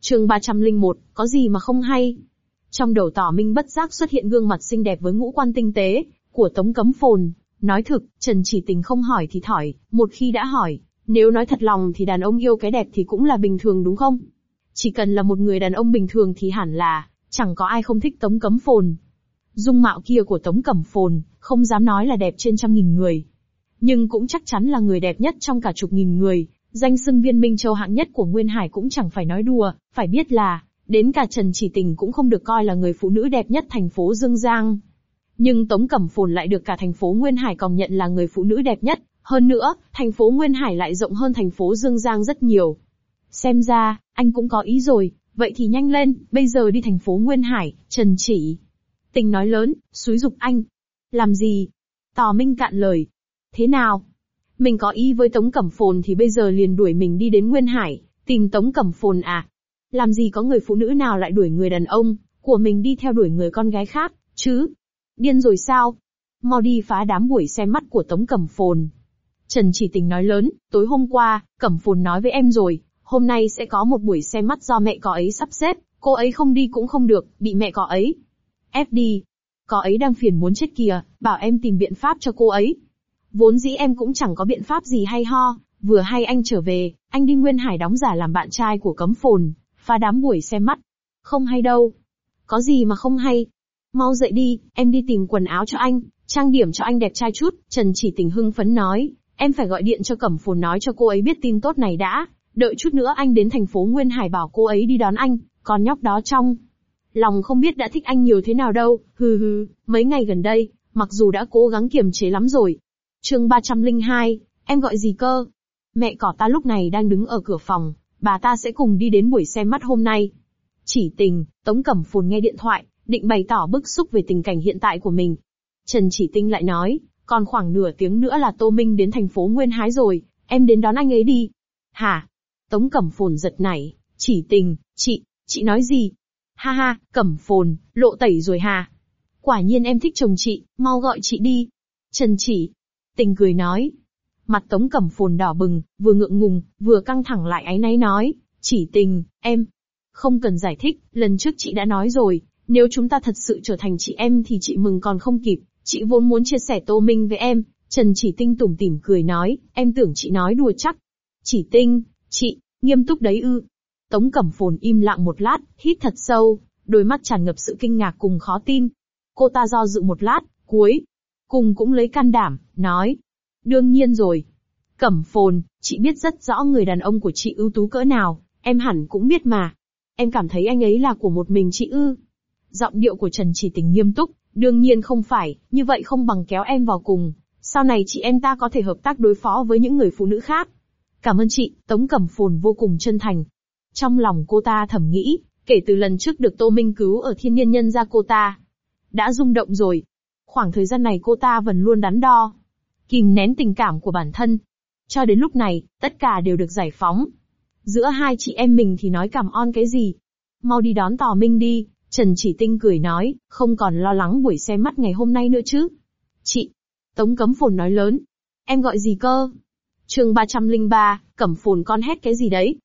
Chương 301, có gì mà không hay? Trong đầu Tỏ Minh bất giác xuất hiện gương mặt xinh đẹp với ngũ quan tinh tế của Tống Cấm Phồn. Nói thực, Trần Chỉ Tình không hỏi thì thỏi, một khi đã hỏi, nếu nói thật lòng thì đàn ông yêu cái đẹp thì cũng là bình thường đúng không? Chỉ cần là một người đàn ông bình thường thì hẳn là chẳng có ai không thích Tống Cấm Phồn. Dung mạo kia của Tống Cẩm Phồn, không dám nói là đẹp trên 100.000 người, nhưng cũng chắc chắn là người đẹp nhất trong cả chục nghìn người. Danh xưng Viên Minh Châu hạng nhất của Nguyên Hải cũng chẳng phải nói đùa, phải biết là, đến cả Trần Chỉ Tình cũng không được coi là người phụ nữ đẹp nhất thành phố Dương Giang. Nhưng Tống Cẩm Phồn lại được cả thành phố Nguyên Hải công nhận là người phụ nữ đẹp nhất, hơn nữa, thành phố Nguyên Hải lại rộng hơn thành phố Dương Giang rất nhiều. Xem ra, anh cũng có ý rồi, vậy thì nhanh lên, bây giờ đi thành phố Nguyên Hải. Trần Chỉ Tình nói lớn, xúi giục anh. Làm gì? Tỏ Minh cạn lời. Thế nào? Mình có ý với Tống Cẩm Phồn thì bây giờ liền đuổi mình đi đến Nguyên Hải, tìm Tống Cẩm Phồn à? Làm gì có người phụ nữ nào lại đuổi người đàn ông của mình đi theo đuổi người con gái khác, chứ? Điên rồi sao? Mau đi phá đám buổi xem mắt của Tống Cẩm Phồn. Trần Chỉ Tình nói lớn, tối hôm qua, Cẩm Phồn nói với em rồi, hôm nay sẽ có một buổi xem mắt do mẹ cậu ấy sắp xếp, cô ấy không đi cũng không được, bị mẹ cậu ấy ép đi. Cậu ấy đang phiền muốn chết kìa, bảo em tìm biện pháp cho cô ấy. Vốn dĩ em cũng chẳng có biện pháp gì hay ho, vừa hay anh trở về, anh đi Nguyên Hải đóng giả làm bạn trai của Cấm Phồn, phá đám buổi xem mắt. Không hay đâu. Có gì mà không hay? Mau dậy đi, em đi tìm quần áo cho anh, trang điểm cho anh đẹp trai chút. Trần Chỉ Tình hưng phấn nói, em phải gọi điện cho Cẩm Phồn nói cho cô ấy biết tin tốt này đã, đợi chút nữa anh đến thành phố Nguyên Hải bảo cô ấy đi đón anh, còn nhóc đó trong lòng không biết đã thích anh nhiều thế nào đâu, mấy ngày gần đây, mặc dù đã cố gắng kiềm chế lắm rồi. Chương 302, em gọi gì cơ? Mẹ cỏ ta lúc này đang đứng ở cửa phòng, bà ta sẽ cùng đi đến buổi xem mắt hôm nay. Chỉ Tình, Tống Cẩm Phồn nghe điện thoại, định bày tỏ bức xúc về tình cảnh hiện tại của mình. Trần Chỉ Tinh lại nói, còn khoảng nửa tiếng nữa là Tô Minh đến thành phố Nguyên Hải rồi, em đến đón anh ấy đi. Hả? Tống Cẩm Phồn giật nảy, Chỉ Tình, chị nói gì? Ha ha, Cẩm Phồn, lộ tẩy rồi hả? Quả nhiên em thích chồng chị, mau gọi chị đi. Trần Chỉ Tình cười nói. Mặt Tống Cẩm Phồn đỏ bừng, vừa ngượng ngùng, vừa căng thẳng lại áy náy nói, Chỉ Tình, em không cần giải thích, lần trước chị đã nói rồi, nếu chúng ta thật sự trở thành chị em thì chị mừng còn không kịp, chị vốn muốn chia sẻ Tô Minh với em. Trần Chỉ Tinh tủm tỉm cười nói, em tưởng chị nói đùa chắc. Chỉ Tinh, chị, nghiêm túc đấy ư? Tống Cẩm Phồn im lặng một lát, hít thật sâu, đôi mắt tràn ngập sự kinh ngạc cùng khó tin. Cô ta do dự một lát, cuối cùng cũng lấy can đảm, nói. Đương nhiên rồi. Cẩm Phồn, chị biết rất rõ người đàn ông của chị ưu tú cỡ nào, em hẳn cũng biết mà. Em cảm thấy anh ấy là của một mình chị ư? Giọng điệu của Trần Chỉ Tình nghiêm túc, đương nhiên không phải, như vậy không bằng kéo em vào cùng. Sau này chị em ta có thể hợp tác đối phó với những người phụ nữ khác. Cảm ơn chị, Tống Cẩm Phồn vô cùng chân thành. Trong lòng cô ta thầm nghĩ, kể từ lần trước được Tô Minh cứu ở Thiên Niên Nhân gia cô ta đã rung động rồi. Khoảng thời gian này cô ta vẫn luôn đắn đo, kìm nén tình cảm của bản thân. Cho đến lúc này, tất cả đều được giải phóng. Giữa hai chị em mình thì nói cảm on cái gì? Mau đi đón Tỏ Minh đi, Trần Chỉ Tinh cười nói, không còn lo lắng buổi xem mắt ngày hôm nay nữa chứ. Chị, Tống Cẩm Phồn nói lớn. Em gọi gì cơ? Chương 303, Cẩm Phồn con hét cái gì đấy?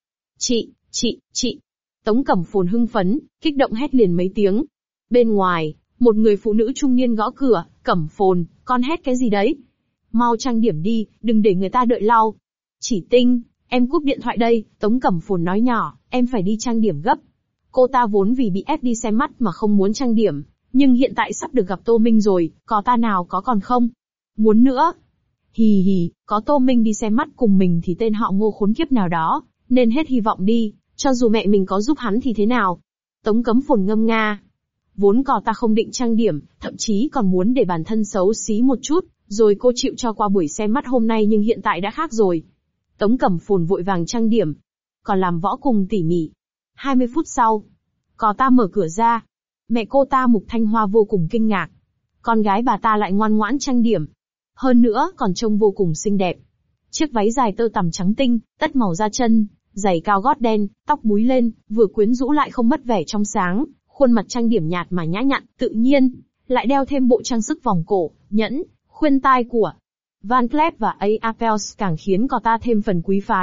Chị. Tống Cẩm Phồn hưng phấn, kích động hét liền mấy tiếng. Bên ngoài, một người phụ nữ trung niên gõ cửa, Cẩm Phồn, con hét cái gì đấy? Mau trang điểm đi, đừng để người ta đợi lâu. Chỉ Tinh, em cúp điện thoại đây, Tống Cẩm Phồn nói nhỏ, em phải đi trang điểm gấp. Cô ta vốn vì bị ép đi xem mắt mà không muốn trang điểm, nhưng hiện tại sắp được gặp Tô Minh rồi, có ta nào có còn không? Muốn nữa. Hì, có Tô Minh đi xem mắt cùng mình thì tên họ Ngô khốn kiếp nào đó, nên hết hy vọng đi, cho dù mẹ mình có giúp hắn thì thế nào? Tống Cẩm Phồn ngâm nga. Vốn cò ta không định trang điểm, thậm chí còn muốn để bản thân xấu xí một chút, rồi cô chịu cho qua buổi xem mắt hôm nay nhưng hiện tại đã khác rồi. Tống Cẩm Phồn vội vàng trang điểm, còn làm võ cùng tỉ mỉ. 20 phút sau, cò ta mở cửa ra. Mẹ cô ta Mục Thanh Hoa vô cùng kinh ngạc. Con gái bà ta lại ngoan ngoãn trang điểm. Hơn nữa còn trông vô cùng xinh đẹp. Chiếc váy dài tơ tằm trắng tinh, tất màu da chân, giày cao gót đen, tóc búi lên, vừa quyến rũ lại không mất vẻ trong sáng, khuôn mặt trang điểm nhạt mà nhã nhặn, tự nhiên, lại đeo thêm bộ trang sức vòng cổ, nhẫn, khuyên tai của Van Cleef và A. Appels càng khiến cò ta thêm phần quý phái.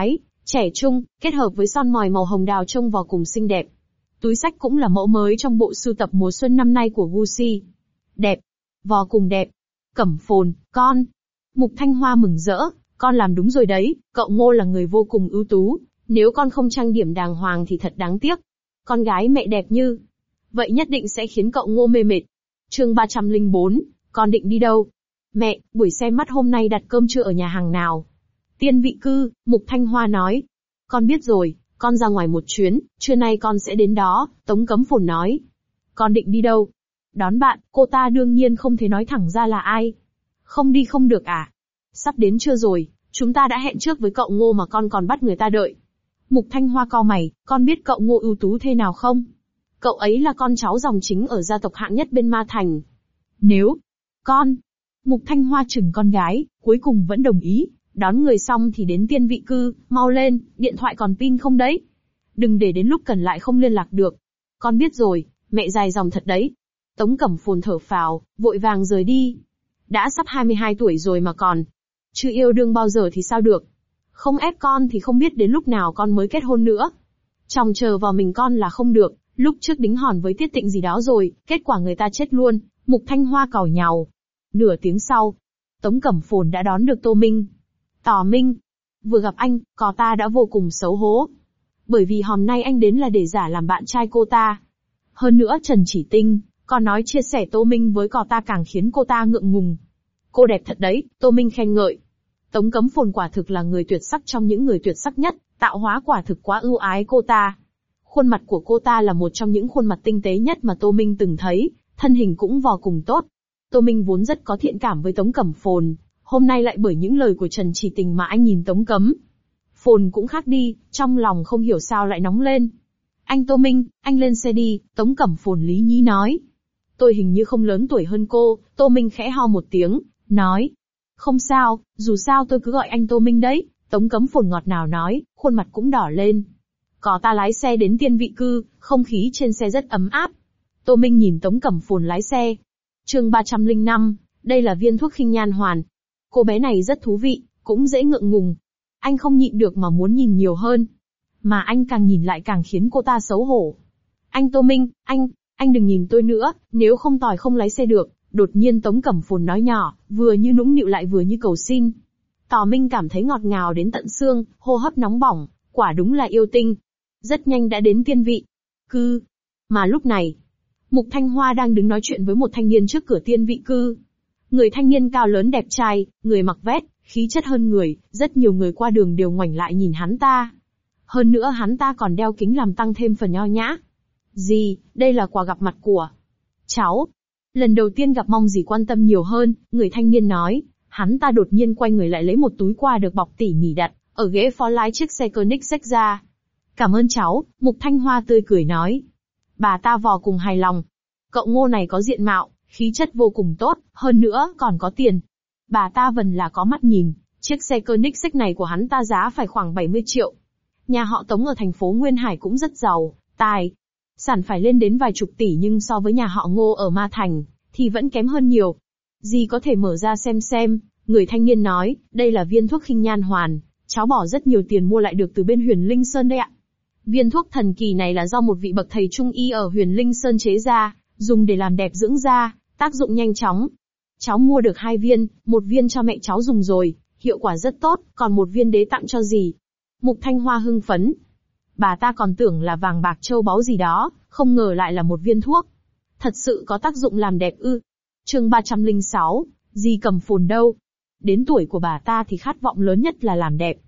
Trẻ trung, kết hợp với son mòi màu hồng đào trông vào cùng xinh đẹp. Túi xách cũng là mẫu mới trong bộ sưu tập mùa xuân năm nay của Gucci. Đẹp. Vò cùng đẹp. Cẩm Phồn, con. Mục Thanh Hoa mừng rỡ, con làm đúng rồi đấy, cậu Ngô là người vô cùng ưu tú. Nếu con không trang điểm đàng hoàng thì thật đáng tiếc. Con gái mẹ đẹp như vậy nhất định sẽ khiến cậu Ngô mê mệt. Chương 304, con định đi đâu? Mẹ, buổi xem mắt hôm nay đặt cơm trưa ở nhà hàng nào? Tiên Vị Cư, Mục Thanh Hoa nói. Con biết rồi, con ra ngoài một chuyến, trưa nay con sẽ đến đó, Tống Cấm Phồn nói. Con định đi đâu? Đón bạn, cô ta đương nhiên không thể nói thẳng ra là ai. Không đi không được à? Sắp đến trưa rồi, chúng ta đã hẹn trước với cậu Ngô mà con còn bắt người ta đợi. Mục Thanh Hoa cau mày, con biết cậu Ngô ưu tú thế nào không? Cậu ấy là con cháu dòng chính ở gia tộc hạng nhất bên Ma Thành. Nếu con, Mục Thanh Hoa chừng con gái, cuối cùng vẫn đồng ý, đón người xong thì đến Tiên Vị Cư, mau lên, điện thoại còn pin không đấy? Đừng để đến lúc cần lại không liên lạc được. Con biết rồi, mẹ dài dòng thật đấy. Tống Cẩm Phồn thở phào, vội vàng rời đi. Đã sắp 22 tuổi rồi mà còn chưa yêu đương bao giờ thì sao được? Không ép con thì không biết đến lúc nào con mới kết hôn nữa. Trông chờ vào mình con là không được, lúc trước đính hòn với Tiết Tịnh gì đó rồi, kết quả người ta chết luôn, Mục Thanh Hoa càu nhàu. Nửa tiếng sau, Tống Cẩm Phồn đã đón được Tô Minh. Tò Minh, vừa gặp anh, cò ta đã vô cùng xấu hổ. Bởi vì hôm nay anh đến là để giả làm bạn trai cô ta. Hơn nữa Trần Chỉ Tinh, còn nói chia sẻ Tô Minh với cò ta càng khiến cô ta ngượng ngùng. Cô đẹp thật đấy, Tô Minh khen ngợi. Tống Cấm Phồn quả thực là người tuyệt sắc trong những người tuyệt sắc nhất, tạo hóa quả thực quá ưu ái cô ta. Khuôn mặt của cô ta là một trong những khuôn mặt tinh tế nhất mà Tô Minh từng thấy, thân hình cũng vô cùng tốt. Tô Minh vốn rất có thiện cảm với Tống Cẩm Phồn, hôm nay lại bởi những lời của Trần Chỉ Tình mà anh nhìn Tống Cấm Phồn cũng khác đi, trong lòng không hiểu sao lại nóng lên. Anh Tô Minh, anh lên xe đi, Tống Cẩm Phồn lý nhí nói. Tôi hình như không lớn tuổi hơn cô, Tô Minh khẽ ho một tiếng, nói. Không sao, dù sao tôi cứ gọi anh Tô Minh đấy, Tống Cấm Phồn ngọt ngào nói, khuôn mặt cũng đỏ lên. Có ta lái xe đến Tiên Vị Cư, không khí trên xe rất ấm áp. Tô Minh nhìn Tống Cẩm Phồn lái xe. Chương 305, đây là viên thuốc khinh nhan hoàn. Cô bé này rất thú vị, cũng dễ ngượng ngùng. Anh không nhịn được mà muốn nhìn nhiều hơn. Mà anh càng nhìn lại càng khiến cô ta xấu hổ. Anh Tô Minh, anh đừng nhìn tôi nữa, nếu không tỏi không lái xe được. Đột nhiên Tống Cẩm Phồn nói nhỏ, vừa như nũng nịu lại vừa như cầu xin. Tò Minh cảm thấy ngọt ngào đến tận xương, hô hấp nóng bỏng, quả đúng là yêu tinh. Rất nhanh đã đến Tiên Vị Cư. Mà lúc này, Mục Thanh Hoa đang đứng nói chuyện với một thanh niên trước cửa Tiên Vị Cư. Người thanh niên cao lớn đẹp trai, người mặc vest, khí chất hơn người, rất nhiều người qua đường đều ngoảnh lại nhìn hắn ta. Hơn nữa hắn ta còn đeo kính làm tăng thêm phần nho nhã. Gì, đây là quà gặp mặt của cháu. Lần đầu tiên gặp mong gì quan tâm nhiều hơn, người thanh niên nói. Hắn ta đột nhiên quay người lại lấy một túi quà được bọc tỉ mỉ đặt ở ghế phó lái chiếc xe Koenigsegg ra. Cảm ơn cháu, Mục Thanh Hoa tươi cười nói. Bà ta vô cùng hài lòng. Cậu Ngô này có diện mạo, khí chất vô cùng tốt, hơn nữa còn có tiền. Bà ta vần là có mắt nhìn, chiếc xe Koenigsegg này của hắn ta giá phải khoảng 70 triệu. Nhà họ Tống ở thành phố Nguyên Hải cũng rất giàu, tài sản phải lên đến vài chục tỷ nhưng so với nhà họ Ngô ở Ma Thành, thì vẫn kém hơn nhiều. Dì có thể mở ra xem, người thanh niên nói, đây là viên thuốc khinh nhan hoàn, cháu bỏ rất nhiều tiền mua lại được từ bên Huyền Linh Sơn đây ạ. Viên thuốc thần kỳ này là do một vị bậc thầy trung y ở Huyền Linh Sơn chế ra, dùng để làm đẹp dưỡng da, tác dụng nhanh chóng. Cháu mua được 2 viên, một viên cho mẹ cháu dùng rồi, hiệu quả rất tốt, còn một viên đế tặng cho dì. Mục Thanh Hoa hưng phấn. Bà ta còn tưởng là vàng bạc châu báu gì đó, không ngờ lại là một viên thuốc. Thật sự có tác dụng làm đẹp ư. Chương 306, dì Cẩm Phồn đâu? Đến tuổi của bà ta thì khát vọng lớn nhất là làm đẹp.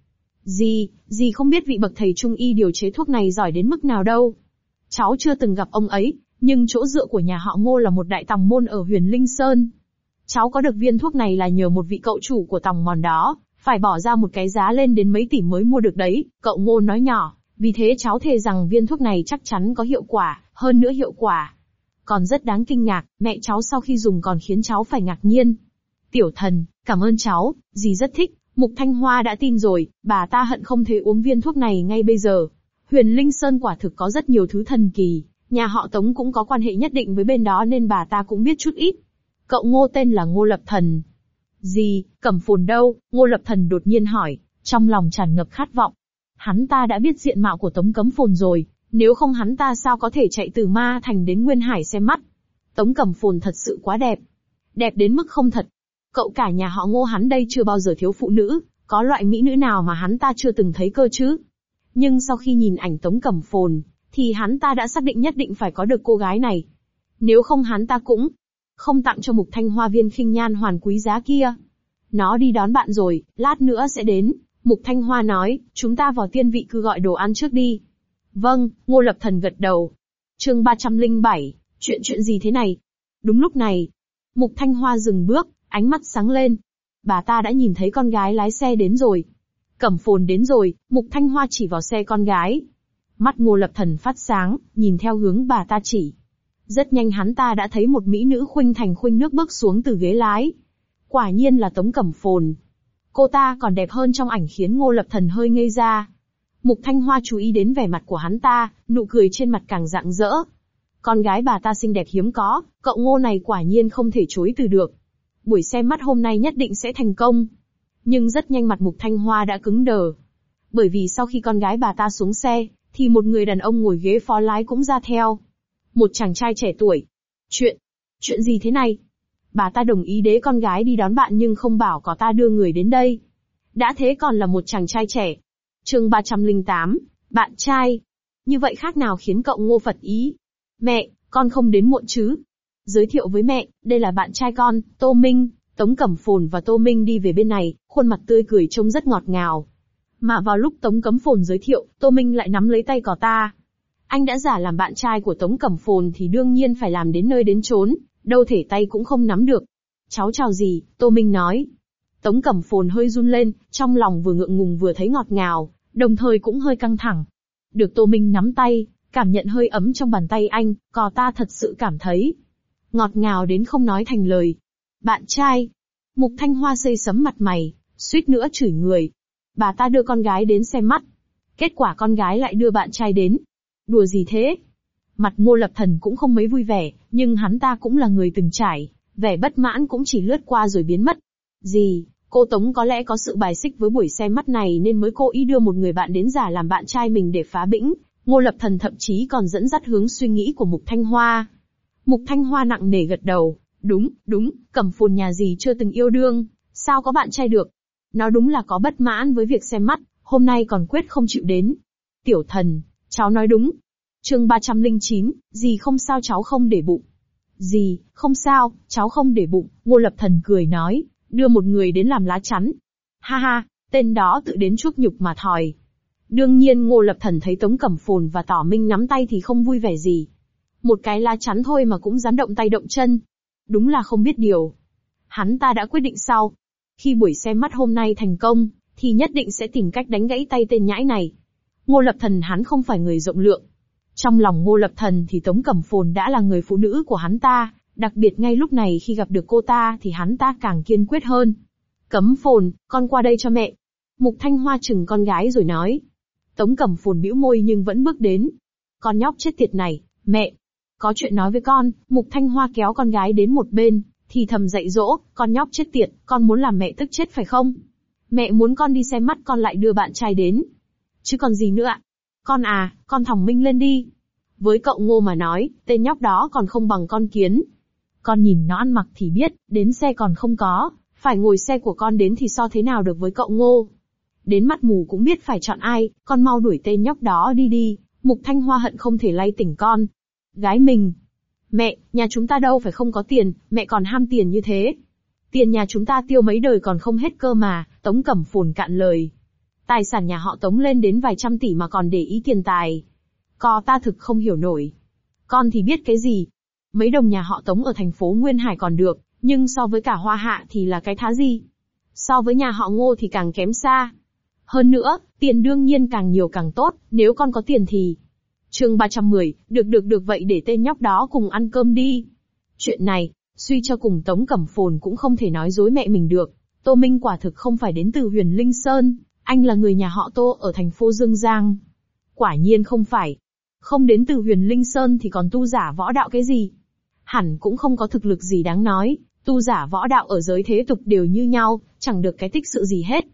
Dì không biết vị bậc thầy trung y điều chế thuốc này giỏi đến mức nào đâu. Cháu chưa từng gặp ông ấy, nhưng chỗ dựa của nhà họ Ngô là một đại tòng môn ở Huyền Linh Sơn. Cháu có được viên thuốc này là nhờ một vị cậu chủ của tòng mòn đó, phải bỏ ra một cái giá lên đến mấy tỷ mới mua được đấy, cậu Ngô nói nhỏ, vì thế cháu thề rằng viên thuốc này chắc chắn có hiệu quả, hơn nữa hiệu quả còn rất đáng kinh ngạc, mẹ cháu sau khi dùng còn khiến cháu phải ngạc nhiên. Tiểu thần, cảm ơn cháu, dì rất thích. Mục Thanh Hoa đã tin rồi, bà ta hận không thể uống viên thuốc này ngay bây giờ. Huyền Linh Sơn quả thực có rất nhiều thứ thần kỳ, nhà họ Tống cũng có quan hệ nhất định với bên đó nên bà ta cũng biết chút ít. Cậu Ngô tên là Ngô Lập Thần. Dì, Cẩm Phồn đâu? Ngô Lập Thần đột nhiên hỏi, trong lòng tràn ngập khát vọng. Hắn ta đã biết diện mạo của Tống Cấm Phồn rồi, nếu không hắn ta sao có thể chạy từ Ma Thành đến Nguyên Hải xem mắt. Tống Cẩm Phồn thật sự quá đẹp. Đẹp đến mức không thật. Cậu cả nhà họ Ngô hắn đây chưa bao giờ thiếu phụ nữ, có loại mỹ nữ nào mà hắn ta chưa từng thấy cơ chứ. Nhưng sau khi nhìn ảnh Tống Cẩm Phồn, thì hắn ta đã xác định nhất định phải có được cô gái này. Nếu không hắn ta cũng không tặng cho Mục Thanh Hoa viên khinh nhan hoàn quý giá kia. Nó đi đón bạn rồi, lát nữa sẽ đến. Mục Thanh Hoa nói, chúng ta vào tiên vị cư gọi đồ ăn trước đi. Vâng, Ngô Lập Thần gật đầu. Chương 307, chuyện gì thế này? Đúng lúc này, Mục Thanh Hoa dừng bước, ánh mắt sáng lên. Bà ta đã nhìn thấy con gái lái xe đến rồi. Cẩm Phồn đến rồi, Mục Thanh Hoa chỉ vào xe con gái. Mắt Ngô Lập Thần phát sáng, nhìn theo hướng bà ta chỉ. Rất nhanh hắn ta đã thấy một mỹ nữ khuynh thành khuynh nước bước xuống từ ghế lái. Quả nhiên là Tống Cẩm Phồn. Cô ta còn đẹp hơn trong ảnh khiến Ngô Lập Thần hơi ngây ra. Mục Thanh Hoa chú ý đến vẻ mặt của hắn ta, nụ cười trên mặt càng rạng rỡ. Con gái bà ta xinh đẹp hiếm có, cậu Ngô này quả nhiên không thể chối từ được. Buổi xem mắt hôm nay nhất định sẽ thành công. Nhưng rất nhanh mặt Mục Thanh Hoa đã cứng đờ. Bởi vì sau khi con gái bà ta xuống xe, thì một người đàn ông ngồi ghế phó lái cũng ra theo. Một chàng trai trẻ tuổi. Chuyện gì thế này? Bà ta đồng ý đế con gái đi đón bạn nhưng không bảo có ta đưa người đến đây. Đã thế còn là một chàng trai trẻ. Chương 308, bạn trai. Như vậy khác nào khiến cậu Ngô phật ý. Mẹ, con không đến muộn chứ? Giới thiệu với mẹ, đây là bạn trai con, Tô Minh. Tống Cẩm Phồn và Tô Minh đi về bên này, khuôn mặt tươi cười trông rất ngọt ngào. Mà vào lúc Tống Cẩm Phồn giới thiệu, Tô Minh lại nắm lấy tay cỏ ta. Anh đã giả làm bạn trai của Tống Cẩm Phồn thì đương nhiên phải làm đến nơi đến chốn, đâu thể tay cũng không nắm được. Cháu chào gì, Tô Minh nói. Tống Cẩm Phồn hơi run lên, trong lòng vừa ngượng ngùng vừa thấy ngọt ngào, đồng thời cũng hơi căng thẳng. Được Tô Minh nắm tay, cảm nhận hơi ấm trong bàn tay anh, cò ta thật sự cảm thấy ngọt ngào đến không nói thành lời. Bạn trai. Mục Thanh Hoa xây sấm mặt mày, suýt nữa chửi người. Bà ta đưa con gái đến xem mắt. Kết quả con gái lại đưa bạn trai đến. Đùa gì thế? Mặt Ngô Lập Thần cũng không mấy vui vẻ, nhưng hắn ta cũng là người từng trải, vẻ bất mãn cũng chỉ lướt qua rồi biến mất. Gì, cô Tống có lẽ có sự bài xích với buổi xem mắt này nên mới cố ý đưa một người bạn đến giả làm bạn trai mình để phá bĩnh. Ngô Lập Thần thậm chí còn dẫn dắt hướng suy nghĩ của Mục Thanh Hoa. Mục Thanh Hoa nặng nề gật đầu, đúng, Cẩm Phồn nhà gì chưa từng yêu đương, sao có bạn trai được. Nó đúng là có bất mãn với việc xem mắt, hôm nay còn quyết không chịu đến. Tiểu thần, cháu nói đúng. Chương 309, gì không sao cháu không để bụng. Gì, không sao, cháu không để bụng, Ngô Lập Thần cười nói, đưa một người đến làm lá chắn. Ha ha, tên đó tự đến chuốc nhục mà thòi. Đương nhiên Ngô Lập Thần thấy Tống Cẩm Phồn và Tỏ Minh nắm tay thì không vui vẻ gì. Một cái lá chắn thôi mà cũng dám động tay động chân. Đúng là không biết điều. Hắn ta đã quyết định sau. Khi buổi xem mắt hôm nay thành công, thì nhất định sẽ tìm cách đánh gãy tay tên nhãi này. Ngô Lập Thần hắn không phải người rộng lượng. Trong lòng Ngô Lập Thần thì Tống Cẩm Phồn đã là người phụ nữ của hắn ta, đặc biệt ngay lúc này khi gặp được cô ta thì hắn ta càng kiên quyết hơn. Cẩm Phồn, con qua đây cho mẹ. Mục Thanh Hoa chừng con gái rồi nói. Tống Cẩm Phồn bĩu môi nhưng vẫn bước đến. Con nhóc chết tiệt này, mẹ. Có chuyện nói với con, Mục Thanh Hoa kéo con gái đến một bên, thì thầm dạy dỗ, con nhóc chết tiệt, con muốn làm mẹ tức chết phải không? Mẹ muốn con đi xem mắt con lại đưa bạn trai đến. Chứ còn gì nữa ạ? Con à, con thòng minh lên đi. Với cậu Ngô mà nói, tên nhóc đó còn không bằng con kiến. Con nhìn nó ăn mặc thì biết, đến xe còn không có, phải ngồi xe của con đến thì so thế nào được với cậu Ngô. Đến mắt mù cũng biết phải chọn ai, con mau đuổi tên nhóc đó đi đi. Mục Thanh Hoa hận không thể lay tỉnh con. Gái mình. Mẹ, nhà chúng ta đâu phải không có tiền, mẹ còn ham tiền như thế. Tiền nhà chúng ta tiêu mấy đời còn không hết cơ mà, Tống Cẩm Phồn cạn lời. Tài sản nhà họ Tống lên đến vài trăm tỷ mà còn để ý tiền tài. Cò ta thực không hiểu nổi. Con thì biết cái gì. Mấy đồng nhà họ Tống ở thành phố Nguyên Hải còn được, nhưng so với cả Hoa Hạ thì là cái thá gì. So với nhà họ Ngô thì càng kém xa. Hơn nữa, tiền đương nhiên càng nhiều càng tốt, nếu con có tiền thì... Chương 310, được vậy để tên nhóc đó cùng ăn cơm đi. Chuyện này, suy cho cùng Tống Cẩm Phồn cũng không thể nói dối mẹ mình được. Tô Minh quả thực không phải đến từ Huyền Linh Sơn, anh là người nhà họ Tô ở thành phố Dương Giang. Quả nhiên không phải. Không đến từ Huyền Linh Sơn thì còn tu giả võ đạo cái gì? Hẳn cũng không có thực lực gì đáng nói, tu giả võ đạo ở giới thế tục đều như nhau, chẳng được cái tích sự gì hết.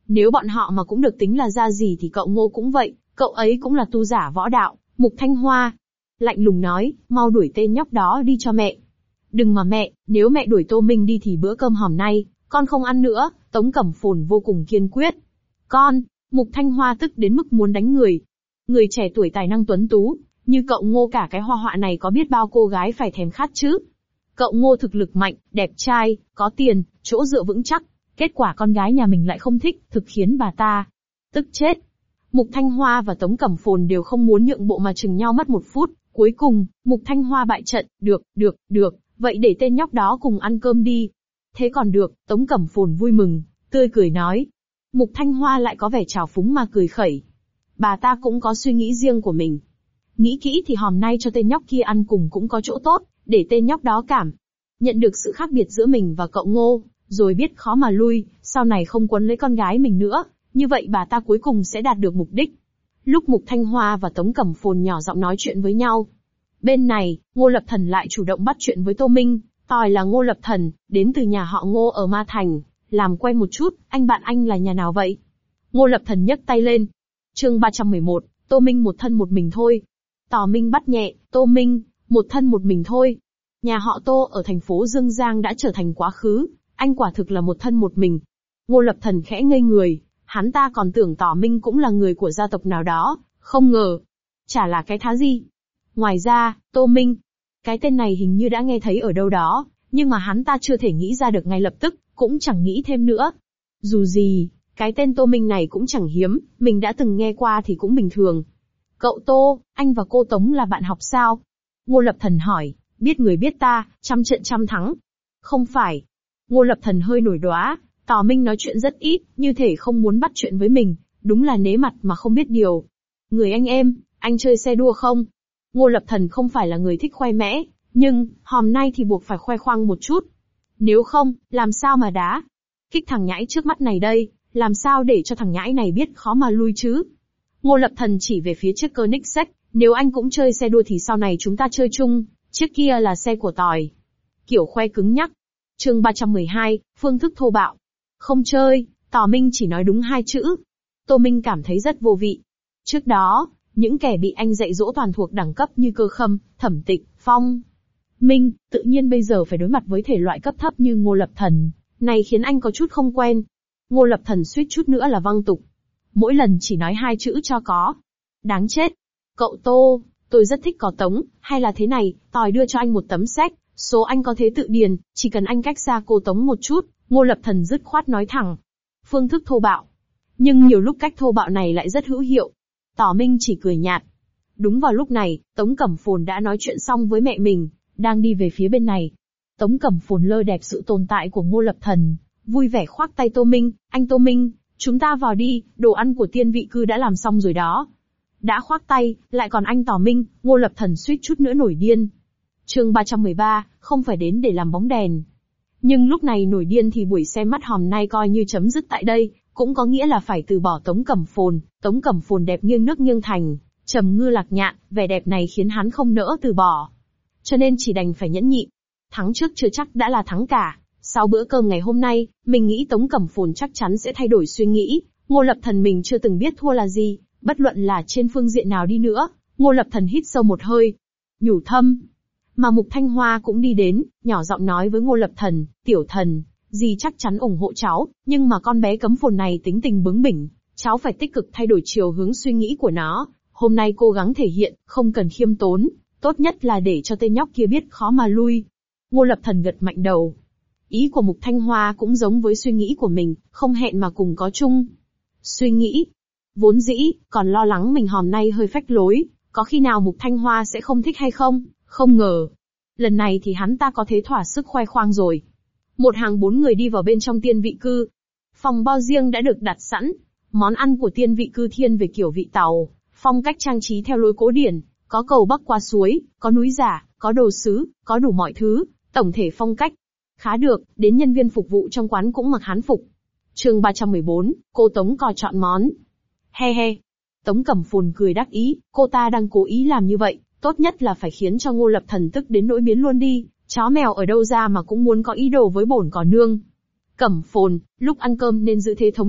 Nếu bọn họ mà cũng được tính là ra gì thì cậu Ngô cũng vậy, cậu ấy cũng là tu giả võ đạo. Mục Thanh Hoa lạnh lùng nói, mau đuổi tên nhóc đó đi cho mẹ. Đừng mà mẹ, nếu mẹ đuổi Tô Minh đi thì bữa cơm hòm nay, con không ăn nữa. Tống Cẩm Phồn vô cùng kiên quyết. Con, Mục Thanh Hoa tức đến mức muốn đánh người. Người trẻ tuổi tài năng tuấn tú, như cậu Ngô cả cái hoa họa này có biết bao cô gái phải thèm khát chứ. Cậu Ngô thực lực mạnh, đẹp trai, có tiền, chỗ dựa vững chắc. Kết quả con gái nhà mình lại không thích, thực khiến bà ta tức chết. Mục Thanh Hoa và Tống Cẩm Phồn đều không muốn nhượng bộ mà chừng nhau mất một phút. Cuối cùng, Mục Thanh Hoa bại trận, được, vậy để tên nhóc đó cùng ăn cơm đi. Thế còn được, Tống Cẩm Phồn vui mừng, tươi cười nói. Mục Thanh Hoa lại có vẻ trào phúng mà cười khẩy. Bà ta cũng có suy nghĩ riêng của mình. Nghĩ kỹ thì hòm nay cho tên nhóc kia ăn cùng cũng có chỗ tốt, để tên nhóc đó cảm nhận được sự khác biệt giữa mình và cậu Ngô, rồi biết khó mà lui, sau này không quấn lấy con gái mình nữa, như vậy bà ta cuối cùng sẽ đạt được mục đích. Lúc Mục Thanh Hoa và Tống Cẩm Phồn nhỏ giọng nói chuyện với nhau, bên này, Ngô Lập Thần lại chủ động bắt chuyện với Tô Minh. Tỏi là Ngô Lập Thần, đến từ nhà họ Ngô ở Ma Thành, làm quen một chút, anh bạn anh là nhà nào vậy? Ngô Lập Thần nhấc tay lên. Chương 311, Tô Minh một thân một mình thôi. Tỏ Minh bắt nhẹ, Tô Minh, một thân một mình thôi. Nhà họ Tô ở thành phố Dương Giang đã trở thành quá khứ, anh quả thực là một thân một mình. Ngô Lập Thần khẽ ngây người, hắn ta còn tưởng Tỏ Minh cũng là người của gia tộc nào đó, không ngờ. Chả là cái thá gì. Ngoài ra, Tô Minh, cái tên này hình như đã nghe thấy ở đâu đó, nhưng mà hắn ta chưa thể nghĩ ra được ngay lập tức, cũng chẳng nghĩ thêm nữa. Dù gì, cái tên Tô Minh này cũng chẳng hiếm, mình đã từng nghe qua thì cũng bình thường. Cậu Tô, anh và cô Tống là bạn học sao? Ngô Lập Thần hỏi, biết người biết ta, trăm trận trăm thắng. Không phải. Ngô Lập Thần hơi nổi đoá, Tỏ Minh nói chuyện rất ít, như thể không muốn bắt chuyện với mình, đúng là nể mặt mà không biết điều. Người anh em, anh chơi xe đua không? Ngô Lập Thần không phải là người thích khoe mẽ, nhưng, hòm nay thì buộc phải khoe khoang một chút. Nếu không, làm sao mà đá? Kích thằng nhãi trước mắt này đây, làm sao để cho thằng nhãi này biết khó mà lui chứ? Ngô Lập Thần chỉ về phía chiếc Koenigsegg, nếu anh cũng chơi xe đua thì sau này chúng ta chơi chung, chiếc kia là xe của tỏi. Kiểu khoe cứng nhắc. Chương 312, phương thức thô bạo. Không chơi, Tỏ Minh chỉ nói đúng 2 chữ. Tô Minh cảm thấy rất vô vị. Trước đó, những kẻ bị anh dạy dỗ toàn thuộc đẳng cấp như Cơ Khâm, Thẩm Tịch, Phong Minh, tự nhiên bây giờ phải đối mặt với thể loại cấp thấp như Ngô Lập Thần, này khiến anh có chút không quen. Ngô Lập Thần suýt chút nữa là văng tục. Mỗi lần chỉ nói 2 chữ cho có. Đáng chết. Cậu Tô, tôi rất thích có Tống, hay là thế này, tỏi đưa cho anh một tấm séc, số anh có thể tự điền, chỉ cần anh cách xa cô Tống một chút. Ngô Lập Thần dứt khoát nói thẳng. Phương thức thô bạo. Nhưng nhiều lúc cách thô bạo này lại rất hữu hiệu. Tỏ Minh chỉ cười nhạt. Đúng vào lúc này, Tống Cẩm Phồn đã nói chuyện xong với mẹ mình, đang đi về phía bên này. Tống Cẩm Phồn lơ đẹp sự tồn tại của Ngô Lập Thần, vui vẻ khoác tay Tô Minh, anh Tô Minh, chúng ta vào đi, đồ ăn của tiên vị cư đã làm xong rồi đó. Đã khoác tay, lại còn anh Tỏ Minh, Ngô Lập Thần suýt chút nữa nổi điên. Chương 313, không phải đến để làm bóng đèn. Nhưng lúc này nổi điên thì buổi xem mắt hòm nay coi như chấm dứt tại đây, cũng có nghĩa là phải từ bỏ Tống Cẩm Phồn. Tống Cẩm Phồn đẹp nghiêng nước nghiêng thành, trầm ngư lạc nhạn, vẻ đẹp này khiến hắn không nỡ từ bỏ. Cho nên chỉ đành phải nhẫn nhịn. Thắng trước chưa chắc đã là thắng cả. Sau bữa cơm ngày hôm nay, mình nghĩ Tống Cẩm Phồn chắc chắn sẽ thay đổi suy nghĩ. Ngô Lập Thần mình chưa từng biết thua là gì, bất luận là trên phương diện nào đi nữa. Ngô Lập Thần hít sâu một hơi, nhủ thâm. Mà Mục Thanh Hoa cũng đi đến, nhỏ giọng nói với Ngô Lập Thần, tiểu thần, dì chắc chắn ủng hộ cháu, nhưng mà con bé Cấm Phồn này tính tình bướng bỉnh, cháu phải tích cực thay đổi chiều hướng suy nghĩ của nó. Hôm nay cố gắng thể hiện, không cần khiêm tốn, tốt nhất là để cho tên nhóc kia biết khó mà lui. Ngô Lập Thần gật mạnh đầu. Ý của Mục Thanh Hoa cũng giống với suy nghĩ của mình, không hẹn mà cùng có chung suy nghĩ. Vốn dĩ, còn lo lắng mình hòm nay hơi phách lối, có khi nào Mục Thanh Hoa sẽ không thích hay không, không ngờ. Lần này thì hắn ta có thế thỏa sức khoe khoang rồi. Một hàng 4 người đi vào bên trong tiên vị cư. Phòng bao riêng đã được đặt sẵn. Món ăn của tiên vị cư thiên về kiểu vị Tàu, phong cách trang trí theo lối cổ điển, có cầu bắc qua suối, có núi giả, có đồ sứ, có đủ mọi thứ, tổng thể phong cách khá được, đến nhân viên phục vụ trong quán cũng mặc hán phục. Chương 314, cô Tống cò chọn món. He he. Tống Cẩm Phồn cười đắc ý, cô ta đang cố ý làm như vậy, tốt nhất là phải khiến cho Ngô Lập Thần tức đến nỗi biến luôn đi, chó mèo ở đâu ra mà cũng muốn có ý đồ với bổn cò nương. Cẩm Phồn, lúc ăn cơm nên giữ thế thống chút,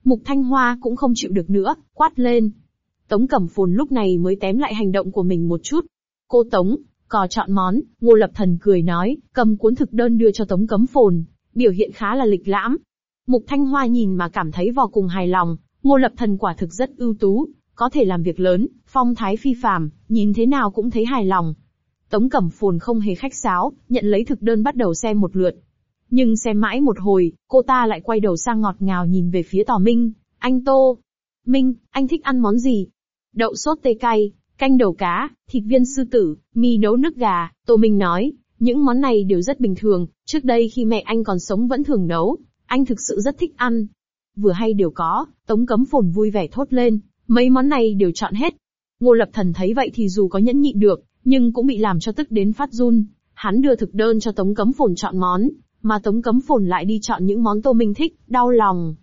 Mục Thanh Hoa cũng không chịu được nữa, quát lên. Tống Cẩm Phồn lúc này mới tém lại hành động của mình một chút. Cô Tống, cò chọn món, Ngô Lập Thần cười nói, cầm cuốn thực đơn đưa cho Tống Cẩm Phồn, biểu hiện khá là lịch lãm. Mục Thanh Hoa nhìn mà cảm thấy vô cùng hài lòng, Ngô Lập Thần quả thực rất ưu tú, có thể làm việc lớn, phong thái phi phàm, nhìn thế nào cũng thấy hài lòng. Tống Cẩm Phồn không hề khách sáo, nhận lấy thực đơn bắt đầu xem một lượt. Nhưng xem mãi một hồi, cô ta lại quay đầu sang ngọt ngào nhìn về phía Tò Minh. Anh Tô. Minh, anh thích ăn món gì? Đậu sốt tê cay, canh đầu cá, thịt viên sư tử, mì nấu nước gà. Tô Minh nói, những món này đều rất bình thường, trước đây khi mẹ anh còn sống vẫn thường nấu, anh thực sự rất thích ăn. Vừa hay đều có, Tống Cẩm Phồn vui vẻ thốt lên, mấy món này đều chọn hết. Ngô Lập Thần thấy vậy thì dù có nhẫn nhịn được, nhưng cũng bị làm cho tức đến phát run. Hắn đưa thực đơn cho Tống Cẩm Phồn chọn món, mà Tống Cẩm Phồn lại đi chọn những món Tô Minh thích, đau lòng.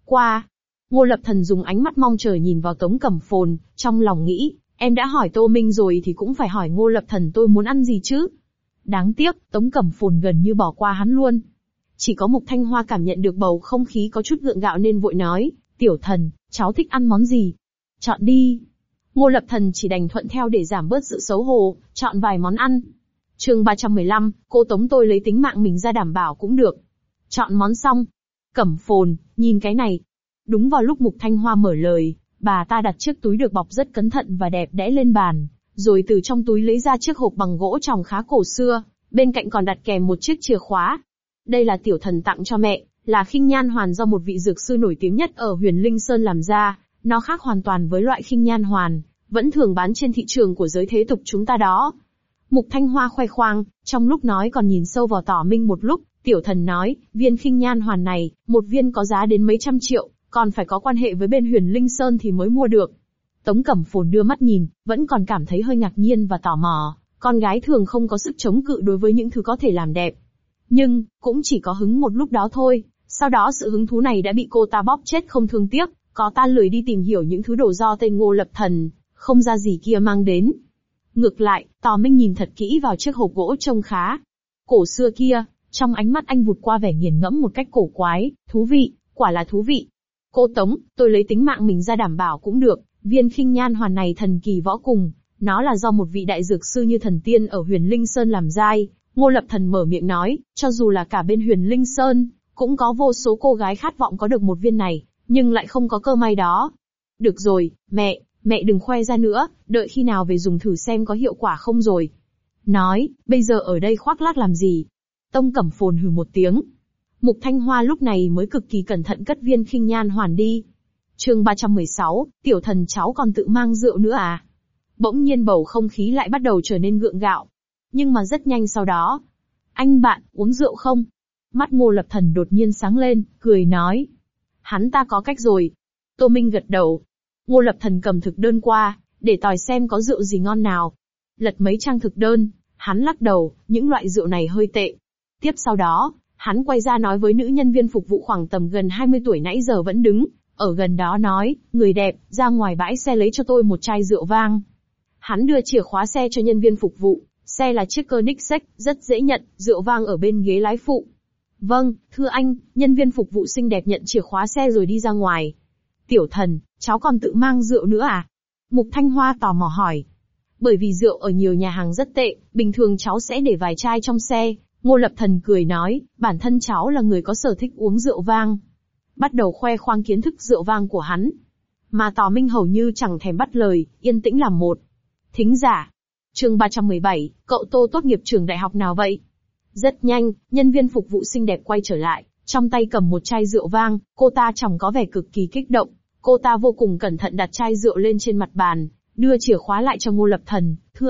Ngô Lập Thần dùng ánh mắt mong chờ nhìn vào Tống Cẩm Phồn, trong lòng nghĩ, em đã hỏi Tô Minh rồi thì cũng phải hỏi Ngô Lập Thần tôi muốn ăn gì chứ. Đáng tiếc, Tống Cẩm Phồn gần như bỏ qua hắn luôn. Chỉ có Mục Thanh Hoa cảm nhận được bầu không khí có chút gượng gạo nên vội nói, tiểu thần, cháu thích ăn món gì? Chọn đi. Ngô Lập Thần chỉ đành thuận theo để giảm bớt sự xấu hổ, chọn vài món ăn. Chương 315, cô Tống tôi lấy tính mạng mình ra đảm bảo cũng được. Chọn món xong. Cẩm Phồn, nhìn cái này. Đúng vào lúc Mục Thanh Hoa mở lời, bà ta đặt chiếc túi được bọc rất cẩn thận và đẹp đẽ lên bàn, rồi từ trong túi lấy ra chiếc hộp bằng gỗ tròng khá cổ xưa, bên cạnh còn đặt kèm một chiếc chìa khóa. Đây là tiểu thần tặng cho mẹ, là khinh nhan hoàn do một vị dược sư nổi tiếng nhất ở Huyền Linh Sơn làm ra, nó khác hoàn toàn với loại khinh nhan hoàn, vẫn thường bán trên thị trường của giới thế tục chúng ta đó. Mục Thanh Hoa khoe khoang, trong lúc nói còn nhìn sâu vào Tỏ Minh một lúc, tiểu thần nói, viên khinh nhan hoàn này, một viên có giá đến mấy trăm triệu, còn phải có quan hệ với bên Huyền Linh Sơn thì mới mua được. Tống Cẩm Phồn đưa mắt nhìn, vẫn còn cảm thấy hơi ngạc nhiên và tò mò, con gái thường không có sức chống cự đối với những thứ có thể làm đẹp. Nhưng, cũng chỉ có hứng một lúc đó thôi, sau đó sự hứng thú này đã bị cô ta bóp chết không thương tiếc, có ta lười đi tìm hiểu những thứ đồ do tên Ngô Lập Thần, không ra gì kia mang đến. Ngược lại, Tò Minh nhìn thật kỹ vào chiếc hộp gỗ trông khá cổ xưa kia, trong ánh mắt anh vụt qua vẻ nghiền ngẫm một cách cổ quái, thú vị, quả là thú vị. Cô Tống, tôi lấy tính mạng mình ra đảm bảo cũng được, viên khinh nhan hoàn này thần kỳ võ cùng, nó là do một vị đại dược sư như thần tiên ở Huyền Linh Sơn làm giai. Ngô Lập Thần mở miệng nói, cho dù là cả bên Huyền Linh Sơn, cũng có vô số cô gái khát vọng có được một viên này, nhưng lại không có cơ may đó. Được rồi, mẹ đừng khoe ra nữa, đợi khi nào về dùng thử xem có hiệu quả không rồi. Nói, bây giờ ở đây khoác lác làm gì? Tống Cẩm Phồn hừ một tiếng. Mục Thanh Hoa lúc này mới cực kỳ cẩn thận cất viên khinh nhan hoàn đi. Chương 316, tiểu thần cháu còn tự mang rượu nữa à? Bỗng nhiên bầu không khí lại bắt đầu trở nên gượng gạo. Nhưng mà rất nhanh sau đó. Anh bạn, uống rượu không? Mắt Ngô Lập Thần đột nhiên sáng lên, cười nói. Hắn ta có cách rồi. Tô Minh gật đầu. Ngô Lập Thần cầm thực đơn qua, để tòi xem có rượu gì ngon nào. Lật mấy trang thực đơn, hắn lắc đầu, những loại rượu này hơi tệ. Tiếp sau đó, hắn quay ra nói với nữ nhân viên phục vụ khoảng tầm gần 20 tuổi nãy giờ vẫn đứng ở gần đó nói, người đẹp, ra ngoài bãi xe lấy cho tôi một chai rượu vang. Hắn đưa chìa khóa xe cho nhân viên phục vụ, xe là chiếc Koenigsegg, rất dễ nhận, rượu vang ở bên ghế lái phụ. Vâng, thưa anh, nhân viên phục vụ xinh đẹp nhận chìa khóa xe rồi đi ra ngoài. Tiểu thần, cháu còn tự mang rượu nữa à? Mục Thanh Hoa tò mò hỏi. Bởi vì rượu ở nhiều nhà hàng rất tệ, bình thường cháu sẽ để vài chai trong xe. Ngô Lập Thần cười nói, bản thân cháu là người có sở thích uống rượu vang. Bắt đầu khoe khoang kiến thức rượu vang của hắn. Mà Tò Minh hầu như chẳng thèm bắt lời, yên tĩnh làm một. Thính giả. Chương 317, cậu Tô tốt nghiệp trường đại học nào vậy? Rất nhanh, nhân viên phục vụ xinh đẹp quay trở lại, trong tay cầm một chai rượu vang, cô ta trông có vẻ cực kỳ kích động. Cô ta vô cùng cẩn thận đặt chai rượu lên trên mặt bàn, đưa chìa khóa lại cho Ngô Lập Thần. Thưa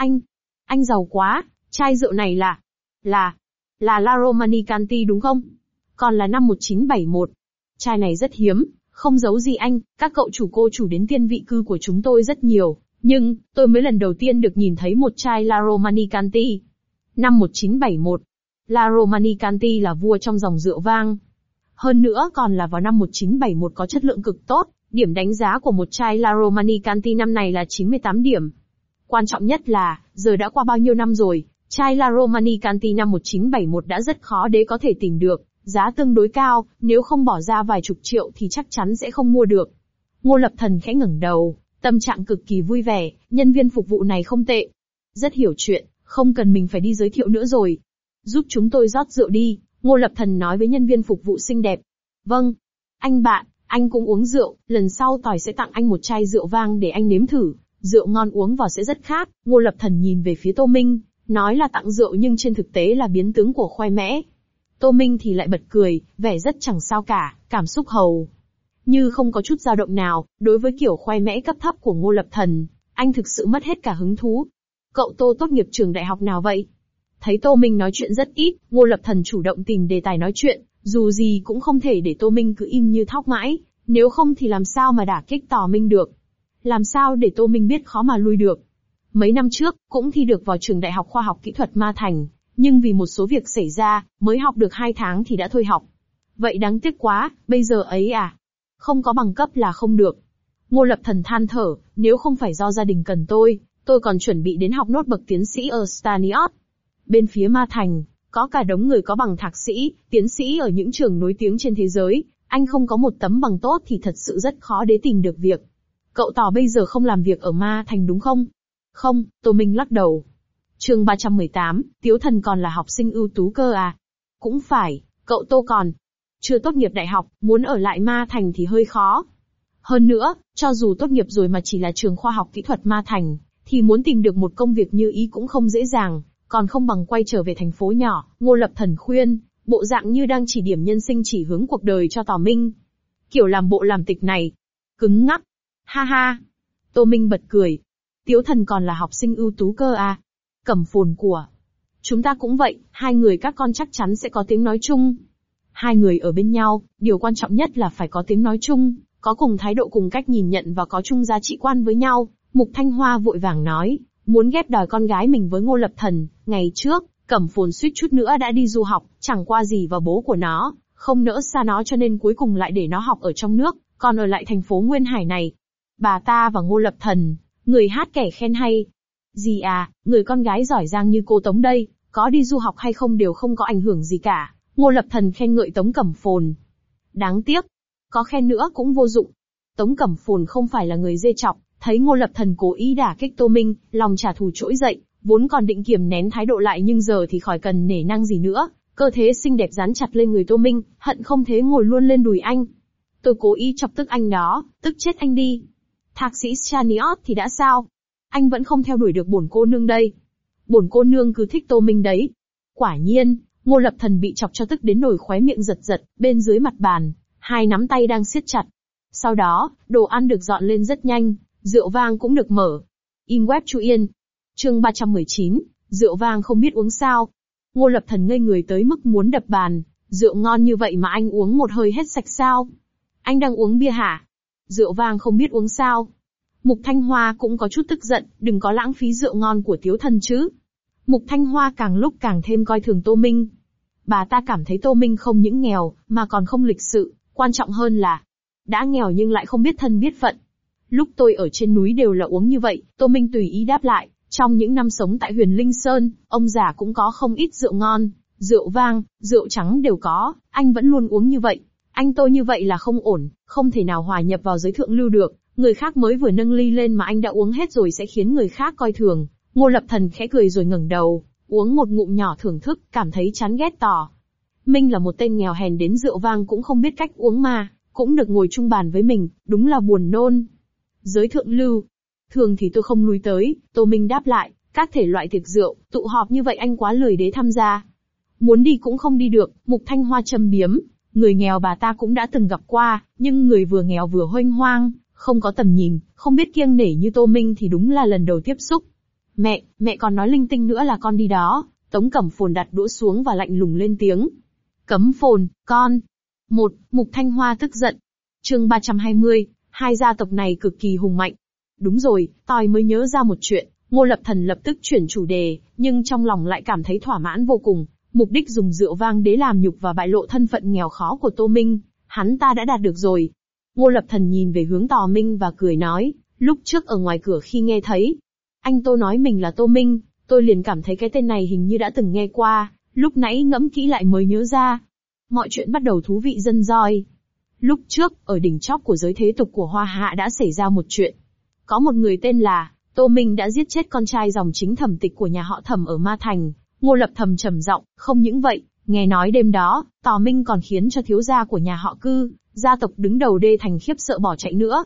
anh giàu quá, chai rượu này là La Romanée đúng không? Còn là năm 1971. Chai này rất hiếm, không giấu gì anh, các cậu chủ cô chủ đến tiên vị cư của chúng tôi rất nhiều, nhưng tôi mới lần đầu tiên được nhìn thấy một chai La Romanée. Năm 1971, La Romanée là vua trong dòng rượu vang. Hơn nữa còn là vào năm 1971 có chất lượng cực tốt, điểm đánh giá của một chai La Romanée năm này là 98 điểm. Quan trọng nhất là, giờ đã qua bao nhiêu năm rồi, chai La Romanée năm 1971 đã rất khó để có thể tìm được, Giá tương đối cao, nếu không bỏ ra vài chục triệu thì chắc chắn sẽ không mua được. Ngô Lập Thần khẽ ngẩng đầu, tâm trạng cực kỳ vui vẻ, nhân viên phục vụ này không tệ. Rất hiểu chuyện, không cần mình phải đi giới thiệu nữa rồi. Giúp chúng tôi rót rượu đi, Ngô Lập Thần nói với nhân viên phục vụ xinh đẹp. Vâng. Anh bạn, anh cũng uống rượu, lần sau tỏi sẽ tặng anh một chai rượu vang để anh nếm thử. Rượu ngon uống vào sẽ rất khác. Ngô Lập Thần nhìn về phía Tô Minh, nói là tặng rượu nhưng trên thực tế là biến tướng của khoe mẽ. Tô Minh thì lại bật cười, vẻ rất chẳng sao cả, cảm xúc hầu như không có chút dao động nào. Đối với kiểu khoe mẽ cấp thấp của Ngô Lập Thần, anh thực sự mất hết cả hứng thú. Cậu Tô tốt nghiệp trường đại học nào vậy? Thấy Tô Minh nói chuyện rất ít, Ngô Lập Thần chủ động tìm đề tài nói chuyện, dù gì cũng không thể để Tô Minh cứ im như thóc mãi, nếu không thì làm sao mà đả kích Tò Minh được. Làm sao để Tô Minh biết khó mà lui được. Mấy năm trước, cũng thi được vào trường Đại học Khoa học Kỹ thuật Ma Thành, nhưng vì một số việc xảy ra, mới học được 2 tháng thì đã thôi học. Vậy đáng tiếc quá, bây giờ ấy à? Không có bằng cấp là không được. Ngô Lập Thần than thở, nếu không phải do gia đình cần tôi còn chuẩn bị đến học nốt bậc tiến sĩ ở Staniot. Bên phía Ma Thành, có cả đống người có bằng thạc sĩ, tiến sĩ ở những trường nổi tiếng trên thế giới, anh không có một tấm bằng tốt thì thật sự rất khó để tìm được việc. Cậu Tò bây giờ không làm việc ở Ma Thành đúng không? Không, Tô Minh lắc đầu. Chương 318, Tiếu Thần còn là học sinh ưu tú cơ à? Cũng phải, cậu Tô còn chưa tốt nghiệp đại học, muốn ở lại Ma Thành thì hơi khó. Hơn nữa, cho dù tốt nghiệp rồi mà chỉ là trường khoa học kỹ thuật Ma Thành, thì muốn tìm được một công việc như ý cũng không dễ dàng, còn không bằng quay trở về thành phố nhỏ. Ngô Lập Thần khuyên, bộ dạng như đang chỉ điểm nhân sinh chỉ hướng cuộc đời cho Tò Minh. Kiểu làm bộ làm tịch này, cứng ngắc. Ha ha. Tô Minh bật cười. Tiếu Thần còn là học sinh ưu tú cơ à? Cẩm phồn của chúng ta cũng vậy, hai người các con chắc chắn sẽ có tiếng nói chung. Hai người ở bên nhau, điều quan trọng nhất là phải có tiếng nói chung, có cùng thái độ cùng cách nhìn nhận và có chung giá trị quan với nhau. Mục Thanh Hoa vội vàng nói, muốn ghép đòi con gái mình với Ngô Lập Thần. Ngày trước, Cẩm phồn suýt chút nữa đã đi du học, chẳng qua gì vào bố của nó, không nỡ xa nó cho nên cuối cùng lại để nó học ở trong nước, còn ở lại thành phố Nguyên Hải này. Bà ta và Ngô Lập Thần, người hát kẻ khen hay. Gì à, người con gái giỏi giang như cô Tống đây, có đi du học hay không đều không có ảnh hưởng gì cả. Ngô Lập Thần khen ngợi Tống Cẩm phồn. Đáng tiếc, có khen nữa cũng vô dụng. Tống Cẩm phồn không phải là người dê chọc, thấy Ngô Lập Thần cố ý đả kích Tô Minh, lòng trả thù trỗi dậy, vốn còn định kiềm nén thái độ lại nhưng giờ thì khỏi cần nể nang gì nữa, cơ thế xinh đẹp dán chặt lên người Tô Minh, hận không thế ngồi luôn lên đùi anh. Tôi cố ý chọc tức anh đó, tức chết anh đi. Thạc sĩ Staniot thì đã sao? Anh vẫn không theo đuổi được bổn cô nương đây. Bổn cô nương cứ thích Tô Minh đấy. Quả nhiên, Ngô Lập Thần bị chọc cho tức đến nổi khóe miệng giật giật, bên dưới mặt bàn, hai nắm tay đang siết chặt. Sau đó, đồ ăn được dọn lên rất nhanh, rượu vang cũng được mở. In web Chu Yên. Chương 319, rượu vang không biết uống sao. Ngô Lập Thần ngây người tới mức muốn đập bàn, rượu ngon như vậy mà anh uống một hơi hết sạch sao? Anh đang uống bia hả? Rượu vang không biết uống sao? Mục Thanh Hoa cũng có chút tức giận, đừng có lãng phí rượu ngon của Tiếu Thần chứ. Mục Thanh Hoa càng lúc càng thêm coi thường Tô Minh. Bà ta cảm thấy Tô Minh không những nghèo, mà còn không lịch sự, quan trọng hơn là đã nghèo nhưng lại không biết thân biết phận. Lúc tôi ở trên núi đều là uống như vậy, Tô Minh tùy ý đáp lại, trong những năm sống tại Huyền Linh Sơn, ông già cũng có không ít rượu ngon, rượu vang, rượu trắng đều có, anh vẫn luôn uống như vậy. Anh tôi như vậy là không ổn, không thể nào hòa nhập vào giới thượng lưu được, người khác mới vừa nâng ly lên mà anh đã uống hết rồi sẽ khiến người khác coi thường. Ngô Lập Thần khẽ cười rồi ngẩng đầu, uống một ngụm nhỏ thưởng thức, cảm thấy chán ghét tỏ. Minh là một tên nghèo hèn đến rượu vang cũng không biết cách uống mà, cũng được ngồi chung bàn với mình, đúng là buồn nôn. Giới thượng lưu. Thường thì tôi không lui tới, Tô Minh đáp lại, các thể loại tiệc rượu, tụ họp như vậy anh quá lười để tham gia. Muốn đi cũng không đi được, Mục Thanh Hoa châm biếm. Người nghèo bà ta cũng đã từng gặp qua, nhưng người vừa nghèo vừa huênh hoang, không có tầm nhìn, không biết kiêng nể như Tô Minh thì đúng là lần đầu tiếp xúc. Mẹ còn nói linh tinh nữa là con đi đó. Tống Cẩm phồn đặt đũa xuống và lạnh lùng lên tiếng. Cấm phồn, con. Mục Thanh Hoa tức giận. Chương 320, hai gia tộc này cực kỳ hùng mạnh. Đúng rồi, tôi mới nhớ ra một chuyện. Ngô Lập Thần lập tức chuyển chủ đề, nhưng trong lòng lại cảm thấy thỏa mãn vô cùng. Mục đích dùng rượu vang để làm nhục và bại lộ thân phận nghèo khó của Tô Minh, hắn ta đã đạt được rồi. Ngô Lập Thần nhìn về hướng Tò Minh và cười nói, lúc trước ở ngoài cửa khi nghe thấy anh Tô nói mình là Tô Minh, tôi liền cảm thấy cái tên này hình như đã từng nghe qua, lúc nãy ngẫm kỹ lại mới nhớ ra. mọi chuyện bắt đầu thú vị dần doi. Lúc trước, ở đỉnh chóp của giới thế tục của Hoa Hạ đã xảy ra một chuyện. Có một người tên là Tô Minh đã giết chết con trai dòng chính Thẩm Tịch của nhà họ Thẩm ở Ma Thành. Ngô Lập Thầm trầm giọng, không những vậy, nghe nói đêm đó, Tào Minh còn khiến cho thiếu gia của nhà họ Cư, gia tộc đứng đầu Đê Thành khiếp sợ bỏ chạy nữa.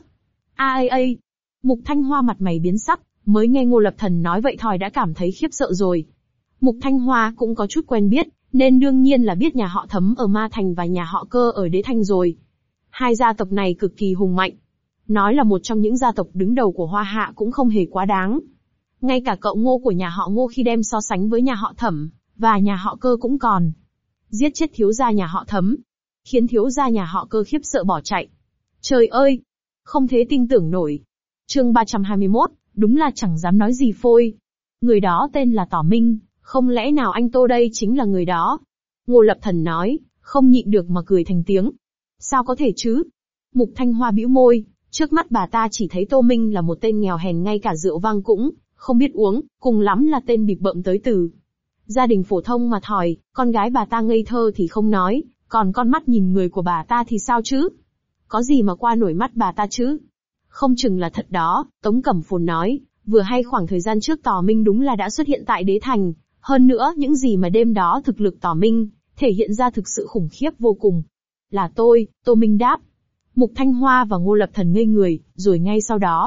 Mục Thanh Hoa mặt mày biến sắc, mới nghe Ngô Lập Thần nói vậy thôi đã cảm thấy khiếp sợ rồi. Mục Thanh Hoa cũng có chút quen biết, nên đương nhiên là biết nhà họ Thấm ở Ma Thành và nhà họ Cơ ở Đế Thành rồi. Hai gia tộc này cực kỳ hùng mạnh. Nói là một trong những gia tộc đứng đầu của Hoa Hạ cũng không hề quá đáng. Ngay cả cậu Ngô của nhà họ Ngô khi đem so sánh với nhà họ Thẩm và nhà họ Cơ cũng còn. Giết chết thiếu gia nhà họ Thấm, khiến thiếu gia nhà họ Cơ khiếp sợ bỏ chạy. Trời ơi! Không thể tin tưởng nổi. Chương 321, đúng là chẳng dám nói gì phôi. Người đó tên là Tào Minh, không lẽ nào anh Tô đây chính là người đó? Ngô Lập Thần nói, không nhịn được mà cười thành tiếng. Sao có thể chứ? Mục Thanh Hoa bĩu môi, trước mắt bà ta chỉ thấy Tô Minh là một tên nghèo hèn ngay cả rượu vang cũng không biết uống, cùng lắm là tên bịp bợm tới từ gia đình phổ thông mà thòi, con gái bà ta ngây thơ thì không nói, còn con mắt nhìn người của bà ta thì sao chứ? Có gì mà qua nổi mắt bà ta chứ? Không chừng là thật đó, Tống Cẩm Phồn nói, vừa hay khoảng thời gian trước Tào Minh đúng là đã xuất hiện tại Đế Thành, hơn nữa những gì mà đêm đó thực lực Tào Minh thể hiện ra thực sự khủng khiếp vô cùng. Là tôi, Tô Minh đáp. Mục Thanh Hoa và Ngô Lập Thần ngây người, rồi ngay sau đó.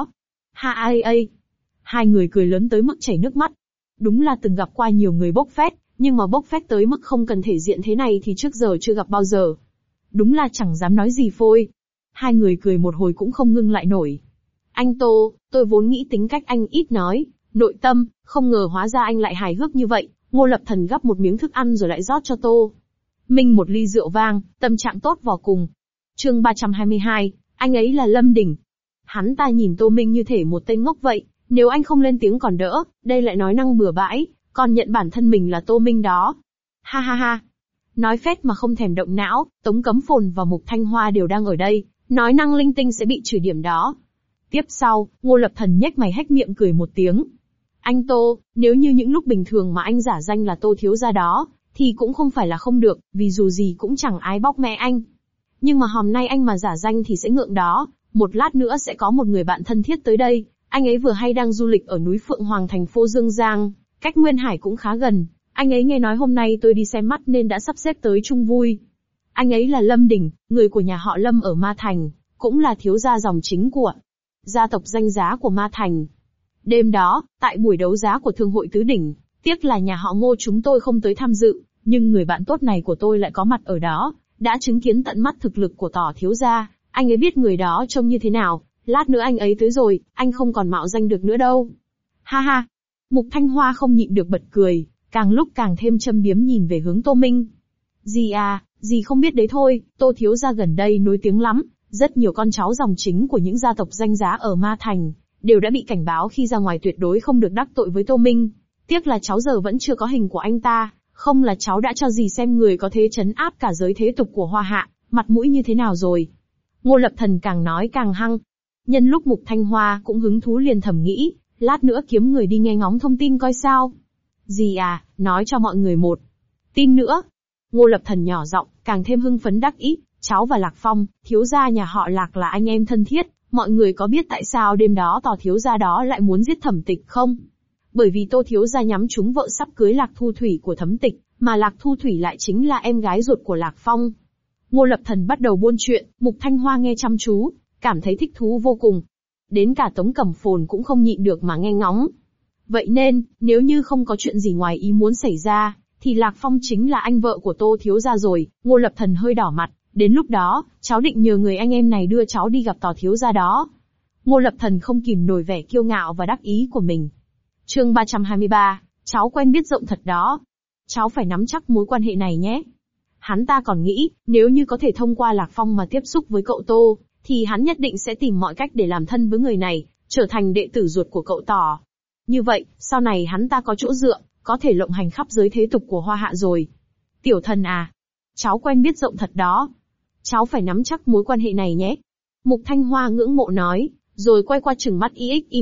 Hai người cười lớn tới mức chảy nước mắt. Đúng là từng gặp qua nhiều người bốc phét, nhưng mà bốc phét tới mức không cần thể diện thế này thì trước giờ chưa gặp bao giờ. Đúng là chẳng dám nói gì phôi. Hai người cười một hồi cũng không ngưng lại nổi. Anh Tô, tôi vốn nghĩ tính cách anh ít nói, nội tâm, không ngờ hóa ra anh lại hài hước như vậy. Ngô Lập Thần gắp một miếng thức ăn rồi lại rót cho Tô Minh một ly rượu vang, tâm trạng tốt vô cùng. Chương 322, anh ấy là Lâm Đỉnh. Hắn ta nhìn Tô Minh như thể một tên ngốc vậy, nếu anh không lên tiếng còn đỡ, đây lại nói năng bừa bãi, còn nhận bản thân mình là Tô Minh đó. Ha ha ha. Nói phét mà không thèm động não, Tống Cấm Phồn và Mục Thanh Hoa đều đang ở đây, nói năng linh tinh sẽ bị trừ điểm đó. Tiếp sau, Ngô Lập Thần nhếch mày hách miệng cười một tiếng. Anh Tô, nếu như những lúc bình thường mà anh giả danh là Tô thiếu gia đó, thì cũng không phải là không được, vì dù gì cũng chẳng ai bóc mẽ anh. Nhưng mà hôm nay anh mà giả danh thì sẽ ngượng đó, một lát nữa sẽ có một người bạn thân thiết tới đây, anh ấy vừa hay đang du lịch ở núi Phượng Hoàng thành phố Dương Giang, cách Nguyên Hải cũng khá gần, anh ấy nghe nói hôm nay tôi đi xem mắt nên đã sắp xếp tới chung vui. Anh ấy là Lâm Đỉnh, người của nhà họ Lâm ở Ma Thành, cũng là thiếu gia dòng chính của gia tộc danh giá của Ma Thành. Đêm đó, tại buổi đấu giá của Thương hội Tứ Đỉnh, tiếc là nhà họ Ngô chúng tôi không tới tham dự, nhưng người bạn tốt này của tôi lại có mặt ở đó, đã chứng kiến tận mắt thực lực của Tỏ thiếu gia, anh ấy biết người đó trông như thế nào, lát nữa anh ấy tới rồi, anh không còn mạo danh được nữa đâu. Ha ha. Mục Thanh Hoa không nhịn được bật cười, càng lúc càng thêm châm biếm nhìn về hướng Tô Minh. Gì à, gì không biết đấy thôi, Tô thiếu gia gần đây nổi tiếng lắm, rất nhiều con cháu dòng chính của những gia tộc danh giá ở Ma Thành đều đã bị cảnh báo khi ra ngoài tuyệt đối không được đắc tội với Tô Minh. Tiếc là cháu giờ vẫn chưa có hình của anh ta, không là cháu đã cho dì xem người có thế trấn áp cả giới thế tục của Hoa Hạ, mặt mũi như thế nào rồi. Ngô Lập Thần càng nói càng hăng. Nhân lúc Mục Thanh Hoa cũng hứng thú liền thầm nghĩ, lát nữa kiếm người đi nghe ngóng thông tin coi sao. Dì à, nói cho mọi người một tin nữa. Ngô Lập Thần nhỏ giọng, càng thêm hưng phấn đắc ý, cháu và Lạc Phong, thiếu gia nhà họ Lạc là anh em thân thiết, mọi người có biết tại sao đêm đó Tỏ thiếu gia đó lại muốn giết Thẩm Tịch không? Bởi vì Tô thiếu gia nhắm trúng vợ sắp cưới Lạc Thu Thủy của Thẩm Tịch, mà Lạc Thu Thủy lại chính là em gái ruột của Lạc Phong. Ngô Lập Thần bắt đầu buôn chuyện, Mục Thanh Hoa nghe chăm chú, cảm thấy thích thú vô cùng. Đến cả Tống Cẩm Phồn cũng không nhịn được mà nghe ngóng. Vậy nên, nếu như không có chuyện gì ngoài ý muốn xảy ra, thì Lạc Phong chính là anh vợ của Tô thiếu gia rồi. Ngô Lập Thần hơi đỏ mặt, đến lúc đó, cháu định nhờ người anh em này đưa cháu đi gặp Tỏ thiếu gia đó. Ngô Lập Thần không kìm nổi vẻ kiêu ngạo và đắc ý của mình. Chương 323, cháu quen biết rộng thật đó. Cháu phải nắm chắc mối quan hệ này nhé. Hắn ta còn nghĩ, nếu như có thể thông qua Lạc Phong mà tiếp xúc với cậu Tô, thì hắn nhất định sẽ tìm mọi cách để làm thân với người này, trở thành đệ tử ruột của cậu Tỏ. Như vậy, sau này hắn ta có chỗ dựa, có thể lộng hành khắp giới thế tục của Hoa Hạ rồi. Tiểu thần à, cháu quen biết rộng thật đó. Cháu phải nắm chắc mối quan hệ này nhé. Mục Thanh Hoa ngưỡng mộ nói, rồi quay qua trừng mắt IXI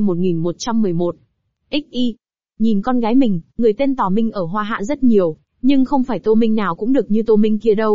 1111. XI, nhìn con gái mình, người tên Tỏ Minh ở Hoa Hạ rất nhiều, nhưng không phải Tô Minh nào cũng được như Tô Minh kia đâu.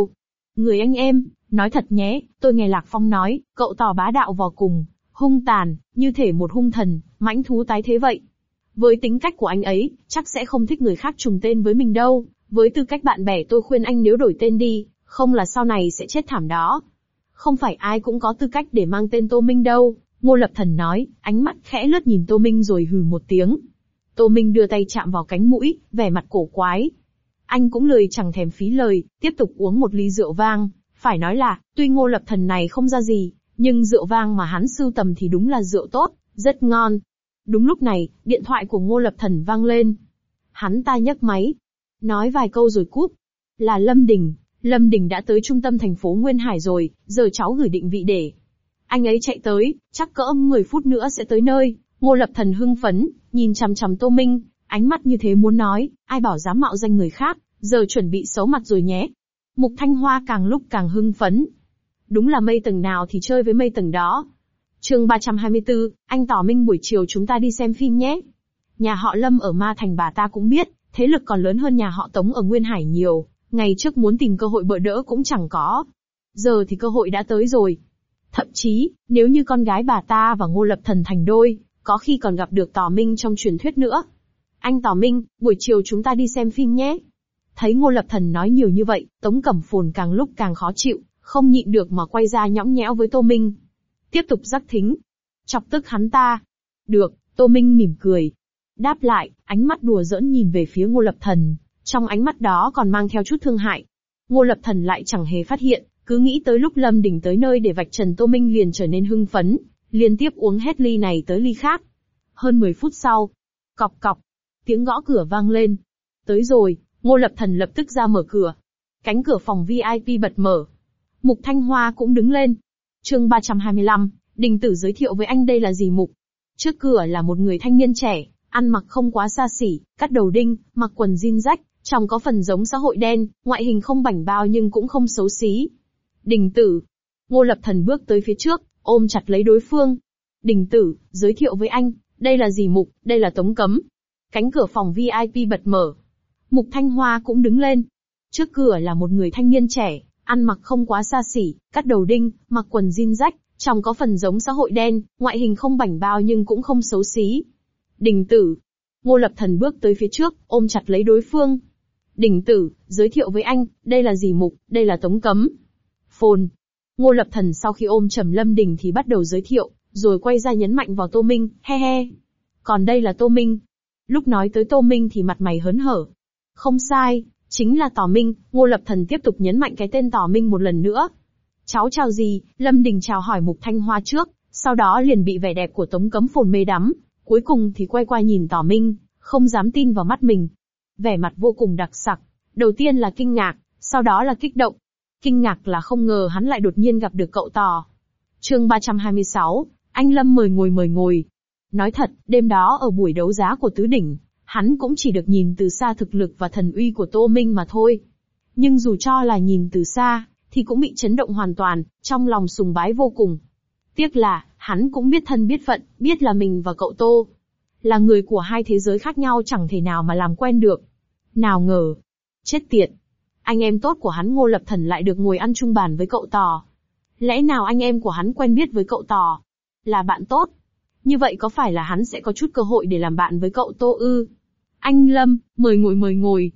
Người anh em, nói thật nhé, tôi nghe Lạc Phong nói, cậu Tò bá đạo vô cùng, hung tàn, như thể một hung thần, mãnh thú tái thế vậy. Với tính cách của anh ấy, chắc sẽ không thích người khác trùng tên với mình đâu. Với tư cách bạn bè tôi khuyên anh nếu đổi tên đi, không là sau này sẽ chết thảm đó. Không phải ai cũng có tư cách để mang tên Tô Minh đâu, Ngô Lập Thần nói, ánh mắt khẽ lướt nhìn Tô Minh rồi hừ một tiếng. Tô Minh đưa tay chạm vào cánh mũi, vẻ mặt cổ quái. Anh cũng lười chẳng thèm phí lời, tiếp tục uống một ly rượu vang. Phải nói là, tuy Ngô Lập Thần này không ra gì, nhưng rượu vang mà hắn sưu tầm thì đúng là rượu tốt, rất ngon. Đúng lúc này, điện thoại của Ngô Lập Thần vang lên. Hắn ta nhấc máy, nói vài câu rồi cúp. Là Lâm Đình. Lâm Đình đã tới trung tâm thành phố Nguyên Hải rồi, giờ cháu gửi định vị để. Anh ấy chạy tới, chắc cỡ 10 phút nữa sẽ tới nơi. Ngô Lập Thần hưng phấn, nhìn chằm chằm Tô Minh, ánh mắt như thế muốn nói, ai bảo dám mạo danh người khác, giờ chuẩn bị xấu mặt rồi nhé. Mục Thanh Hoa càng lúc càng hưng phấn. Đúng là mây tầng nào thì chơi với mây tầng đó. Chương 324, anh Tỏ Minh buổi chiều chúng ta đi xem phim nhé. Nhà họ Lâm ở Ma Thành bà ta cũng biết, thế lực còn lớn hơn nhà họ Tống ở Nguyên Hải nhiều, ngày trước muốn tìm cơ hội bợ đỡ cũng chẳng có. Giờ thì cơ hội đã tới rồi. Thậm chí, nếu như con gái bà ta và Ngô Lập Thần thành đôi, có khi còn gặp được Tỏ Minh trong truyền thuyết nữa. Anh Tỏ Minh, buổi chiều chúng ta đi xem phim nhé. Thấy Ngô Lập Thần nói nhiều như vậy, Tống Cẩm Phồn càng lúc càng khó chịu, không nhịn được mà quay ra nhõng nhẽo với Tô Minh. Tiếp tục rắc thính. Chọc tức hắn ta. Được, Tô Minh mỉm cười. Đáp lại, ánh mắt đùa giỡn nhìn về phía Ngô Lập Thần, trong ánh mắt đó còn mang theo chút thương hại. Ngô Lập Thần lại chẳng hề phát hiện, cứ nghĩ tới lúc Lâm Đình tới nơi để vạch trần Tô Minh liền trở nên hưng phấn, liên tiếp uống hết ly này tới ly khác. Hơn 10 phút sau, cọc cọc, tiếng gõ cửa vang lên. Tới rồi, Ngô Lập Thần lập tức ra mở cửa. Cánh cửa phòng VIP bật mở. Mục Thanh Hoa cũng đứng lên. Chương 325, Đình Tử giới thiệu với anh đây là gì Mục. Trước cửa là một người thanh niên trẻ, ăn mặc không quá xa xỉ, cắt đầu đinh, mặc quần jean rách, trông có phần giống xã hội đen, ngoại hình không bảnh bao nhưng cũng không xấu xí. Đình Tử. Ngô Lập Thần bước tới phía trước, ôm chặt lấy đối phương. Đình Tử, giới thiệu với anh, đây là gì Mục, đây là Tống Cấm. Cánh cửa phòng VIP bật mở. Mục Thanh Hoa cũng đứng lên. Trước cửa là một người thanh niên trẻ, ăn mặc không quá xa xỉ, cắt đầu đinh, mặc quần jean rách, trông có phần giống xã hội đen, ngoại hình không bảnh bao nhưng cũng không xấu xí. Đình Tử. Ngô Lập Thần bước tới phía trước, ôm chặt lấy đối phương. Đình Tử, giới thiệu với anh, đây là gì Mục, đây là Tống Cấm. Phồn. Ngô Lập Thần sau khi ôm Trầm Lâm Đình thì bắt đầu giới thiệu, rồi quay ra nhấn mạnh vào Tô Minh, he he. Còn đây là Tô Minh. Lúc nói tới Tô Minh thì mặt mày hớn hở. Không sai, chính là Tỏ Minh. Ngô Lập Thần tiếp tục nhấn mạnh cái tên Tỏ Minh một lần nữa. Cháu chào gì? Lâm Đình chào hỏi Mục Thanh Hoa trước, sau đó liền bị vẻ đẹp của Tống Cấm Phồn mê đắm, cuối cùng thì quay qua nhìn Tỏ Minh, không dám tin vào mắt mình. Vẻ mặt vô cùng đặc sắc, đầu tiên là kinh ngạc, sau đó là kích động. Kinh ngạc là không ngờ hắn lại đột nhiên gặp được cậu Tỏ. Chương 326, anh Lâm mời ngồi. Nói thật, đêm đó ở buổi đấu giá của Tứ Đỉnh, hắn cũng chỉ được nhìn từ xa thực lực và thần uy của Tô Minh mà thôi. Nhưng dù cho là nhìn từ xa, thì cũng bị chấn động hoàn toàn, trong lòng sùng bái vô cùng. Tiếc là, hắn cũng biết thân biết phận, biết là mình và cậu Tô là người của hai thế giới khác nhau chẳng thể nào mà làm quen được. Nào ngờ, chết tiệt, anh em tốt của hắn Ngô Lập Thần lại được ngồi ăn chung bàn với cậu Tỏ. Lẽ nào anh em của hắn quen biết với cậu Tỏ? Là bạn tốt? Như vậy có phải là hắn sẽ có chút cơ hội để làm bạn với cậu Tô ư? Anh Lâm, mời ngồi.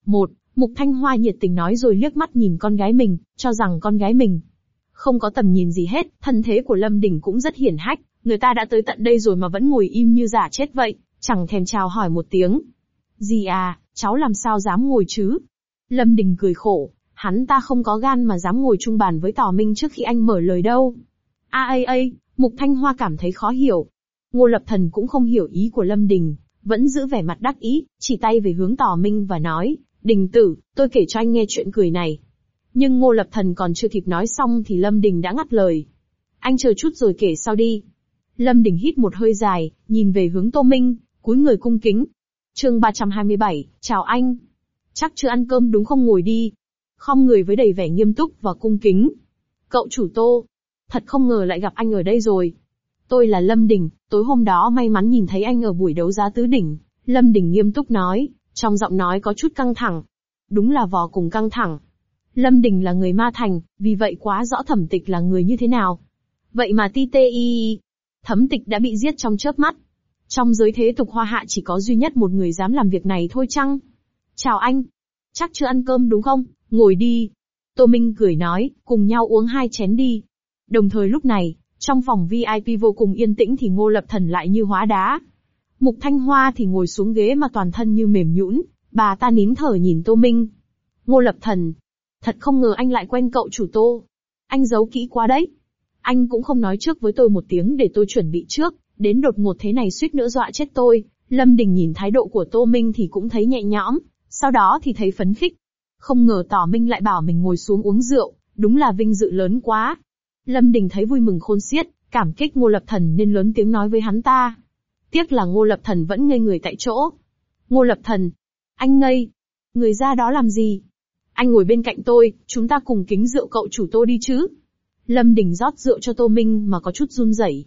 Mục Thanh Hoa nhiệt tình nói rồi liếc mắt nhìn con gái mình, cho rằng con gái mình không có tầm nhìn gì hết, thân thế của Lâm Đình cũng rất hiển hách, người ta đã tới tận đây rồi mà vẫn ngồi im như giả chết vậy, chẳng thèm chào hỏi một tiếng. Dì à, cháu làm sao dám ngồi chứ? Lâm Đình cười khổ, hắn ta không có gan mà dám ngồi chung bàn với Tỏ Minh trước khi anh mở lời đâu. Mục Thanh Hoa cảm thấy khó hiểu. Ngô Lập Thần cũng không hiểu ý của Lâm Đình, vẫn giữ vẻ mặt đắc ý, chỉ tay về hướng Tỏ Minh và nói, Đình Tử, tôi kể cho anh nghe chuyện cười này. Nhưng Ngô Lập Thần còn chưa kịp nói xong thì Lâm Đình đã ngắt lời. Anh chờ chút rồi kể sau đi. Lâm Đình hít một hơi dài, nhìn về hướng Tô Minh, cúi người cung kính. Chương 327, chào anh. Chắc chưa ăn cơm đúng không, ngồi đi. Khom người với đầy vẻ nghiêm túc và cung kính. Cậu chủ Tô, thật không ngờ lại gặp anh ở đây rồi. Tôi là Lâm Đình, tối hôm đó may mắn nhìn thấy anh ở buổi đấu giá Tứ Đỉnh. Lâm Đình nghiêm túc nói, trong giọng nói có chút căng thẳng. Đúng là vô cùng căng thẳng. Lâm Đình là người Ma Thành, vì vậy quá rõ Thẩm Tịch là người như thế nào. Vậy mà Thẩm Tịch đã bị giết trong chớp mắt. Trong giới thế tục Hoa Hạ chỉ có duy nhất một người dám làm việc này thôi chăng? Chào anh. Chắc chưa ăn cơm đúng không? Ngồi đi. Tô Minh cười nói, cùng nhau uống 2 chén đi. Đồng thời lúc này, trong phòng VIP vô cùng yên tĩnh thì Ngô Lập Thần lại như hóa đá. Mục Thanh Hoa thì ngồi xuống ghế mà toàn thân như mềm nhũn, bà ta nín thở nhìn Tô Minh. Ngô Lập Thần, thật không ngờ anh lại quen cậu chủ Tô. Anh giấu kỹ quá đấy. Anh cũng không nói trước với tôi một tiếng để tôi chuẩn bị trước, đến đột ngột thế này suýt nữa dọa chết tôi. Lâm Đình nhìn thái độ của Tô Minh thì cũng thấy nhẹ nhõm, sau đó thì thấy phấn khích. Không ngờ Tỏ Minh lại bảo mình ngồi xuống uống rượu, đúng là vinh dự lớn quá. Lâm Đình thấy vui mừng khôn xiết, cảm kích Ngô Lập Thần nên lớn tiếng nói với hắn ta. Tiếc là Ngô Lập Thần vẫn ngây người tại chỗ. Ngô Lập Thần, anh ngây, người ra đó làm gì? Anh ngồi bên cạnh tôi, chúng ta cùng kính rượu cậu chủ Tô đi chứ. Lâm Đình rót rượu cho Tô Minh mà có chút run rẩy.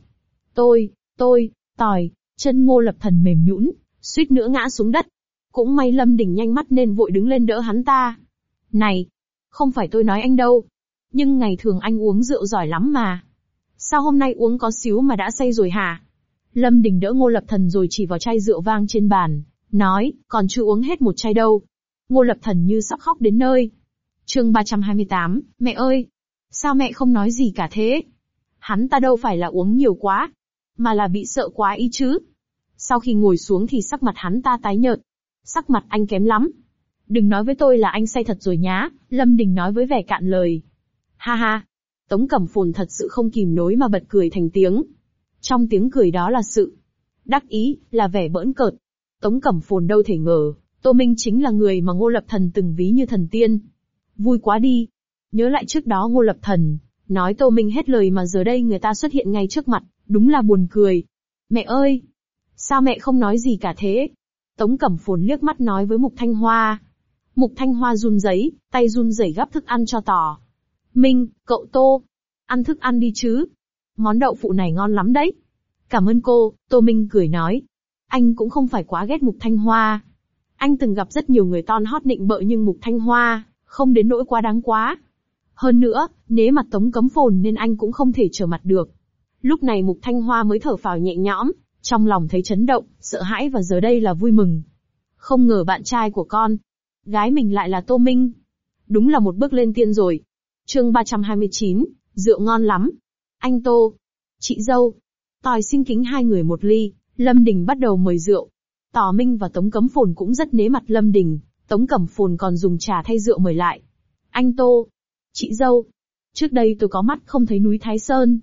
Tỏi, chân Ngô Lập Thần mềm nhũn, suýt nữa ngã xuống đất. Cũng may Lâm Đình nhanh mắt nên vội đứng lên đỡ hắn ta. Này, không phải tôi nói anh đâu. Nhưng ngày thường anh uống rượu giỏi lắm mà. Sao hôm nay uống có xíu mà đã say rồi hả? Lâm Đình đỡ Ngô Lập Thần rồi chỉ vào chai rượu vang trên bàn, nói, còn chưa uống hết một chai đâu. Ngô Lập Thần như sắp khóc đến nơi. Chương 328, mẹ ơi! Sao mẹ không nói gì cả thế? Hắn ta đâu phải là uống nhiều quá, mà là bị sợ quá ý chứ. Sau khi ngồi xuống thì sắc mặt hắn ta tái nhợt. Sắc mặt anh kém lắm. Đừng nói với tôi là anh say thật rồi nhá, Lâm Đình nói với vẻ cạn lời. Ha ha! Tống Cẩm Phồn thật sự không kìm nổi mà bật cười thành tiếng. Trong tiếng cười đó là sự đắc ý, là vẻ bỡn cợt. Tống Cẩm Phồn đâu thể ngờ, Tô Minh chính là người mà Ngô Lập Thần từng ví như thần tiên. Vui quá đi. Nhớ lại trước đó Ngô Lập Thần nói Tô Minh hết lời mà giờ đây người ta xuất hiện ngay trước mặt, đúng là buồn cười. Mẹ ơi! Sao mẹ không nói gì cả thế? Tống Cẩm Phồn liếc mắt nói với Mục Thanh Hoa. Mục Thanh Hoa run tay run rẩy gắp thức ăn cho Tỏ Minh, cậu Tô, ăn thức ăn đi chứ. Món đậu phụ này ngon lắm đấy. Cảm ơn cô, Tô Minh cười nói. Anh cũng không phải quá ghét Mục Thanh Hoa. Anh từng gặp rất nhiều người ton hót nịnh bợ nhưng Mục Thanh Hoa không đến nỗi quá đáng quá. Hơn nữa, nể mặt Tống Cẩm Phồn nên anh cũng không thể trở mặt được. Lúc này Mục Thanh Hoa mới thở phào nhẹ nhõm, trong lòng thấy chấn động, sợ hãi và giờ đây là vui mừng. Không ngờ bạn trai của con, gái mình lại là Tô Minh. Đúng là một bước lên tiên rồi. Chương 329, rượu ngon lắm. Anh Tô, chị dâu, Tòi xin kính hai người một ly. Lâm Đình bắt đầu mời rượu. Tỏ Minh và Tống Cẩm Phồn cũng rất nể mặt Lâm Đình, Tống Cẩm Phồn còn dùng trà thay rượu mời lại. Anh Tô, chị dâu, trước đây tôi có mắt không thấy núi Thái Sơn.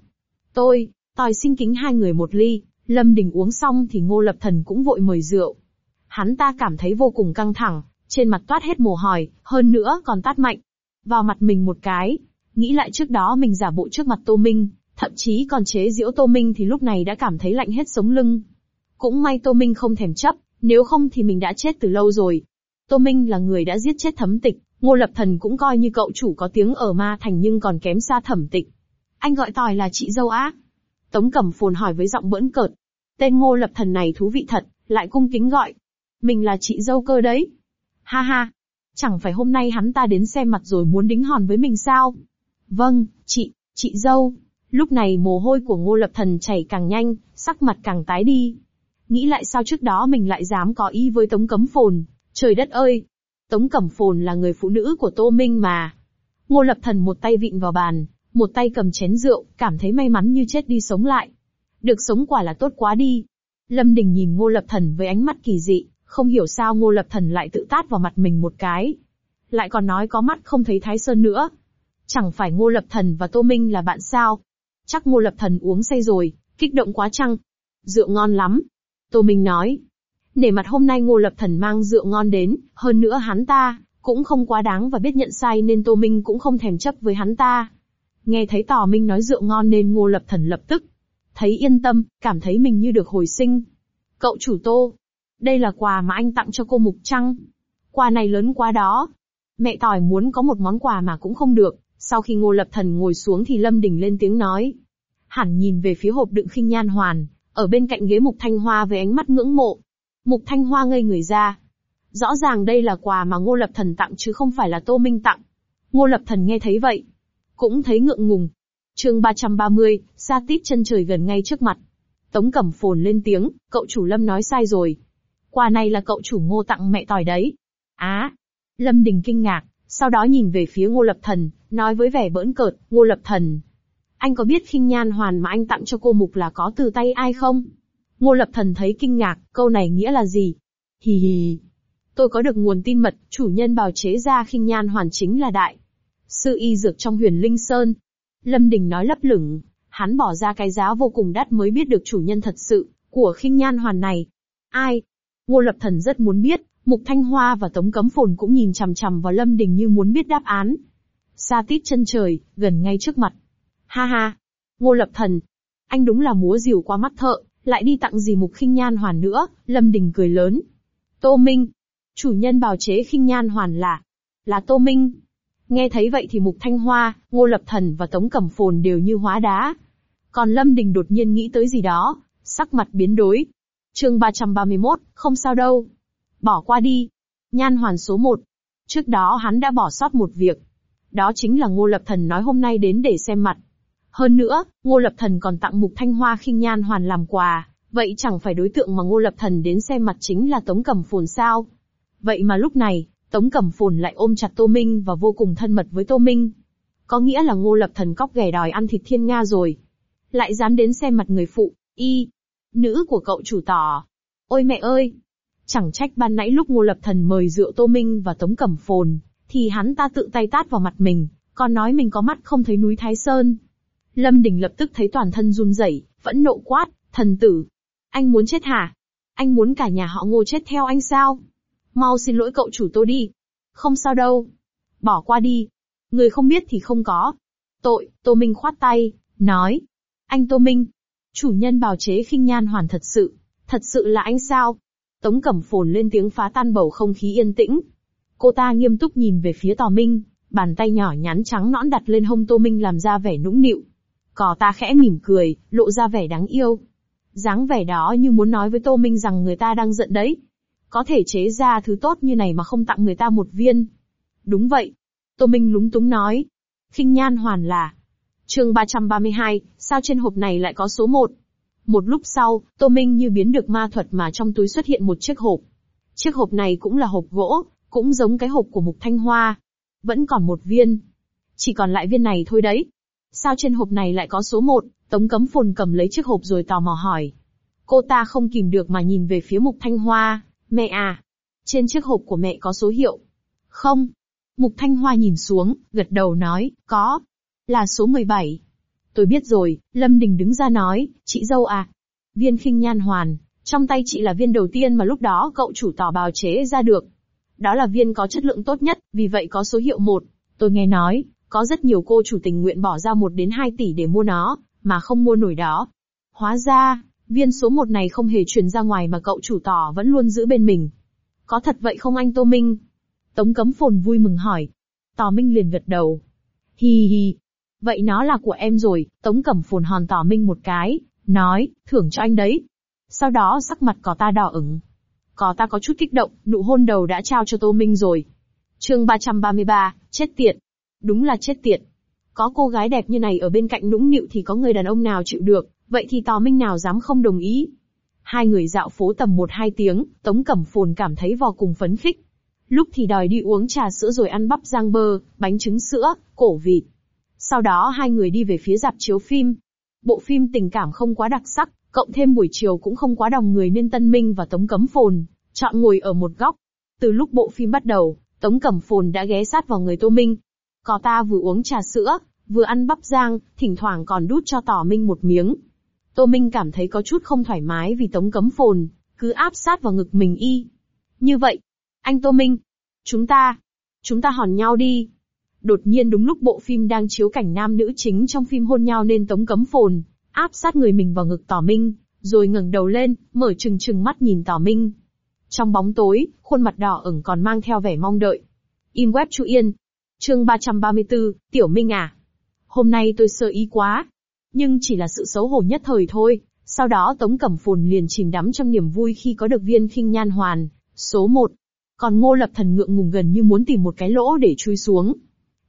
Tòi xin kính hai người một ly. Lâm Đình uống xong thì Ngô Lập Thần cũng vội mời rượu. Hắn ta cảm thấy vô cùng căng thẳng, trên mặt toát hết mồ hôi, hơn nữa còn tát mạnh vào mặt mình một cái. Nghĩ lại trước đó mình giả bộ trước mặt Tô Minh, thậm chí còn chế giễu Tô Minh thì lúc này đã cảm thấy lạnh hết sống lưng. Cũng may Tô Minh không thèm chấp, nếu không thì mình đã chết từ lâu rồi. Tô Minh là người đã giết chết Thẩm Tịch, Ngô Lập Thần cũng coi như cậu chủ có tiếng ở Ma Thành nhưng còn kém xa Thẩm Tịch. Anh gọi Tòi là chị dâu á? Tống Cẩm Phồn hỏi với giọng bỡn cợt. Tên Ngô Lập Thần này thú vị thật, lại cung kính gọi mình là chị dâu cơ đấy. Ha ha, chẳng phải hôm nay hắn ta đến xem mặt rồi muốn đính hòn với mình sao? Vâng, chị dâu. Lúc này mồ hôi của Ngô Lập Thần chảy càng nhanh, sắc mặt càng tái đi. Nghĩ lại sao trước đó mình lại dám có ý với Tống Cẩm Phồn, trời đất ơi. Tống Cẩm Phồn là người phụ nữ của Tô Minh mà. Ngô Lập Thần một tay vịn vào bàn, một tay cầm chén rượu, cảm thấy may mắn như chết đi sống lại. Được sống quả là tốt quá đi. Lâm Đình nhìn Ngô Lập Thần với ánh mắt kỳ dị, không hiểu sao Ngô Lập Thần lại tự tát vào mặt mình một cái. Lại còn nói có mắt không thấy Thái Sơn nữa. Chẳng phải Ngô Lập Thần và Tô Minh là bạn sao? Chắc Ngô Lập Thần uống say rồi, kích động quá chăng? Rượu ngon lắm. Tô Minh nói. Nể mặt hôm nay Ngô Lập Thần mang rượu ngon đến, hơn nữa hắn ta cũng không quá đáng và biết nhận sai nên Tô Minh cũng không thèm chấp với hắn ta. Nghe thấy Tỏ Minh nói rượu ngon nên Ngô Lập Thần lập tức thấy yên tâm, cảm thấy mình như được hồi sinh. Cậu chủ Tô, đây là quà mà anh tặng cho cô Mục Trăng. Quà này lớn quá đó. Mẹ Tỏi muốn có một món quà mà cũng không được. Sau khi Ngô Lập Thần ngồi xuống thì Lâm Đình lên tiếng nói. Hẳn nhìn về phía hộp đựng khinh nhan hoàn, ở bên cạnh ghế Mục Thanh Hoa với ánh mắt ngưỡng mộ. Mục Thanh Hoa ngây người ra. Rõ ràng đây là quà mà Ngô Lập Thần tặng chứ không phải là Tô Minh tặng. Ngô Lập Thần nghe thấy vậy, cũng thấy ngượng ngùng. Chương 330, sa tít chân trời gần ngay trước mặt. Tống Cẩm Phồn lên tiếng, cậu chủ Lâm nói sai rồi. Quà này là cậu chủ Ngô tặng mẹ tỏi đấy. Á! Lâm Đình kinh ngạc, sau đó nhìn về phía Ngô Lập Thần, nói với vẻ bỡn cợt, Ngô Lập Thần, anh có biết khinh nhan hoàn mà anh tặng cho cô Mục là có từ tay ai không? Ngô Lập Thần thấy kinh ngạc, câu này nghĩa là gì? Hì hì. Tôi có được nguồn tin mật, chủ nhân bào chế ra khinh nhan hoàn chính là đại sư y dược trong Huyền Linh Sơn. Lâm Đình nói lấp lửng, hắn bỏ ra cái giá vô cùng đắt mới biết được chủ nhân thật sự của khinh nhan hoàn này. Ai? Ngô Lập Thần rất muốn biết, Mục Thanh Hoa và Tống Cấm Phồn cũng nhìn chằm chằm vào Lâm Đình như muốn biết đáp án. Sa tít chân trời, gần ngay trước mặt. Ha ha! Ngô Lập Thần, anh đúng là múa rìu qua mắt thợ, lại đi tặng gì Mục khinh nhan hoàn nữa, Lâm Đình cười lớn. Tô Minh! Chủ nhân bào chế khinh nhan hoàn là Tô Minh. Nghe thấy vậy thì Mục Thanh Hoa, Ngô Lập Thần và Tống Cẩm Phồn đều như hóa đá. Còn Lâm Đình đột nhiên nghĩ tới gì đó, sắc mặt biến đổi. Chương 331, không sao đâu. Bỏ qua đi. Nhan hoàn số 1. Trước đó hắn đã bỏ sót một việc. Đó chính là Ngô Lập Thần nói hôm nay đến để xem mặt. Hơn nữa, Ngô Lập Thần còn tặng Mục Thanh Hoa khinh nhan hoàn làm quà, vậy chẳng phải đối tượng mà Ngô Lập Thần đến xem mặt chính là Tống Cẩm Phồn sao? Vậy mà lúc này, Tống Cẩm Phồn lại ôm chặt Tô Minh và vô cùng thân mật với Tô Minh. Có nghĩa là Ngô Lập Thần cóc ghẻ đòi ăn thịt thiên nga rồi. Lại dám đến xem mặt người phụ, nữ của cậu chủ tỏ. Ôi mẹ ơi! Chẳng trách ban nãy lúc Ngô Lập Thần mời rượu Tô Minh và Tống Cẩm Phồn, thì hắn ta tự tay tát vào mặt mình, còn nói mình có mắt không thấy núi Thái Sơn. Lâm Đình lập tức thấy toàn thân run rẩy, phẫn nộ quát, thần tử! Anh muốn chết hả? Anh muốn cả nhà họ Ngô chết theo anh sao? Mau xin lỗi cậu chủ tôi đi. Không sao đâu. Bỏ qua đi. Người không biết thì không có tội. Tô Minh khoát tay, nói. Anh Tô Minh, chủ nhân bào chế khinh nhan hoàn thật sự là anh sao? Tống Cẩm Phồn lên tiếng phá tan bầu không khí yên tĩnh. Cô ta nghiêm túc nhìn về phía Tò Minh, bàn tay nhỏ nhắn trắng nõn đặt lên hông Tô Minh làm ra vẻ nũng nịu. Cò ta khẽ mỉm cười, lộ ra vẻ đáng yêu. Dáng vẻ đó như muốn nói với Tô Minh rằng người ta đang giận đấy. Có thể chế ra thứ tốt như này mà không tặng người ta một viên. Đúng vậy. Tô Minh lúng túng nói. Khinh nhan hoàn là. Chương 332, sao trên hộp này lại có số 1? Một lúc sau, Tô Minh như biến được ma thuật mà trong túi xuất hiện một chiếc hộp. Chiếc hộp này cũng là hộp gỗ, cũng giống cái hộp của Mục Thanh Hoa. Vẫn còn một viên. Chỉ còn lại viên này thôi đấy. Sao trên hộp này lại có số 1? Tống Cấm Phồn cầm lấy chiếc hộp rồi tò mò hỏi. Cô ta không kìm được mà nhìn về phía Mục Thanh Hoa. Mẹ à, trên chiếc hộp của mẹ có số hiệu. Không. Mục Thanh Hoa nhìn xuống, gật đầu nói, có. Là số 17. Tôi biết rồi, Lâm Đình đứng ra nói, chị dâu à. Viên khinh nhan hoàn, trong tay chị là viên đầu tiên mà lúc đó cậu chủ tỏ bào chế ra được. Đó là viên có chất lượng tốt nhất, vì vậy có số hiệu 1. Tôi nghe nói, có rất nhiều cô chủ tình nguyện bỏ ra 1 đến 2 tỷ để mua nó, mà không mua nổi đó. Hóa ra, viên số 1 này không hề truyền ra ngoài mà cậu chủ tỏ vẫn luôn giữ bên mình. Có thật vậy không anh Tô Minh? Tống Cấm Phồn vui mừng hỏi. Tò Minh liền gật đầu. Hì hì. Vậy nó là của em rồi, Tống Cẩm Phồn hòn Tò Minh một cái, nói, thưởng cho anh đấy. Sau đó sắc mặt cò ta đỏ ửng. Cò ta có chút kích động, nụ hôn đầu đã trao cho Tô Minh rồi. Chương 333, chết tiệt. Đúng là chết tiệt. Có cô gái đẹp như này ở bên cạnh nũng nịu thì có người đàn ông nào chịu được, vậy thì Tò Minh nào dám không đồng ý. Hai người dạo phố tầm 1-2 tiếng, Tống Cẩm Phồn cảm thấy vô cùng phấn khích. Lúc thì đòi đi uống trà sữa rồi ăn bắp rang bơ, bánh trứng sữa, cổ vịt. Sau đó hai người đi về phía rạp chiếu phim. Bộ phim tình cảm không quá đặc sắc, cộng thêm buổi chiều cũng không quá đông người nên Tân Minh và Tống Cấm Phồn chọn ngồi ở một góc. Từ lúc bộ phim bắt đầu, Tống Cẩm Phồn đã ghé sát vào người Tô Minh. Cò ta vừa uống trà sữa, vừa ăn bắp rang, thỉnh thoảng còn đút cho Tò Minh một miếng. Tô Minh cảm thấy có chút không thoải mái vì Tống Cấm Phồn cứ áp sát vào ngực mình y. Như vậy, anh Tô Minh, chúng ta hòn nhau đi. Đột nhiên đúng lúc bộ phim đang chiếu cảnh nam nữ chính trong phim hôn nhau nên Tống Cấm Phồn áp sát người mình vào ngực Tò Minh, rồi ngẩng đầu lên, mở trừng mắt nhìn Tò Minh. Trong bóng tối, khuôn mặt đỏ ửng còn mang theo vẻ mong đợi. Im web Chu Yên. Chương 334, Tiểu Minh à. Hôm nay tôi sơ ý quá. Nhưng chỉ là sự xấu hổ nhất thời thôi. Sau đó Tống Cẩm Phồn liền chìm đắm trong niềm vui khi có được viên khinh nhan hoàn, số 1. Còn Ngô Lập Thần ngượng ngùng gần như muốn tìm một cái lỗ để chui xuống.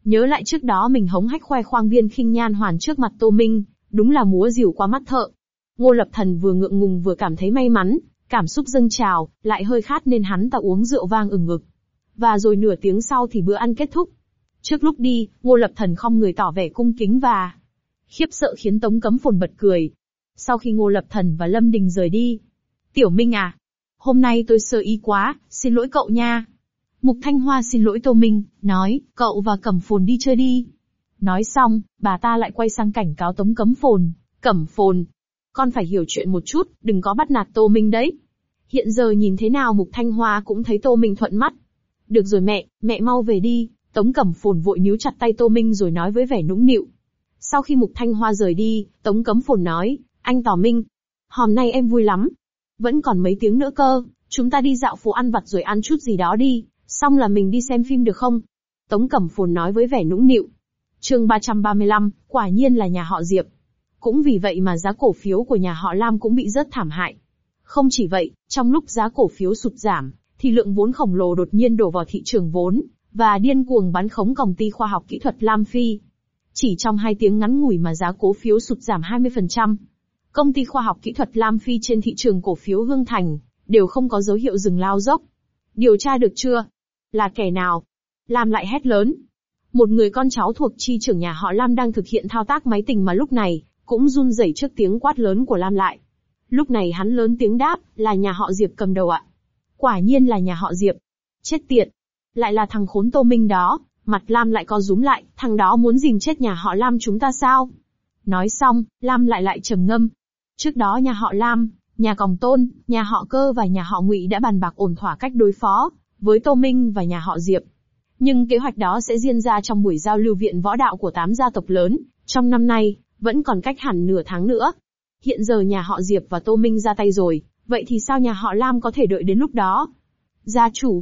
Nhớ lại trước đó mình hống hách khoe khoang Viên Khinh Nhan Hoàn trước mặt Tô Minh, đúng là múa rìu qua mắt thợ. Ngô Lập Thần vừa ngượng ngùng vừa cảm thấy may mắn, cảm xúc dâng trào, lại hơi khát nên hắn ta uống rượu vang ừng ngực. Và rồi nửa tiếng sau thì bữa ăn kết thúc. Trước lúc đi, Ngô Lập Thần khom người tỏ vẻ cung kính và khiếp sợ khiến Tống Cấm Phồn bật cười. Sau khi Ngô Lập Thần và Lâm Đình rời đi, Tiểu Minh à, hôm nay tôi sơ ý quá, xin lỗi cậu nha. Mục Thanh Hoa xin lỗi Tô Minh, nói, cậu và Cẩm Phồn đi chơi đi. Nói xong, bà ta lại quay sang cảnh cáo Tống Cấm Phồn, Cẩm Phồn, con phải hiểu chuyện một chút, đừng có bắt nạt Tô Minh đấy. Hiện giờ nhìn thế nào Mục Thanh Hoa cũng thấy Tô Minh thuận mắt. Được rồi mẹ mau về đi. Tống Cẩm Phồn vội níu chặt tay Tô Minh rồi nói với vẻ nũng nịu. Sau khi Mục Thanh Hoa rời đi, Tống Cấm Phồn nói, anh Tỏ Minh, hôm nay em vui lắm. Vẫn còn mấy tiếng nữa cơ, chúng ta đi dạo phố ăn vặt rồi ăn chút gì đó đi, xong là mình đi xem phim được không? Tống Cẩm Phồn nói với vẻ nũng nịu. Chương 335, quả nhiên là nhà họ Diệp. Cũng vì vậy mà giá cổ phiếu của nhà họ Lam cũng bị rớt thảm hại. Không chỉ vậy, trong lúc giá cổ phiếu sụt giảm, thì lượng vốn khổng lồ đột nhiên đổ vào thị trường vốn, và điên cuồng bán khống công ty khoa học kỹ thuật Lam Phi. Chỉ trong 2 tiếng ngắn ngủi mà giá cổ phiếu sụt giảm 20%. Công ty khoa học kỹ thuật Lam Phi trên thị trường cổ phiếu Hương Thành, đều không có dấu hiệu dừng lao dốc. Điều tra được chưa? Là kẻ nào? Lam lại hét lớn. Một người con cháu thuộc chi trưởng nhà họ Lam đang thực hiện thao tác máy tính mà lúc này, cũng run rẩy trước tiếng quát lớn của Lam lại. Lúc này hắn lớn tiếng đáp, là nhà họ Diệp cầm đầu ạ. Quả nhiên là nhà họ Diệp. Chết tiệt. Lại là thằng khốn Tô Minh đó, mặt Lam lại co rúm lại, thằng đó muốn dìm chết nhà họ Lam chúng ta sao? Nói xong, Lam lại trầm ngâm. Trước đó nhà họ Lam, nhà Còng Tôn, nhà họ Cơ và nhà họ Ngụy đã bàn bạc ổn thỏa cách đối phó với Tô Minh và nhà họ Diệp. Nhưng kế hoạch đó sẽ diễn ra trong buổi giao lưu viện võ đạo của 8 gia tộc lớn, trong năm nay, vẫn còn cách hẳn nửa tháng nữa. Hiện giờ nhà họ Diệp và Tô Minh ra tay rồi, vậy thì sao nhà họ Lam có thể đợi đến lúc đó? Gia chủ,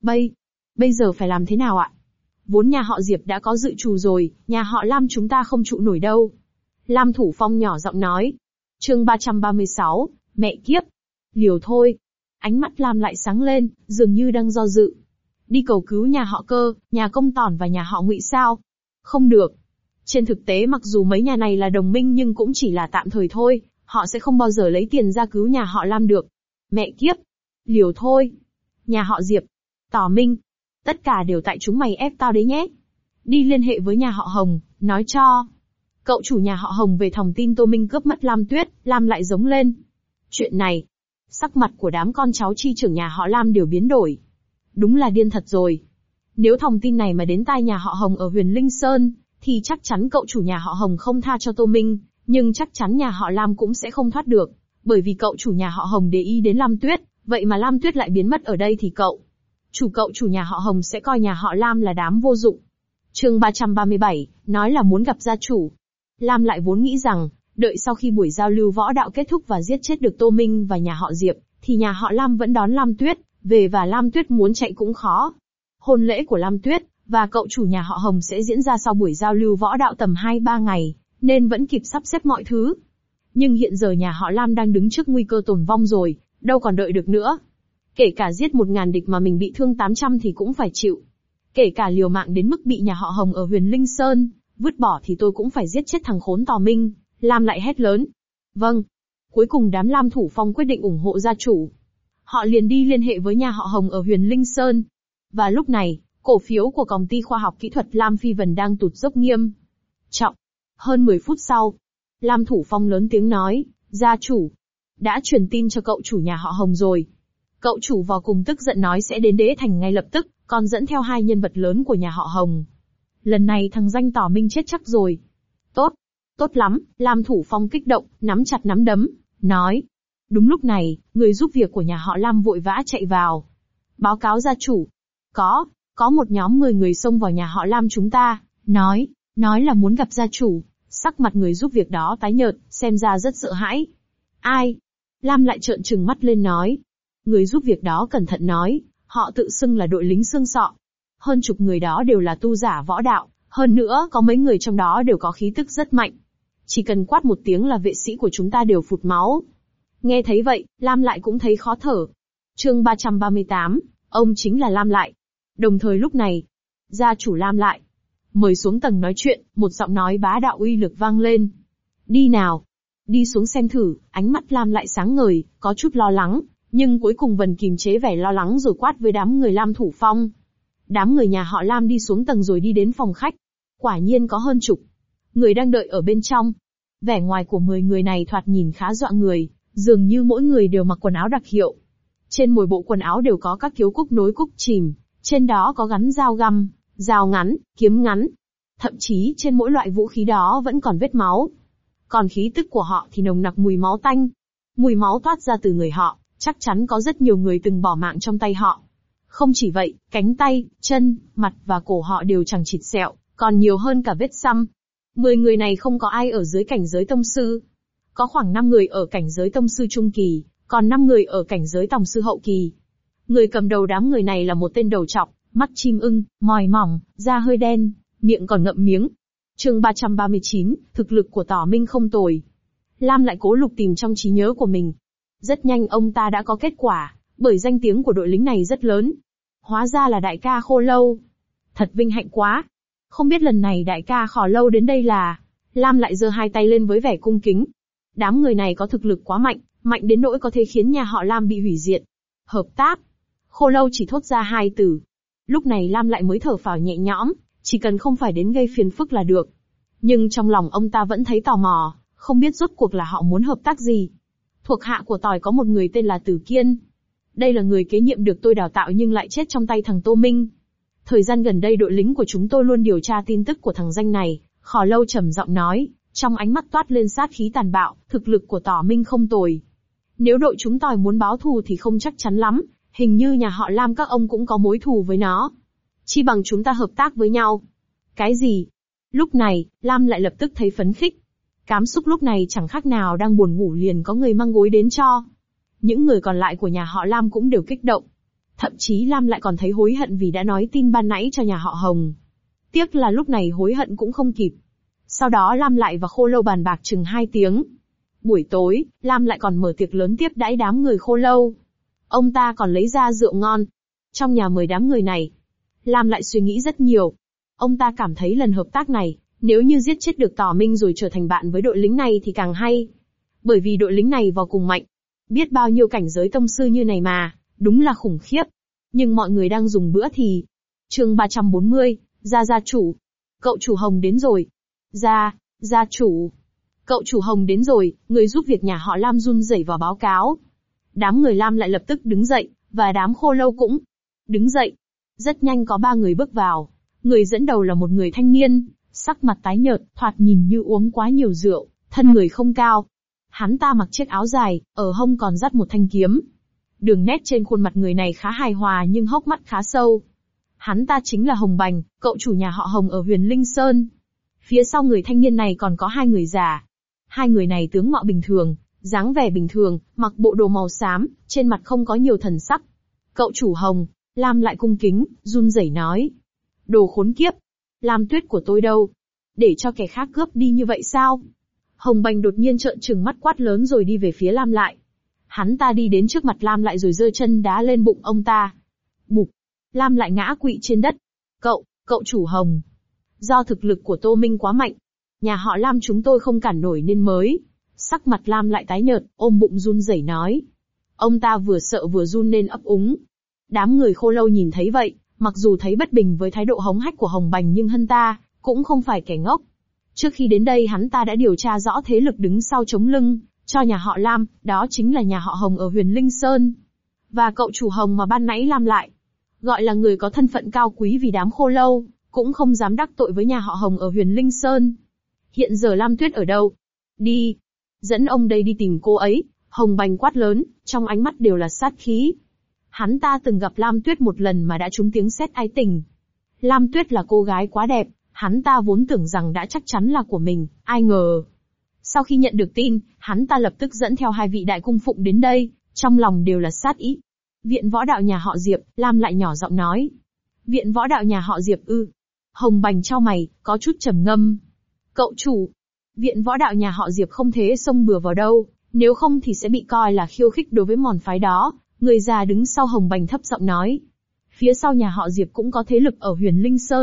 bây giờ phải làm thế nào ạ? Vốn nhà họ Diệp đã có dự trù rồi, nhà họ Lam chúng ta không trụ nổi đâu. Lam Thủ Phong nhỏ giọng nói. Chương 336, mẹ kiếp. Liều thôi. Ánh mắt Lam lại sáng lên, dường như đang do dự. Đi cầu cứu nhà họ Cơ, nhà Công Tòn và nhà họ Ngụy sao? Không được. Trên thực tế mặc dù mấy nhà này là đồng minh nhưng cũng chỉ là tạm thời thôi, họ sẽ không bao giờ lấy tiền ra cứu nhà họ Lam được. Mẹ kiếp. Liều thôi. Nhà họ Diệp, Tỏ Minh, tất cả đều tại chúng mày ép tao đấy nhé. Đi liên hệ với nhà họ Hồng, nói cho cậu chủ nhà họ Hồng về thòng tin Tô Minh cướp mất Lam Tuyết. Lam lại giống lên. Chuyện này, sắc mặt của đám con cháu chi trưởng nhà họ Lam đều biến đổi. Đúng là điên thật rồi. Nếu thòng tin này mà đến tai nhà họ Hồng ở Huyền Linh Sơn, thì chắc chắn cậu chủ nhà họ Hồng không tha cho Tô Minh, nhưng chắc chắn nhà họ Lam cũng sẽ không thoát được, bởi vì cậu chủ nhà họ Hồng để ý đến Lam Tuyết, vậy mà Lam Tuyết lại biến mất ở đây thì cậu chủ nhà họ Hồng sẽ coi nhà họ Lam là đám vô dụng. Chương 337, nói là muốn gặp gia chủ. Lam lại vốn nghĩ rằng, đợi sau khi buổi giao lưu võ đạo kết thúc và giết chết được Tô Minh và nhà họ Diệp, thì nhà họ Lam vẫn đón Lam Tuyết về và Lam Tuyết muốn chạy cũng khó. Hôn lễ của Lam Tuyết và cậu chủ nhà họ Hồng sẽ diễn ra sau buổi giao lưu võ đạo tầm 2-3 ngày, nên vẫn kịp sắp xếp mọi thứ. Nhưng hiện giờ nhà họ Lam đang đứng trước nguy cơ tổn vong rồi, đâu còn đợi được nữa. Kể cả giết 1000 địch mà mình bị thương 800 thì cũng phải chịu. Kể cả liều mạng đến mức bị nhà họ Hồng ở Huyền Linh Sơn vứt bỏ thì tôi cũng phải giết chết thằng khốn Tỏ Minh. Lam lại hét lớn. Vâng. Cuối cùng đám Lam Thủ Phong quyết định ủng hộ gia chủ. Họ liền đi liên hệ với nhà họ Hồng ở Huyền Linh Sơn. Và lúc này, cổ phiếu của công ty khoa học kỹ thuật Lam Phi Vân đang tụt dốc nghiêm trọng. Hơn 10 phút sau, Lam Thủ Phong lớn tiếng nói, gia chủ, đã truyền tin cho cậu chủ nhà họ Hồng rồi. Cậu chủ vô cùng tức giận nói sẽ đến Đế Thành ngay lập tức, còn dẫn theo 2 nhân vật lớn của nhà họ Hồng. Lần này thằng danh Tỏ Minh chết chắc rồi. Tốt lắm, Lam Thủ Phong kích động, nắm chặt nắm đấm, nói. Đúng lúc này, người giúp việc của nhà họ Lam vội vã chạy vào. Báo cáo gia chủ. Có một nhóm 10 người xông vào nhà họ Lam chúng ta, nói là muốn gặp gia chủ. Sắc mặt người giúp việc đó tái nhợt, xem ra rất sợ hãi. Ai? Lam lại trợn trừng mắt lên nói. Người giúp việc đó cẩn thận nói, họ tự xưng là đội lính xương sọ. Hơn chục người đó đều là tu giả võ đạo, hơn nữa có mấy người trong đó đều có khí tức rất mạnh. Chỉ cần quát một tiếng là vệ sĩ của chúng ta đều phụt máu. Nghe thấy vậy, Lam lại cũng thấy khó thở. Chương 338, ông chính là Lam lại. Đồng thời lúc này, gia chủ Lam lại. mời xuống tầng nói chuyện, một giọng nói bá đạo uy lực vang lên. Đi nào. Đi xuống xem thử, ánh mắt Lam lại sáng ngời, có chút lo lắng, nhưng cuối cùng vẫn kìm chế vẻ lo lắng rồi quát với đám người Lam Thủ Phong. Đám người nhà họ Lam đi xuống tầng rồi đi đến phòng khách. Quả nhiên có hơn chục người đang đợi ở bên trong. Vẻ ngoài của 10 người này thoạt nhìn khá dọa người, dường như mỗi người đều mặc quần áo đặc hiệu. Trên mỗi bộ quần áo đều có các kiếu cúc nối cúc chìm, trên đó có gắn dao găm, dao ngắn, kiếm ngắn. Thậm chí trên mỗi loại vũ khí đó vẫn còn vết máu. Còn khí tức của họ thì nồng nặc mùi máu tanh. Mùi máu toát ra từ người họ, chắc chắn có rất nhiều người từng bỏ mạng trong tay họ. Không chỉ vậy, cánh tay, chân, mặt và cổ họ đều chẳng chịt sẹo, còn nhiều hơn cả vết xăm. 10 người này không có ai ở dưới cảnh giới tông sư. Có khoảng 5 người ở cảnh giới tông sư trung kỳ, còn 5 người ở cảnh giới tông sư hậu kỳ. Người cầm đầu đám người này là một tên đầu trọc, mắt chim ưng, mòi mỏng, da hơi đen, miệng còn ngậm miếng. Chương 339, thực lực của Tỏ Minh không tồi. Lam lại cố lục tìm trong trí nhớ của mình. Rất nhanh ông ta đã có kết quả, bởi danh tiếng của đội lính này rất lớn. Hóa ra là đại ca Khô Lâu. Thật vinh hạnh quá. Không biết lần này đại ca Khò Lâu đến đây là... Lam lại giơ hai tay lên với vẻ cung kính. Đám người này có thực lực quá mạnh, mạnh đến nỗi có thể khiến nhà họ Lam bị hủy diệt. Hợp tác. Khô Lâu chỉ thốt ra 2 từ. Lúc này Lam lại mới thở phào nhẹ nhõm, chỉ cần không phải đến gây phiền phức là được. Nhưng trong lòng ông ta vẫn thấy tò mò, không biết rốt cuộc là họ muốn hợp tác gì. Thuộc hạ của Tỏi có một người tên là Tử Kiên. Đây là người kế nhiệm được tôi đào tạo nhưng lại chết trong tay thằng Tô Minh. Thời gian gần đây đội lính của chúng tôi luôn điều tra tin tức của thằng danh này, Khò Lâu trầm giọng nói, trong ánh mắt toát lên sát khí tàn bạo, thực lực của Tỏ Minh không tồi. Nếu đội chúng Tỏi muốn báo thù thì không chắc chắn lắm, hình như nhà họ Lam các ông cũng có mối thù với nó. Chi bằng chúng ta hợp tác với nhau. Cái gì? Lúc này, Lam lại lập tức thấy phấn khích. Cảm xúc lúc này chẳng khác nào đang buồn ngủ liền có người mang gối đến cho. Những người còn lại của nhà họ Lam cũng đều kích động. Thậm chí Lam lại còn thấy hối hận vì đã nói tin ban nãy cho nhà họ Hồng. Tiếc là lúc này hối hận cũng không kịp. Sau đó Lam lại và Khô Lâu bàn bạc chừng 2 tiếng. Buổi tối, Lam lại còn mở tiệc lớn tiếp đãi đám người Khô Lâu. Ông ta còn lấy ra rượu ngon. Trong nhà mời đám người này, Lam lại suy nghĩ rất nhiều. Ông ta cảm thấy lần hợp tác này, nếu như giết chết được Tỏ Minh rồi trở thành bạn với đội lính này thì càng hay. Bởi vì đội lính này vô cùng mạnh. Biết bao nhiêu cảnh giới tông sư như này mà, đúng là khủng khiếp. Nhưng mọi người đang dùng bữa thì... Chương 340, gia chủ. Cậu chủ Hồng đến rồi. Gia chủ. Cậu chủ Hồng đến rồi, người giúp việc nhà họ Lam run rẩy vào báo cáo. Đám người Lam lại lập tức đứng dậy, và đám Khô Lâu cũng đứng dậy. Rất nhanh có 3 người bước vào. Người dẫn đầu là một người thanh niên, sắc mặt tái nhợt, thoạt nhìn như uống quá nhiều rượu, thân người không cao. Hắn ta mặc chiếc áo dài, ở hông còn dắt một thanh kiếm. Đường nét trên khuôn mặt người này khá hài hòa nhưng hốc mắt khá sâu. Hắn ta chính là Hồng Bành, cậu chủ nhà họ Hồng ở Huyền Linh Sơn. Phía sau người thanh niên này còn có 2 người già. 2 người này tướng mạo bình thường, dáng vẻ bình thường, mặc bộ đồ màu xám, trên mặt không có nhiều thần sắc. Cậu chủ Hồng, Lam lại cung kính, run rẩy nói. Đồ khốn kiếp! Lam Tuyết của tôi đâu? Để cho kẻ khác cướp đi như vậy sao? Hồng Bành đột nhiên trợn trừng mắt quát lớn rồi đi về phía Lam lại. Hắn ta đi đến trước mặt Lam lại rồi giơ chân đá lên bụng ông ta. Bụp! Lam lại ngã quỵ trên đất. Cậu chủ Hồng. Do thực lực của Tô Minh quá mạnh, nhà họ Lam chúng tôi không cản nổi nên mới. Sắc mặt Lam lại tái nhợt, ôm bụng run rẩy nói. Ông ta vừa sợ vừa run nên ấp úng. Đám người Khô Lâu nhìn thấy vậy, mặc dù thấy bất bình với thái độ hống hách của Hồng Bành nhưng hắn ta cũng không phải kẻ ngốc. Trước khi đến đây hắn ta đã điều tra rõ thế lực đứng sau chống lưng cho nhà họ Lam, đó chính là nhà họ Hồng ở Huyền Linh Sơn. Và cậu chủ Hồng mà ban nãy Lam lại gọi là người có thân phận cao quý vì đám Khô Lâu cũng không dám đắc tội với nhà họ Hồng ở Huyền Linh Sơn. Hiện giờ Lam Tuyết ở đâu? Đi! Dẫn ông đây đi tìm cô ấy, Hồng Bành quát lớn, trong ánh mắt đều là sát khí. Hắn ta từng gặp Lam Tuyết một lần mà đã trúng tiếng sét ái tình. Lam Tuyết là cô gái quá đẹp, hắn ta vốn tưởng rằng đã chắc chắn là của mình, ai ngờ. Sau khi nhận được tin, hắn ta lập tức dẫn theo 2 vị đại cung phụng đến đây, trong lòng đều là sát ý. Viện võ đạo nhà họ Diệp, Lam lại nhỏ giọng nói. Viện võ đạo nhà họ Diệp ư? Hồng Bành chau mày, có chút trầm ngâm. Cậu chủ, viện võ đạo nhà họ Diệp không thế xông bừa vào đâu, nếu không thì sẽ bị coi là khiêu khích đối với môn phái đó. Người già đứng sau Hồng Bành thấp giọng nói. Phía sau nhà họ Diệp cũng có thế lực ở Huyền Linh Sơn,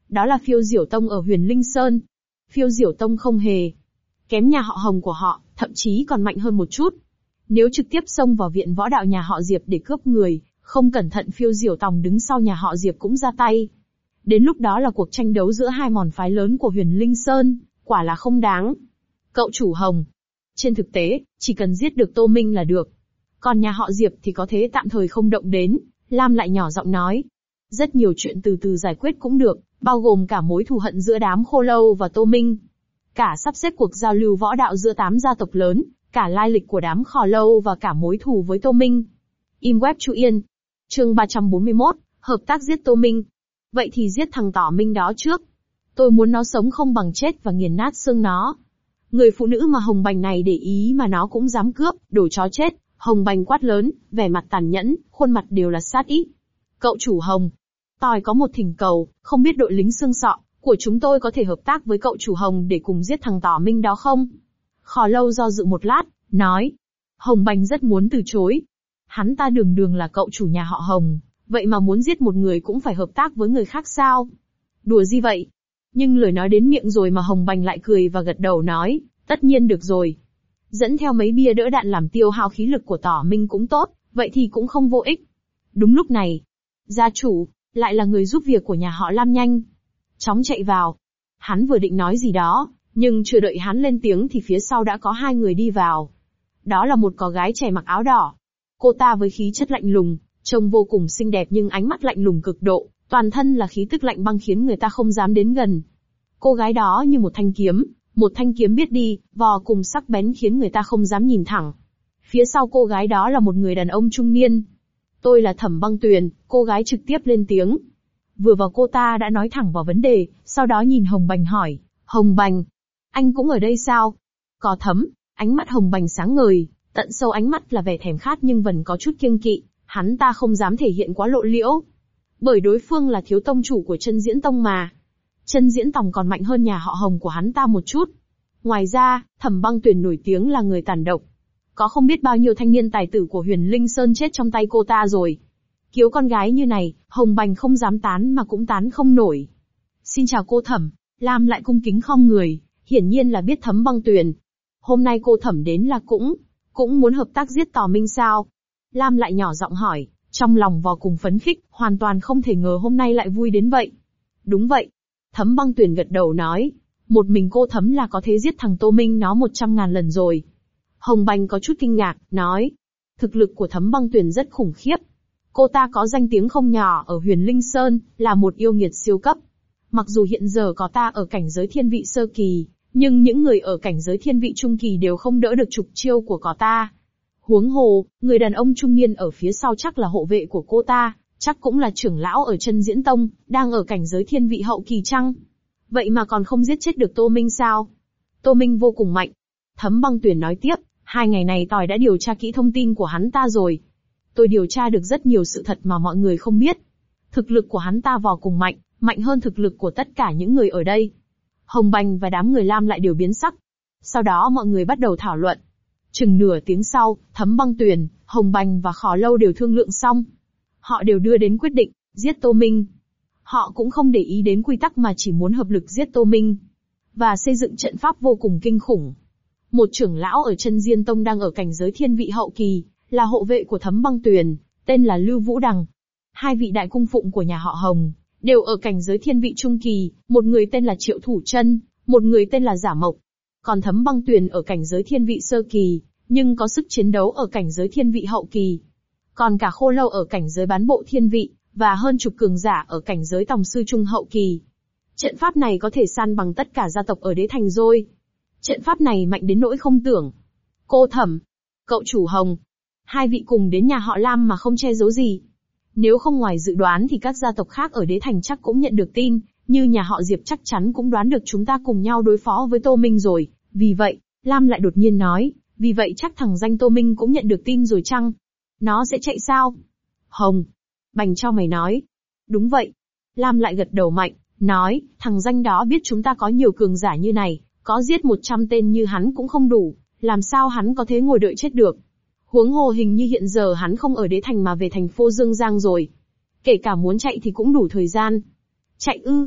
Đó là Phiêu Diểu Tông ở Huyền Linh Sơn. Phiêu Diểu Tông không hề kém nhà họ Hồng của họ, thậm chí còn mạnh hơn một chút. Nếu trực tiếp xông vào viện võ đạo nhà họ Diệp để cướp người, không cẩn thận Phiêu Diểu Tông đứng sau nhà họ Diệp cũng ra tay. Đến lúc đó là cuộc tranh đấu giữa hai môn phái lớn của Huyền Linh Sơn, quả là không đáng. Cậu chủ Hồng, trên thực tế, chỉ cần giết được Tô Minh là được. Còn nhà họ Diệp thì có thế tạm thời không động đến, Lam lại nhỏ giọng nói. Rất nhiều chuyện từ từ giải quyết cũng được, bao gồm cả mối thù hận giữa đám Khô Lâu và Tô Minh. Cả sắp xếp cuộc giao lưu võ đạo giữa 8 gia tộc lớn, cả lai lịch của đám Khò Lâu và cả mối thù với Tô Minh. Im web Chu Yên. Chương 341, hợp tác giết Tô Minh. Vậy thì giết thằng Tỏ Minh đó trước. Tôi muốn nó sống không bằng chết và nghiền nát xương nó. Người phụ nữ mà Hồng Bành này để ý mà nó cũng dám cướp, đồ chó chết. Hồng Bành quát lớn, vẻ mặt tàn nhẫn, khuôn mặt đều là sát ý. Cậu chủ Hồng, tôi có một thỉnh cầu, không biết đội lính xương sọ của chúng tôi có thể hợp tác với cậu chủ Hồng để cùng giết thằng Tỏ Minh đó không? Khò Lâu do dự một lát, nói. Hồng Bành rất muốn từ chối. Hắn ta đường đường là cậu chủ nhà họ Hồng, vậy mà muốn giết một người cũng phải hợp tác với người khác sao? Đùa gì vậy? Nhưng lời nói đến miệng rồi mà Hồng Bành lại cười và gật đầu nói, tất nhiên được rồi. Dẫn theo mấy bia đỡ đạn làm tiêu hao khí lực của Tỏ Minh cũng tốt, vậy thì cũng không vô ích. Đúng lúc này, gia chủ, lại là người giúp việc của nhà họ Lam nhanh chóng chạy vào. Hắn vừa định nói gì đó, nhưng chưa đợi hắn lên tiếng thì phía sau đã có hai người đi vào. Đó là một cô gái trẻ mặc áo đỏ. Cô ta với khí chất lạnh lùng, trông vô cùng xinh đẹp nhưng ánh mắt lạnh lùng cực độ, toàn thân là khí tức lạnh băng khiến người ta không dám đến gần. Cô gái đó như một thanh kiếm biết đi, vò cùng sắc bén khiến người ta không dám nhìn thẳng. Phía sau cô gái đó là một người đàn ông trung niên. Tôi là Thẩm Băng Tuyền, cô gái trực tiếp lên tiếng. Vừa vào cô ta đã nói thẳng vào vấn đề, sau đó nhìn Hồng Bành hỏi, Hồng Bành, anh cũng ở đây sao? Có Thấm, ánh mắt Hồng Bành sáng ngời, tận sâu ánh mắt là vẻ thèm khát nhưng vẫn có chút kiêng kỵ, hắn ta không dám thể hiện quá lộ liễu. Bởi đối phương là thiếu tông chủ của Chân Diễn Tông mà. Chân Diễn Tông còn mạnh hơn nhà họ Hồng của hắn ta một chút. Ngoài ra, Thẩm Băng Tuyền nổi tiếng là người tàn độc. Có không biết bao nhiêu thanh niên tài tử của Huyền Linh Sơn chết trong tay cô ta rồi. Kiếu con gái như này, Hồng Bành không dám tán mà cũng tán không nổi. Xin chào cô Thẩm, Lam lại cung kính khom người, hiển nhiên là biết Thẩm Băng Tuyền. Hôm nay cô Thẩm đến là cũng muốn hợp tác giết Tỏ Minh sao? Lam lại nhỏ giọng hỏi, trong lòng vô cùng phấn khích, hoàn toàn không thể ngờ hôm nay lại vui đến vậy. Đúng vậy. Thẩm Băng Tuyền gật đầu nói, một mình cô Thẩm là có thể giết thằng Tô Minh nó 100.000 lần rồi. Hồng Bành có chút kinh ngạc, nói, thực lực của Thẩm Băng Tuyền rất khủng khiếp. Cô ta có danh tiếng không nhỏ ở Huyền Linh Sơn, là một yêu nghiệt siêu cấp. Mặc dù hiện giờ có ta ở cảnh giới thiên vị sơ kỳ, nhưng những người ở cảnh giới thiên vị trung kỳ đều không đỡ được trục chiêu của có ta. Huống hồ, người đàn ông trung niên ở phía sau chắc là hộ vệ của cô ta, chắc cũng là trưởng lão ở Chân Diễn Tông, đang ở cảnh giới thiên vị hậu kỳ chăng? Vậy mà còn không giết chết được Tô Minh sao? Tô Minh vô cùng mạnh. Thẩm Băng Tuyền nói tiếp, 2 ngày này tỏi đã điều tra kỹ thông tin của hắn ta rồi. Tôi điều tra được rất nhiều sự thật mà mọi người không biết. Thực lực của hắn ta vô cùng mạnh, mạnh hơn thực lực của tất cả những người ở đây. Hồng Bành và đám người Lam lại đều biến sắc. Sau đó mọi người bắt đầu thảo luận. Chừng nửa tiếng sau, Thẩm Băng Tuyền, Hồng Bành và Khò Lâu đều thương lượng xong. Họ đều đưa đến quyết định, giết Tô Minh. Họ cũng không để ý đến quy tắc mà chỉ muốn hợp lực giết Tô Minh. Và xây dựng trận pháp vô cùng kinh khủng. Một trưởng lão ở Chân Diên Tông đang ở cảnh giới thiên vị hậu kỳ, là hộ vệ của Thẩm Băng Tuyền, tên là Lưu Vũ Đằng. 2 vị đại cung phụng của nhà họ Hồng, đều ở cảnh giới thiên vị trung kỳ, một người tên là Triệu Thủ Chân, một người tên là Giả Mộc. Còn Thẩm Băng Tuyền ở cảnh giới thiên vị sơ kỳ, nhưng có sức chiến đấu ở cảnh giới thiên vị hậu kỳ. Còn cả Khô Lâu ở cảnh giới bán bộ thiên vị, và hơn chục cường giả ở cảnh giới tòng sư trung hậu kỳ. Trận pháp này có thể san bằng tất cả gia tộc ở Đế Thành rồi. Trận pháp này mạnh đến nỗi không tưởng. Cô Thẩm, cậu chủ Hồng, 2 vị cùng đến nhà họ Lam mà không che giấu gì. Nếu không ngoài dự đoán thì các gia tộc khác ở Đế Thành chắc cũng nhận được tin, như nhà họ Diệp chắc chắn cũng đoán được chúng ta cùng nhau đối phó với Tô Minh rồi. Vì vậy, Lam lại đột nhiên nói, vì vậy chắc thằng danh Tô Minh cũng nhận được tin rồi chăng? Nó sẽ chạy sao? Hồng Bành cho mày nói. Đúng vậy. Lam lại gật đầu mạnh, nói, thằng danh đó biết chúng ta có nhiều cường giả như này, có giết 100 tên như hắn cũng không đủ, làm sao hắn có thể ngồi đợi chết được. Huống hồ hình như hiện giờ hắn không ở Đế Thành mà về thành phố Dương Giang rồi. Kể cả muốn chạy thì cũng đủ thời gian. Chạy ư?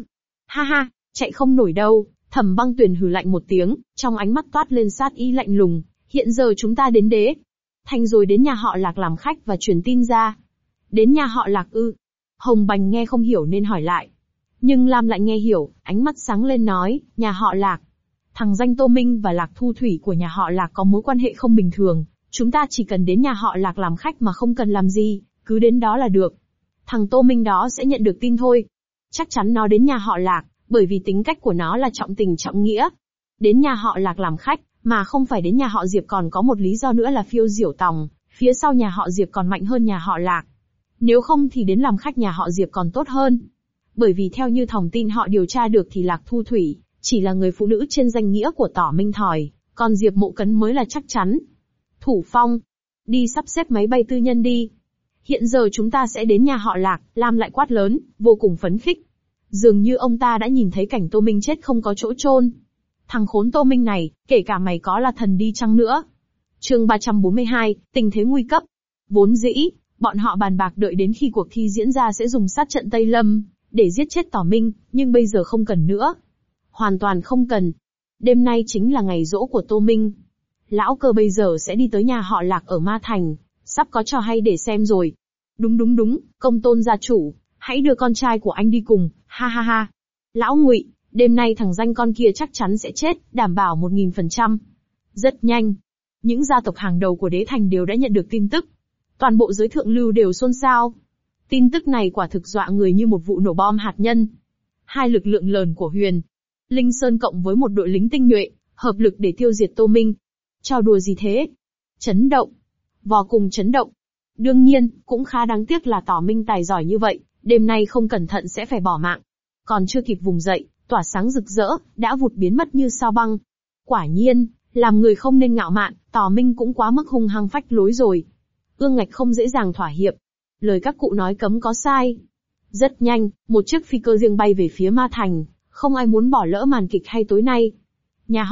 Ha ha, chạy không nổi đâu. Thẩm Băng Tuyền hừ lạnh một tiếng, trong ánh mắt toát lên sát ý lạnh lùng. Hiện giờ chúng ta đến Đế Thành rồi, đến nhà họ Lạc làm khách và truyền tin ra. Đến nhà họ Lạc ư? Hồng Bành nghe không hiểu nên hỏi lại. Nhưng Lam lại nghe hiểu, ánh mắt sáng lên nói, nhà họ Lạc. Thằng danh Tô Minh và Lạc Thu Thủy của nhà họ Lạc có mối quan hệ không bình thường. Chúng ta chỉ cần đến nhà họ Lạc làm khách mà không cần làm gì, cứ đến đó là được. Thằng Tô Minh đó sẽ nhận được tin thôi. Chắc chắn nó đến nhà họ Lạc, bởi vì tính cách của nó là trọng tình trọng nghĩa. Đến nhà họ Lạc làm khách, mà không phải đến nhà họ Diệp còn có một lý do nữa là Phiêu Diểu Tòng, phía sau nhà họ Diệp còn mạnh hơn nhà họ Lạc. Nếu không thì đến làm khách nhà họ Diệp còn tốt hơn. Bởi vì theo như thông tin họ điều tra được thì Lạc Thu Thủy chỉ là người phụ nữ trên danh nghĩa của Tỏ Minh Thỏi, còn Diệp Mộ Cấn mới là chắc chắn. Thủ Phong, đi sắp xếp máy bay tư nhân đi. Hiện giờ chúng ta sẽ đến nhà họ Lạc, Lam lại quát lớn, vô cùng phấn khích. Dường như ông ta đã nhìn thấy cảnh Tô Minh chết không có chỗ chôn. Thằng khốn Tô Minh này, kể cả mày có là thần đi chăng nữa. Chương 342, tình thế nguy cấp. Vốn dĩ, bọn họ bàn bạc đợi đến khi cuộc thi diễn ra sẽ dùng sát trận Tây Lâm để giết chết Tỏ Minh, nhưng bây giờ không cần nữa. Hoàn toàn không cần. Đêm nay chính là ngày giỗ của Tô Minh. Lão Cơ bây giờ sẽ đi tới nhà họ Lạc ở Ma Thành, sắp có trò hay để xem rồi. Đúng, Công Tôn gia chủ, hãy đưa con trai của anh đi cùng, ha ha ha. Lão Ngụy, đêm nay thằng danh con kia chắc chắn sẽ chết, đảm bảo 1000%. Rất nhanh, những gia tộc hàng đầu của Đế Thành đều đã nhận được tin tức. Toàn bộ giới thượng lưu đều xôn xao. Tin tức này quả thực dọa người như một vụ nổ bom hạt nhân. Hai lực lượng lớn của Huyền Linh Sơn cộng với một đội lính tinh nhuệ, hợp lực để tiêu diệt Tô Minh. Trò đùa gì thế? Chấn động. Vô cùng chấn động. Đương nhiên, cũng khá đáng tiếc là Tỏ Minh tài giỏi như vậy, đêm nay không cẩn thận sẽ phải bỏ mạng. Còn chưa kịp vùng dậy, tỏa sáng rực rỡ, đã vụt biến mất như sao băng. Quả nhiên, làm người không nên ngạo mạn, Tỏ Minh cũng quá mức hung hăng phách lối rồi. Ương Ngạch không dễ dàng thỏa hiệp. Lời các cụ nói cấm có sai. Rất nhanh, một chiếc phi cơ riêng bay về phía Ma Thành, không ai muốn bỏ lỡ màn kịch hay tối nay. Nhà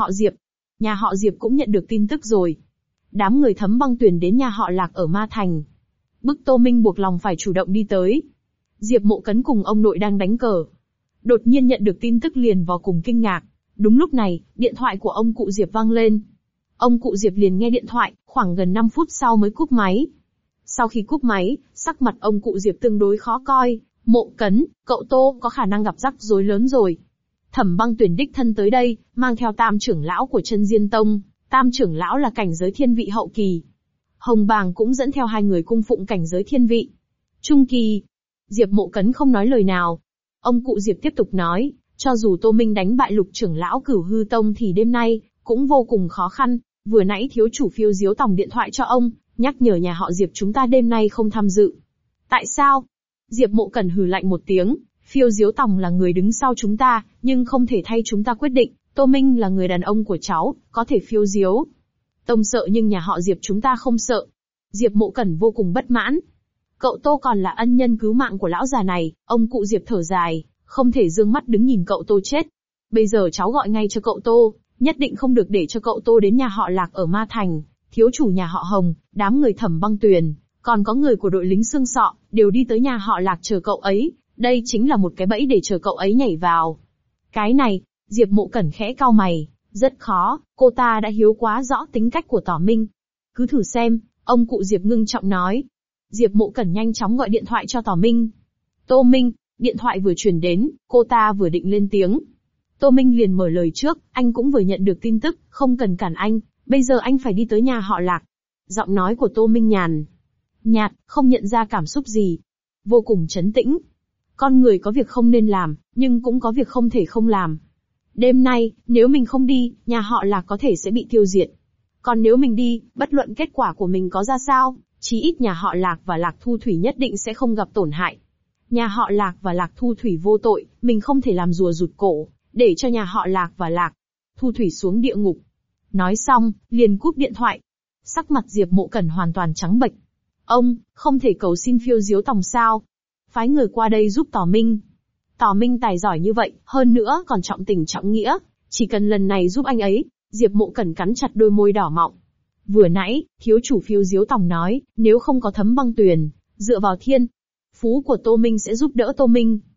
họ Diệp cũng nhận được tin tức rồi. Đám người Thấm Băng Tuyền đến nhà họ Lạc ở Ma Thành. Bức Tô Minh buộc lòng phải chủ động đi tới. Diệp Mộ Cấn cùng ông nội đang đánh cờ. Đột nhiên nhận được tin tức liền vô cùng kinh ngạc. Đúng lúc này, điện thoại của ông cụ Diệp vang lên. Ông cụ Diệp liền nghe điện thoại, khoảng gần 5 phút sau mới cúp máy. Sau khi cúp máy, sắc mặt ông cụ Diệp tương đối khó coi. Mộ Cấn, cậu Tô có khả năng gặp rắc rối lớn rồi. Thẩm Băng Tuyền đích thân tới đây, mang theo Tam trưởng lão của Chân Diên Tông. Tam trưởng lão là cảnh giới thiên vị hậu kỳ. Hồng Bàng cũng dẫn theo 2 người cung phụng cảnh giới thiên vị trung kỳ. Diệp Mộ Cấn không nói lời nào. Ông cụ Diệp tiếp tục nói, cho dù Tô Minh đánh bại Lục trưởng lão Cửu Hư Tông thì đêm nay cũng vô cùng khó khăn. Vừa nãy thiếu chủ Phiêu Diếu Tòng điện thoại cho ông, nhắc nhở nhà họ Diệp chúng ta đêm nay không tham dự. Tại sao? Diệp Mộ Cẩn hừ lạnh một tiếng, Phiêu Diếu Tòng là người đứng sau chúng ta, nhưng không thể thay chúng ta quyết định. Tô Minh là người đàn ông của cháu, có thể Phiêu Diếu Tông sợ nhưng nhà họ Diệp chúng ta không sợ. Diệp Mộ Cẩn vô cùng bất mãn. Cậu Tô còn là ân nhân cứu mạng của lão già này, ông cụ Diệp thở dài, không thể dương mắt đứng nhìn cậu Tô chết. Bây giờ cháu gọi ngay cho cậu Tô, nhất định không được để cho cậu Tô đến nhà họ Lạc ở Ma Thành. Thiếu chủ nhà họ Hồng, đám người Thẩm Băng Tuyền, còn có người của đội lính xương sọ, đều đi tới nhà họ Lạc chờ cậu ấy. Đây chính là một cái bẫy để chờ cậu ấy nhảy vào. Cái này, Diệp Mộ Cẩn khẽ cau mày, rất khó, cô ta đã hiếu quá rõ tính cách của Tỏ Minh. Cứ thử xem, ông cụ Diệp ngưng trọng nói. Diệp Mộ Cẩn nhanh chóng gọi điện thoại cho Tỏ Minh. Tô Minh, điện thoại vừa truyền đến, cô ta vừa định lên tiếng. Tô Minh liền mở lời trước, anh cũng vừa nhận được tin tức, không cần cản anh, bây giờ anh phải đi tới nhà họ Lạc. Giọng nói của Tô Minh nhạt, không nhận ra cảm xúc gì. Vô cùng trấn tĩnh. Con người có việc không nên làm, nhưng cũng có việc không thể không làm. Đêm nay, nếu mình không đi, nhà họ Lạc có thể sẽ bị tiêu diệt. Còn nếu mình đi, bất luận kết quả của mình có ra sao, chí ít nhà họ Lạc và Lạc Thu Thủy nhất định sẽ không gặp tổn hại. Nhà họ Lạc và Lạc Thu Thủy vô tội, mình không thể làm rùa rụt cổ, để cho nhà họ Lạc và Lạc Thu Thủy xuống địa ngục. Nói xong, liền cúp điện thoại. Sắc mặt Diệp Mộ Cẩn hoàn toàn trắng bệch. Ông, không thể cầu xin Phiêu Diếu Tòng sao? Phái người qua đây giúp Tỏ Minh. Tỏ Minh tài giỏi như vậy, hơn nữa còn trọng tình trọng nghĩa, chỉ cần lần này giúp anh ấy. Diệp Mộ Cẩn cắn chặt đôi môi đỏ mọng. Vừa nãy, thiếu chủ Phiêu Diếu Tòng nói, nếu không có Thấm Băng Tuyền, dựa vào thiên phú của Tô Minh sẽ giúp đỡ Tô Minh.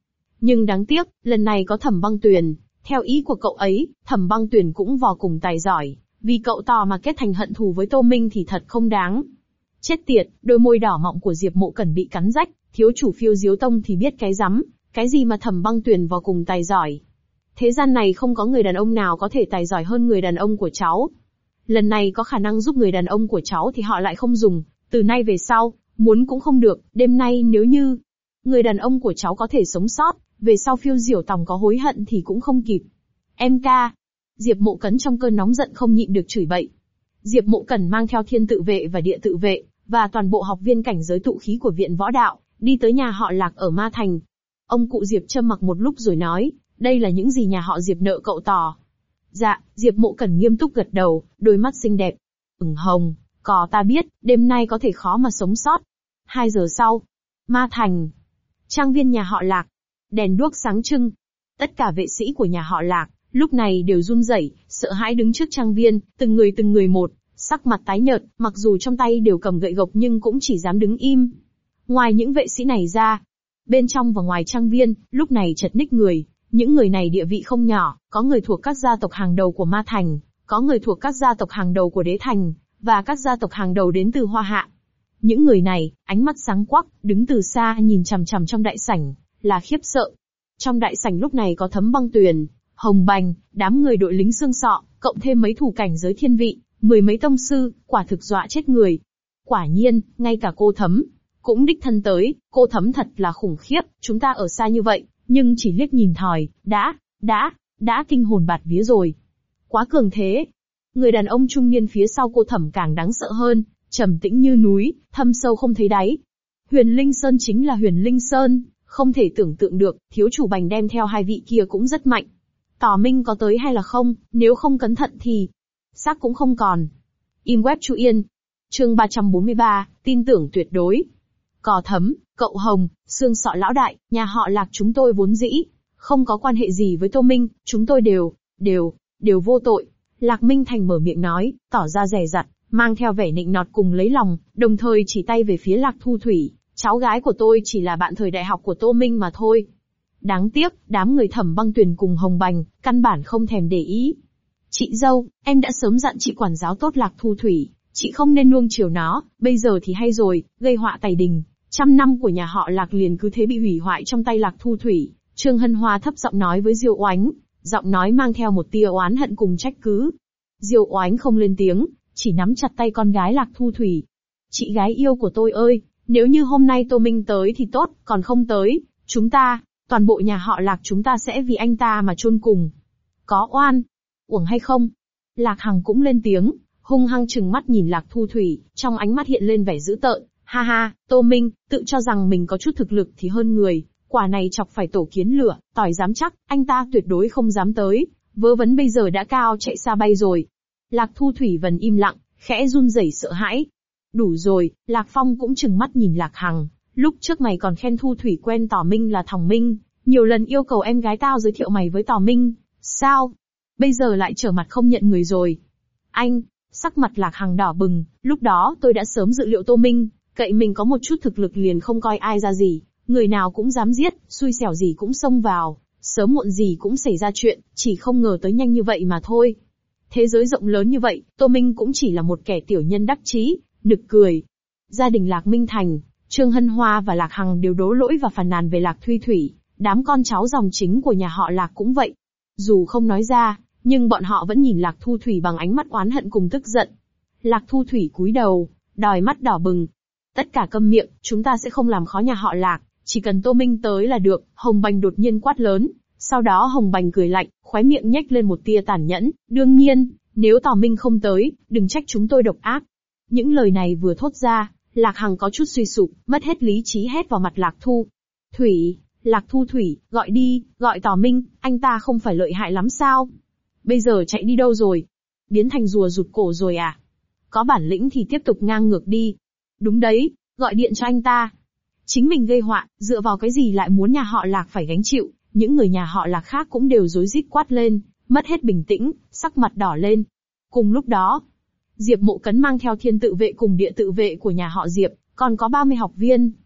Nhưng đáng tiếc, lần này có Thẩm Băng Tuyền, theo ý của cậu ấy, Thẩm Băng Tuyền cũng vô cùng tài giỏi, vì cậu tò mà kết thành hận thù với Tô Minh thì thật không đáng. Chết tiệt, đôi môi đỏ mọng của Diệp Mộ Cẩn bị cắn rách, thiếu chủ Phiêu Diếu Tông thì biết cái rắm, cái gì mà Thẩm Băng Tuyền vô cùng tài giỏi. Thế gian này không có người đàn ông nào có thể tài giỏi hơn người đàn ông của cháu. Lần này có khả năng giúp người đàn ông của cháu thì họ lại không dùng, từ nay về sau, muốn cũng không được, đêm nay nếu như người đàn ông của cháu có thể sống sót, về sau Phiêu Diểu Tòng có hối hận thì cũng không kịp. Em ca. Diệp Mộ Cẩn trong cơn nóng giận không nhịn được chửi bậy. Diệp Mộ Cẩn mang theo Thiên Tự Vệ và Địa Tự Vệ, và toàn bộ học viên cảnh giới tụ khí của Viện Võ Đạo, đi tới nhà họ Lạc ở Ma Thành. Ông cụ Diệp trầm mặc một lúc rồi nói, đây là những gì nhà họ Diệp nợ cậu tỏ. Dạ, Diệp Mộ Cẩn nghiêm túc gật đầu, đôi mắt xinh đẹp ửng hồng, có ta biết, đêm nay có thể khó mà sống sót. 2 giờ sau, Ma Thành, trang viên nhà họ Lạc, đèn đuốc sáng trưng. Tất cả vệ sĩ của nhà họ Lạc, lúc này đều run rẩy, sợ hãi đứng trước trang viên, từng người một, sắc mặt tái nhợt, mặc dù trong tay đều cầm gậy gộc nhưng cũng chỉ dám đứng im. Ngoài những vệ sĩ này ra, bên trong và ngoài trang viên, lúc này chật ních người, những người này địa vị không nhỏ, có người thuộc các gia tộc hàng đầu của Ma Thành, có người thuộc các gia tộc hàng đầu của Đế Thành, và các gia tộc hàng đầu đến từ Hoa Hạ. Những người này, ánh mắt sáng quắc, đứng từ xa nhìn chằm chằm trong đại sảnh, là khiếp sợ. Trong đại sảnh lúc này có Thẩm Băng Tuyền, Hồng Bành, đám người đội lính xương sọ, cộng thêm mấy thủ cảnh giới thiên vị, 10 mấy tông sư, quả thực dọa chết người. Quả nhiên, ngay cả cô Thấm cũng đích thân tới, cô Thấm thật là khủng khiếp, chúng ta ở xa như vậy, nhưng chỉ liếc nhìn thòi, đã kinh hồn bạt vía rồi. Quá cường thế. Người đàn ông trung niên phía sau cô Thẩm càng đáng sợ hơn, trầm tĩnh như núi, thâm sâu không thấy đáy. Huyền Linh Sơn chính là Huyền Linh Sơn, không thể tưởng tượng được, thiếu chủ Bành đem theo 2 vị kia cũng rất mạnh. Tỏ Minh có tới hay là không, nếu không cẩn thận thì xác cũng không còn. Im web Chu Yên. Chương 343, tin tưởng tuyệt đối. Cò Thấm, cậu Hồng, xương sọ lão đại, nhà họ Lạc chúng tôi vốn dĩ không có quan hệ gì với Tô Minh, chúng tôi đều vô tội. Lạc Minh Thành mở miệng nói, tỏ ra dè dặt, mang theo vẻ nịnh nọt cùng lấy lòng, đồng thời chỉ tay về phía Lạc Thu Thủy, cháu gái của tôi chỉ là bạn thời đại học của Tô Minh mà thôi. Đáng tiếc, đám người Thẩm Băng Tuyền cùng Hồng Bành, căn bản không thèm để ý. Chị dâu, em đã sớm dặn chị quản giáo tốt Lạc Thu Thủy, chị không nên nuông chiều nó, bây giờ thì hay rồi, gây họa tày đình. 100 năm của nhà họ Lạc liền cứ thế bị hủy hoại trong tay Lạc Thu Thủy. Trương Hân Hoa thấp giọng nói với Diêu Oánh, giọng nói mang theo một tia oán hận cùng trách cứ. Diêu Oánh không lên tiếng, chỉ nắm chặt tay con gái Lạc Thu Thủy. Chị gái yêu của tôi ơi, nếu như hôm nay Tô Minh tới thì tốt, còn không tới, chúng ta, toàn bộ nhà họ Lạc chúng ta sẽ vì anh ta mà chôn cùng. Có oan, uổng hay không? Lạc Hằng cũng lên tiếng, hung hăng trừng mắt nhìn Lạc Thu Thủy, trong ánh mắt hiện lên vẻ dữ tợn. Ha ha, Tô Minh, tự cho rằng mình có chút thực lực thì hơn người, quả này chọc phải tổ kiến lửa, tỏi dám chắc, anh ta tuyệt đối không dám tới, vớ vẩn bây giờ đã cao chạy xa bay rồi. Lạc Thu Thủy vẫn im lặng, khẽ run rẩy sợ hãi. Đủ rồi, Lạc Phong cũng trừng mắt nhìn Lạc Hằng, lúc trước mày còn khen Thu Thủy quen Tỏ Minh là thòng minh, nhiều lần yêu cầu em gái tao giới thiệu mày với Tỏ Minh, sao? Bây giờ lại trở mặt không nhận người rồi. Anh, sắc mặt Lạc Hằng đỏ bừng, lúc đó tôi đã sớm dự liệu Tô Minh, cậy mình có một chút thực lực liền không coi ai ra gì, người nào cũng dám giết, xui xẻo gì cũng xông vào, sớm muộn gì cũng xảy ra chuyện, chỉ không ngờ tới nhanh như vậy mà thôi. Thế giới rộng lớn như vậy, Tô Minh cũng chỉ là một kẻ tiểu nhân đắc chí, nực cười. Gia đình Lạc Minh Thành, Trương Hân Hoa và Lạc Hằng đều đổ lỗi và phàn nàn về Lạc Thu Thủy, đám con cháu dòng chính của nhà họ Lạc cũng vậy. Dù không nói ra, nhưng bọn họ vẫn nhìn Lạc Thu Thủy bằng ánh mắt oán hận cùng tức giận. Lạc Thu Thủy cúi đầu, đòi mắt đỏ bừng. Tất cả câm miệng, chúng ta sẽ không làm khó nhà họ Lạc, chỉ cần Tô Minh tới là được, Hồng Bành đột nhiên quát lớn. Sau đó Hồng Bành cười lạnh, khóe miệng nhếch lên một tia tàn nhẫn, đương nhiên, nếu Tỏ Minh không tới, đừng trách chúng tôi độc ác. Những lời này vừa thốt ra, Lạc Hằng có chút suy sụp, mất hết lý trí hét vào mặt Lạc Thu Thủy. Lạc Thu Thủy, gọi đi, gọi Tỏ Minh, anh ta không phải lợi hại lắm sao? Bây giờ chạy đi đâu rồi? Biến thành rùa rụt cổ rồi à? Có bản lĩnh thì tiếp tục ngang ngược đi. Đúng đấy, gọi điện cho anh ta. Chính mình gây họa, dựa vào cái gì lại muốn nhà họ Lạc phải gánh chịu? Những người nhà họ Lạc khác cũng đều rối rít quát lên, mất hết bình tĩnh, sắc mặt đỏ lên. Cùng lúc đó, Diệp Mộ Cấn mang theo Thiên Tự Vệ cùng Địa Tự Vệ của nhà họ Diệp, còn có 30 học viên.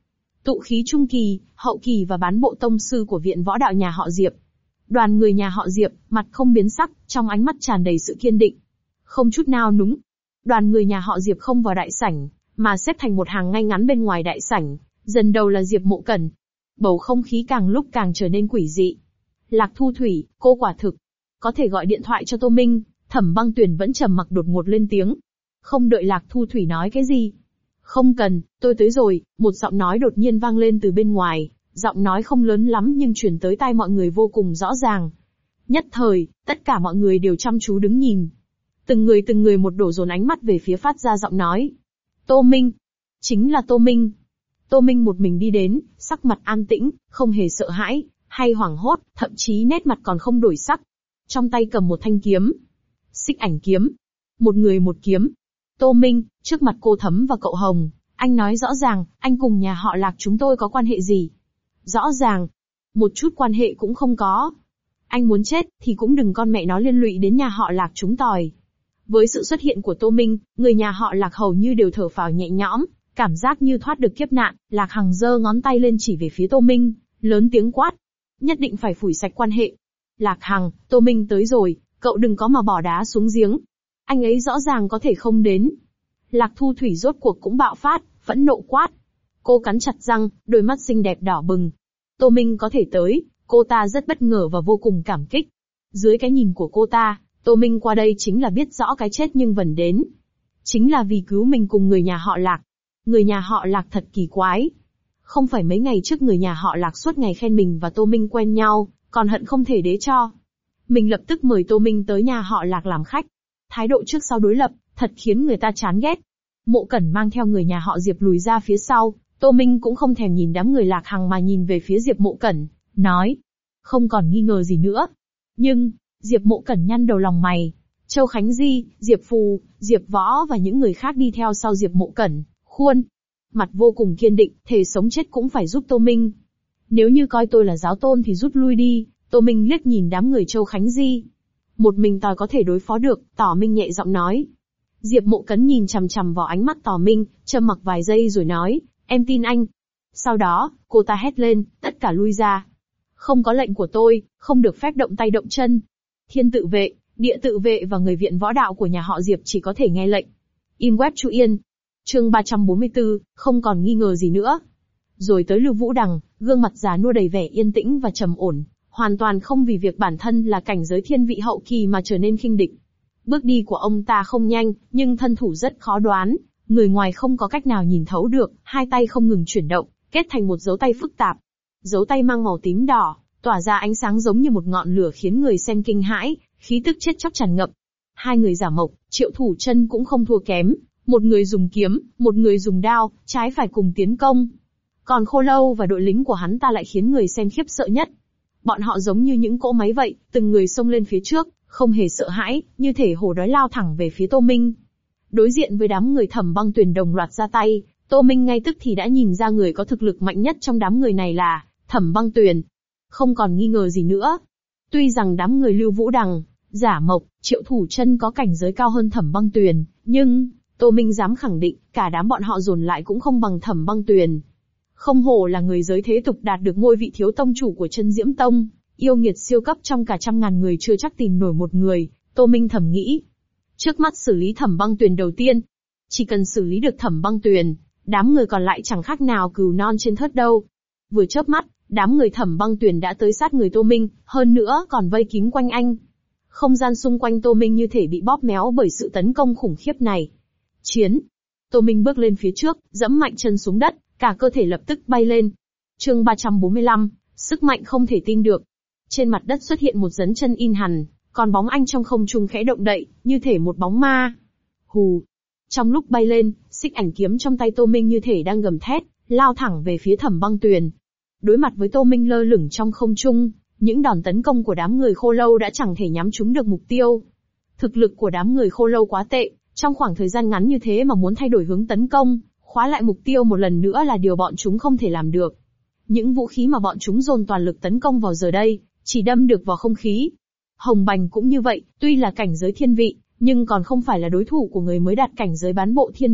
tụ khí trung kỳ, hậu kỳ và bán bộ tông sư của viện võ đạo nhà họ Diệp. Đoàn người nhà họ Diệp, mặt không biến sắc, trong ánh mắt tràn đầy sự kiên định. Không chút nào núng. Đoàn người nhà họ Diệp không vào đại sảnh, mà xếp thành một hàng ngay ngắn bên ngoài đại sảnh, dần đầu là Diệp Mộ Cẩn. Bầu không khí càng lúc càng trở nên quỷ dị. Lạc Thu Thủy, cô quả thực có thể gọi điện thoại cho Tô Minh. Thẩm Băng Tuyền vẫn trầm mặc đột ngột lên tiếng. Không đợi Lạc Thu Thủy nói cái gì. Không cần, tôi tới rồi, một giọng nói đột nhiên vang lên từ bên ngoài. Giọng nói không lớn lắm nhưng truyền tới tai mọi người vô cùng rõ ràng. Nhất thời, tất cả mọi người đều chăm chú đứng nhìn. Từng người một đổ dồn ánh mắt về phía phát ra giọng nói. Tô Minh. Chính là Tô Minh. Tô Minh một mình đi đến, sắc mặt an tĩnh, không hề sợ hãi, hay hoảng hốt, thậm chí nét mặt còn không đổi sắc. Trong tay cầm một thanh kiếm. Xích ảnh kiếm. Một người một kiếm. Tô Minh, trước mặt cô Thấm và cậu Hồng, anh nói rõ ràng, anh cùng nhà họ Lạc chúng tôi có quan hệ gì? Rõ ràng. Một chút quan hệ cũng không có. Anh muốn chết, thì cũng đừng con mẹ nó liên lụy đến nhà họ Lạc chúng tòi. Với sự xuất hiện của Tô Minh, người nhà họ Lạc hầu như đều thở phào nhẹ nhõm, cảm giác như thoát được kiếp nạn. Lạc Hằng giơ ngón tay lên chỉ về phía Tô Minh, lớn tiếng quát. Nhất định phải phủi sạch quan hệ. Lạc Hằng, Tô Minh tới rồi, cậu đừng có mà bỏ đá xuống giếng. Anh ấy rõ ràng có thể không đến. Lạc Thu Thủy rốt cuộc cũng bạo phát, phẫn nộ quát. Cô cắn chặt răng, đôi mắt xinh đẹp đỏ bừng. Tô Minh có thể tới, cô ta rất bất ngờ và vô cùng cảm kích. Dưới cái nhìn của cô ta, Tô Minh qua đây chính là biết rõ cái chết nhưng vẫn đến. Chính là vì cứu mình cùng người nhà họ Lạc. Người nhà họ Lạc thật kỳ quái. Không phải mấy ngày trước người nhà họ Lạc suốt ngày khen mình và Tô Minh quen nhau, còn hận không thể đế cho. Mình lập tức mời Tô Minh tới nhà họ Lạc làm khách. Thái độ trước sau đối lập, thật khiến người ta chán ghét. Mộ Cẩn mang theo người nhà họ Diệp lùi ra phía sau, Tô Minh cũng không thèm nhìn đám người Lạc Hằng mà nhìn về phía Diệp Mộ Cẩn, nói. Không còn nghi ngờ gì nữa. Nhưng, Diệp Mộ Cẩn nhăn đầu lòng mày. Châu Khánh Di, Diệp Phù, Diệp Võ và những người khác đi theo sau Diệp Mộ Cẩn, khuôn mặt vô cùng kiên định, thề sống chết cũng phải giúp Tô Minh. Nếu như coi tôi là giáo tôn thì rút lui đi. Tô Minh liếc nhìn đám người Châu Khánh Di. Một mình tòi có thể đối phó được, Tỏ Minh nhẹ giọng nói. Diệp Mộ Cẩn nhìn chằm chằm vào ánh mắt Tỏ Minh, trầm mặc vài giây rồi nói, em tin anh. Sau đó, cô ta hét lên, tất cả lui ra. Không có lệnh của tôi, không được phép động tay động chân. Thiên tự vệ, địa tự vệ và người viện võ đạo của nhà họ Diệp chỉ có thể nghe lệnh. Im web Chu Yên. Chương 344, không còn nghi ngờ gì nữa. Rồi tới Lưu Vũ Đằng, gương mặt già nua đầy vẻ yên tĩnh và trầm ổn, hoàn toàn không vì việc bản thân là cảnh giới thiên vị hậu kỳ mà trở nên khinh địch. Bước đi của ông ta không nhanh, nhưng thân thủ rất khó đoán, người ngoài không có cách nào nhìn thấu được, hai tay không ngừng chuyển động, kết thành một dấu tay phức tạp. Dấu tay mang màu tím đỏ, tỏa ra ánh sáng giống như một ngọn lửa khiến người xem kinh hãi, khí tức chết chóc tràn ngập. Hai người giả mộc, Triệu Thủ Chân cũng không thua kém, một người dùng kiếm, một người dùng đao, trái phải cùng tiến công. Còn Khô Lâu và đội lính của hắn ta lại khiến người xem khiếp sợ nhất. Bọn họ giống như những cỗ máy vậy, từng người xông lên phía trước, không hề sợ hãi, như thể hổ đói lao thẳng về phía Tô Minh. Đối diện với đám người Thẩm Băng Tuyền đồng loạt ra tay, Tô Minh ngay tức thì đã nhìn ra người có thực lực mạnh nhất trong đám người này là Thẩm Băng Tuyền. Không còn nghi ngờ gì nữa. Tuy rằng đám người Lưu Vũ Đằng, Giả Mộc, Triệu Thủ Chân có cảnh giới cao hơn Thẩm Băng Tuyền, nhưng Tô Minh dám khẳng định, cả đám bọn họ dồn lại cũng không bằng Thẩm Băng Tuyền. Không hổ là người giới thế tục đạt được ngôi vị thiếu tông chủ của Chân Diễm Tông, yêu nghiệt siêu cấp trong cả 100.000 người chưa chắc tìm nổi một người, Tô Minh thầm nghĩ. Trước mắt xử lý Thẩm Băng Tuyền đầu tiên. Chỉ cần xử lý được Thẩm Băng Tuyền, đám người còn lại chẳng khác nào cừu non trên thớt đâu. Vừa chớp mắt, đám người Thẩm Băng Tuyền đã tới sát người Tô Minh, hơn nữa còn vây kín quanh anh. Không gian xung quanh Tô Minh như thể bị bóp méo bởi sự tấn công khủng khiếp này. Chiến! Tô Minh bước lên phía trước, giẫm mạnh chân xuống đất, cả cơ thể lập tức bay lên. Chương 345, sức mạnh không thể tin được. Trên mặt đất xuất hiện một dấu chân in hằn, còn bóng anh trong không trung khẽ động đậy, như thể một bóng ma. Hù! Trong lúc bay lên, xích ảnh kiếm trong tay Tô Minh như thể đang gầm thét, lao thẳng về phía Thẩm Băng Tuyền. Đối mặt với Tô Minh lơ lửng trong không trung, những đòn tấn công của đám người Khô Lâu đã chẳng thể nhắm trúng được mục tiêu. Thực lực của đám người Khô Lâu quá tệ, trong khoảng thời gian ngắn như thế mà muốn thay đổi hướng tấn công, khóa lại mục tiêu một lần nữa là điều bọn chúng không thể làm được. Những vũ khí mà bọn chúng dồn toàn lực tấn công vào giờ đây, chỉ đâm được vào không khí. Hồng Bành cũng như vậy, tuy là cảnh giới thiên vị, nhưng còn không phải là đối thủ của người mới đạt cảnh giới bán bộ thiên vị,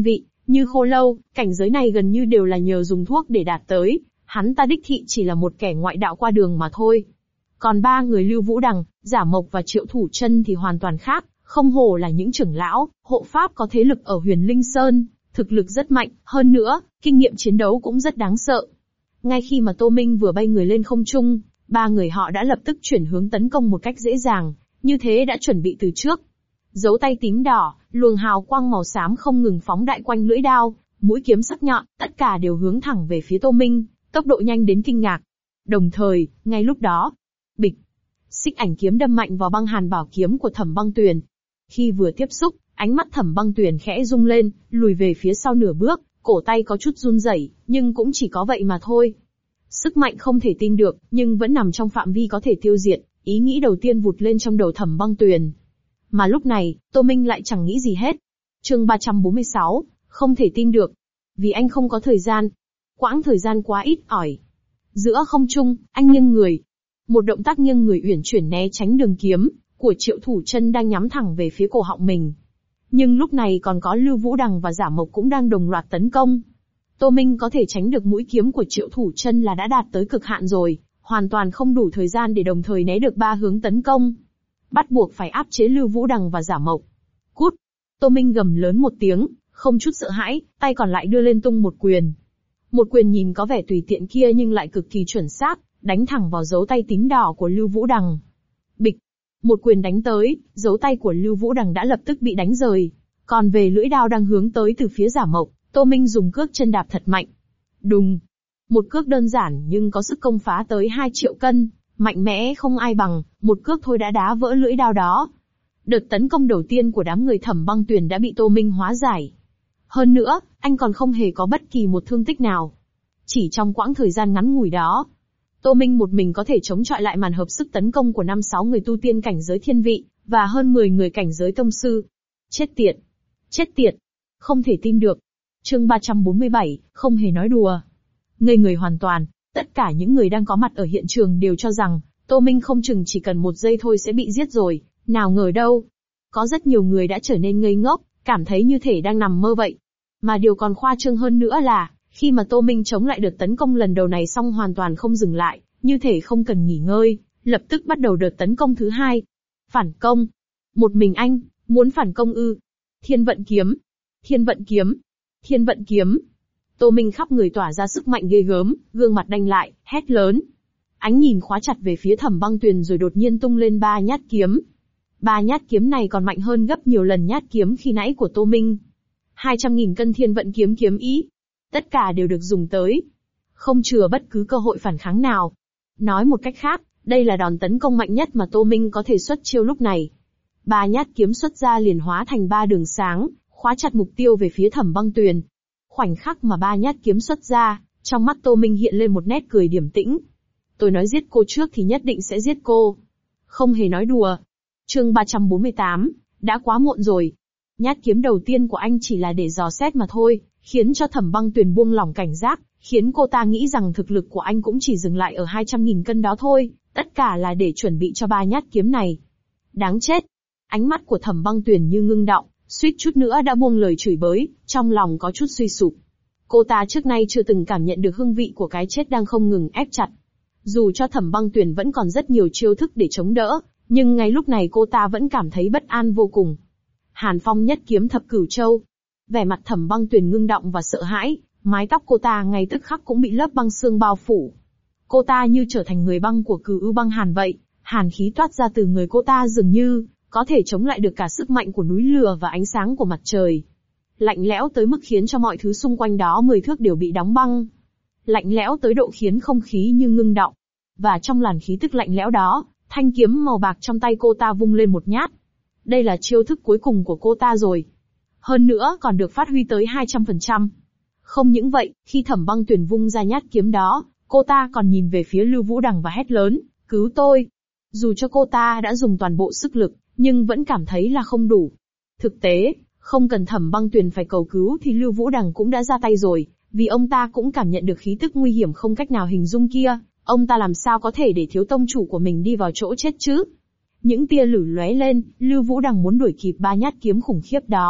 Như Khô Lâu, cảnh giới này gần như đều là nhờ dùng thuốc để đạt tới, hắn ta đích thị chỉ là một kẻ ngoại đạo qua đường mà thôi. Còn ba người Lưu Vũ Đằng, Giả Mộc và Triệu Thủ Chân thì hoàn toàn khác, không hổ là những trưởng lão, hộ pháp có thế lực ở Huyền Linh Sơn, thực lực rất mạnh, hơn nữa, kinh nghiệm chiến đấu cũng rất đáng sợ. Ngay khi mà Tô Minh vừa bay người lên không trung, ba người họ đã lập tức chuyển hướng tấn công một cách dễ dàng, như thế đã chuẩn bị từ trước. Dấu tay tím đỏ, luồng hào quang màu xám không ngừng phóng đại quanh lưỡi đao, mũi kiếm sắc nhọn, tất cả đều hướng thẳng về phía Tô Minh, tốc độ nhanh đến kinh ngạc. Đồng thời, ngay lúc đó, bịch, xích ảnh kiếm đâm mạnh vào băng hàn bảo kiếm của Thẩm Băng Tuyền. Khi vừa tiếp xúc, ánh mắt Thẩm Băng Tuyền khẽ rung lên, lùi về phía sau nửa bước, cổ tay có chút run rẩy, nhưng cũng chỉ có vậy mà thôi. Sức mạnh không thể tin được, nhưng vẫn nằm trong phạm vi có thể tiêu diệt, ý nghĩ đầu tiên vụt lên trong đầu Thẩm Băng Tuyền. Mà lúc này, Tô Minh lại chẳng nghĩ gì hết. Chương 346, không thể tin được. Vì anh không có thời gian. Quãng thời gian quá ít ỏi. Giữa không trung, anh nghiêng người. Một động tác nghiêng người uyển chuyển né tránh đường kiếm của Triệu Thủ Chân đang nhắm thẳng về phía cổ họng mình. Nhưng lúc này còn có Lưu Vũ Đằng và Giả Mộc cũng đang đồng loạt tấn công. Tô Minh có thể tránh được mũi kiếm của Triệu Thủ Chân là đã đạt tới cực hạn rồi, hoàn toàn không đủ thời gian để đồng thời né được ba hướng tấn công. Bắt buộc phải áp chế Lưu Vũ Đằng và Giả Mộc. Cút! Tô Minh gầm lớn một tiếng, không chút sợ hãi, tay còn lại đưa lên tung một quyền. Một quyền nhìn có vẻ tùy tiện kia nhưng lại cực kỳ chuẩn xác, đánh thẳng vào dấu tay tím đỏ của Lưu Vũ Đằng. Bịch! Một quyền đánh tới, dấu tay của Lưu Vũ Đằng đã lập tức bị đánh rời. Còn về lưỡi đao đang hướng tới từ phía Giả Mộc, Tô Minh dùng cước chân đạp thật mạnh. Đùng! Một cước đơn giản nhưng có sức công phá tới 2 triệu cân, mạnh mẽ không ai bằng, một cước thôi đã đá vỡ lưỡi đao đó. Đợt tấn công đầu tiên của đám người Thẩm Băng Tuyền đã bị Tô Minh hóa giải. Hơn nữa, anh còn không hề có bất kỳ một thương tích nào. Chỉ trong quãng thời gian ngắn ngủi đó, Tô Minh một mình có thể chống chọi lại màn hợp sức tấn công của 5-6 người tu tiên cảnh giới thiên vị, và hơn 10 người cảnh giới tông sư. Chết tiệt! Chết tiệt! Không thể tin được. Chương 347, không hề nói đùa. Ngây người hoàn toàn, tất cả những người đang có mặt ở hiện trường đều cho rằng, Tô Minh không chừng chỉ cần 1 giây thôi sẽ bị giết rồi, nào ngờ đâu. Có rất nhiều người đã trở nên ngây ngốc, cảm thấy như thể đang nằm mơ vậy. Mà điều còn khoa trương hơn nữa là, khi mà Tô Minh chống lại đợt tấn công lần đầu này xong hoàn toàn không dừng lại, như thể không cần nghỉ ngơi, lập tức bắt đầu đợt tấn công thứ hai. Phản công. Một mình anh, muốn phản công ư? Thiên vận kiếm. Thiên vận kiếm. Thiên vận kiếm. Tô Minh khắp người tỏa ra sức mạnh ghê gớm, gương mặt đanh lại, hét lớn. Ánh nhìn khóa chặt về phía Thẩm Băng Tuyền rồi đột nhiên tung lên 3 nhát kiếm. 3 nhát kiếm này còn mạnh hơn gấp nhiều lần nhát kiếm khi nãy của Tô Minh. 200.000 cân thiên vận kiếm kiếm ý. Tất cả đều được dùng tới. Không chừa bất cứ cơ hội phản kháng nào. Nói một cách khác, đây là đòn tấn công mạnh nhất mà Tô Minh có thể xuất chiêu lúc này. 3 nhát kiếm xuất ra liền hóa thành 3 đường sáng, khóa chặt mục tiêu về phía Thẩm Băng Tuyền. Khoảnh khắc mà 3 nhát kiếm xuất ra, trong mắt Tô Minh hiện lên một nét cười điềm tĩnh. Tôi nói giết cô trước thì nhất định sẽ giết cô. Không hề nói đùa. Chương 348, đã quá muộn rồi. Nhát kiếm đầu tiên của anh chỉ là để dò xét mà thôi, khiến cho Thẩm Băng Tuyền buông lỏng cảnh giác, khiến cô ta nghĩ rằng thực lực của anh cũng chỉ dừng lại ở 200.000 cân đó thôi, tất cả là để chuẩn bị cho 3 nhát kiếm này. Đáng chết. Ánh mắt của Thẩm Băng Tuyền như ngưng đọng, suýt chút nữa đã buông lời chửi bới, trong lòng có chút suy sụp. Cô ta trước nay chưa từng cảm nhận được hương vị của cái chết đang không ngừng ép chặt. Dù cho Thẩm Băng Tuyền vẫn còn rất nhiều chiêu thức để chống đỡ, nhưng ngay lúc này cô ta vẫn cảm thấy bất an vô cùng. Hàn Phong nhất kiếm thập cửu châu. Vẻ mặt Thẩm Băng Tuyền ngưng động và sợ hãi, mái tóc cô ta ngay tức khắc cũng bị lớp băng xương bao phủ. Cô ta như trở thành người băng của Cửu U Băng Hàn vậy, hàn khí toát ra từ người cô ta dường như có thể chống lại được cả sức mạnh của núi lửa và ánh sáng của mặt trời. Lạnh lẽo tới mức khiến cho mọi thứ xung quanh đó 10 thước đều bị đóng băng. Lạnh lẽo tới độ khiến không khí như ngưng đọng. Và trong làn khí tức lạnh lẽo đó, thanh kiếm màu bạc trong tay cô ta vung lên một nhát. Đây là chiêu thức cuối cùng của cô ta rồi. Hơn nữa còn được phát huy tới 200%. Không những vậy, khi Thẩm Băng Tuyền vung ra nhát kiếm đó, cô ta còn nhìn về phía Lưu Vũ Đằng và hét lớn, cứu tôi. Dù cho cô ta đã dùng toàn bộ sức lực, nhưng vẫn cảm thấy là không đủ. Thực tế, không cần Thẩm Băng Tuyền phải cầu cứu thì Lưu Vũ Đằng cũng đã ra tay rồi, vì ông ta cũng cảm nhận được khí tức nguy hiểm không cách nào hình dung kia, ông ta làm sao có thể để thiếu tông chủ của mình đi vào chỗ chết chứ. Những tia lửa lóe lên, Lưu Vũ Đằng muốn đuổi kịp 3 nhát kiếm khủng khiếp đó,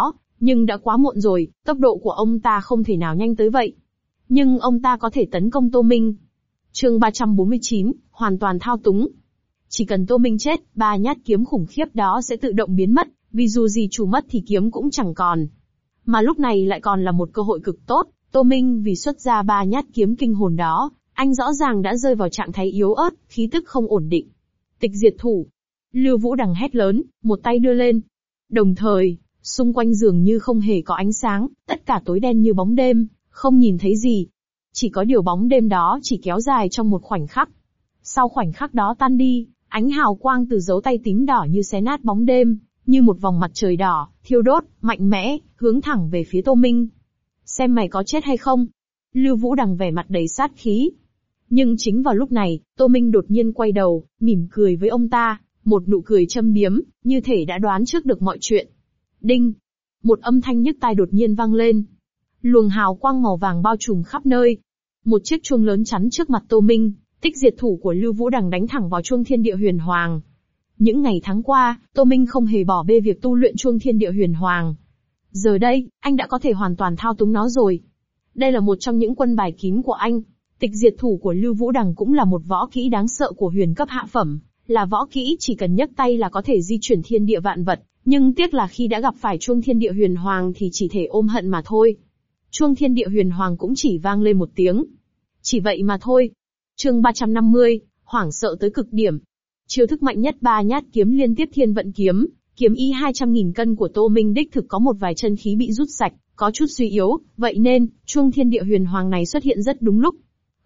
Nhưng đã quá muộn rồi, tốc độ của ông ta không thể nào nhanh tới vậy. Nhưng ông ta có thể tấn công Tô Minh. Chương 349, hoàn toàn thao túng. Chỉ cần Tô Minh chết, 3 nhát kiếm khủng khiếp đó sẽ tự động biến mất, vì dù gì chủ mất thì kiếm cũng chẳng còn. Mà lúc này lại còn là một cơ hội cực tốt, Tô Minh vì xuất ra 3 nhát kiếm kinh hồn đó, anh rõ ràng đã rơi vào trạng thái yếu ớt, khí tức không ổn định. Tịch diệt thủ. Lưu Vũ Đằng hét lớn, một tay đưa lên. Đồng thời, xung quanh dường như không hề có ánh sáng, tất cả tối đen như bóng đêm, không nhìn thấy gì. Chỉ có điều bóng đêm đó chỉ kéo dài trong một khoảnh khắc. Sau khoảnh khắc đó tan đi, ánh hào quang từ dấu tay tím đỏ như xé nát bóng đêm, như một vòng mặt trời đỏ, thiêu đốt, mạnh mẽ, hướng thẳng về phía Tô Minh. Xem mày có chết hay không? Lưu Vũ Đằng vẻ mặt đầy sát khí. Nhưng chính vào lúc này, Tô Minh đột nhiên quay đầu, mỉm cười với ông ta, một nụ cười châm biếm, như thể đã đoán trước được mọi chuyện. Đinh! Một âm thanh nhức tai đột nhiên vang lên. Luồng hào quang màu vàng bao trùm khắp nơi. Một chiếc chuông lớn chắn trước mặt Tô Minh, tích diệt thủ của Lưu Vũ Đằng đánh thẳng vào chuông thiên địa huyền hoàng. Những ngày tháng qua, Tô Minh không hề bỏ bê việc tu luyện chuông thiên địa huyền hoàng. Giờ đây, anh đã có thể hoàn toàn thao túng nó rồi. Đây là một trong những quân bài kín của anh. Tịch diệt thủ của Lưu Vũ Đằng cũng là một võ kỹ đáng sợ của huyền cấp hạ phẩm, là võ kỹ chỉ cần nhấc tay là có thể di chuyển thiên địa vạn vật, nhưng tiếc là khi đã gặp phải chuông thiên địa huyền hoàng thì chỉ thể ôm hận mà thôi. Chuông thiên địa huyền hoàng cũng chỉ vang lên một tiếng. Chỉ vậy mà thôi. Chương 350, hoảng sợ tới cực điểm. Chiêu thức mạnh nhất 3 nhát kiếm liên tiếp thiên vận kiếm, kiếm ý 200.000 cân của Tô Minh đích thực có một vài chân khí bị rút sạch, có chút suy yếu, vậy nên, chuông thiên địa huyền hoàng này xuất hiện rất đúng lúc.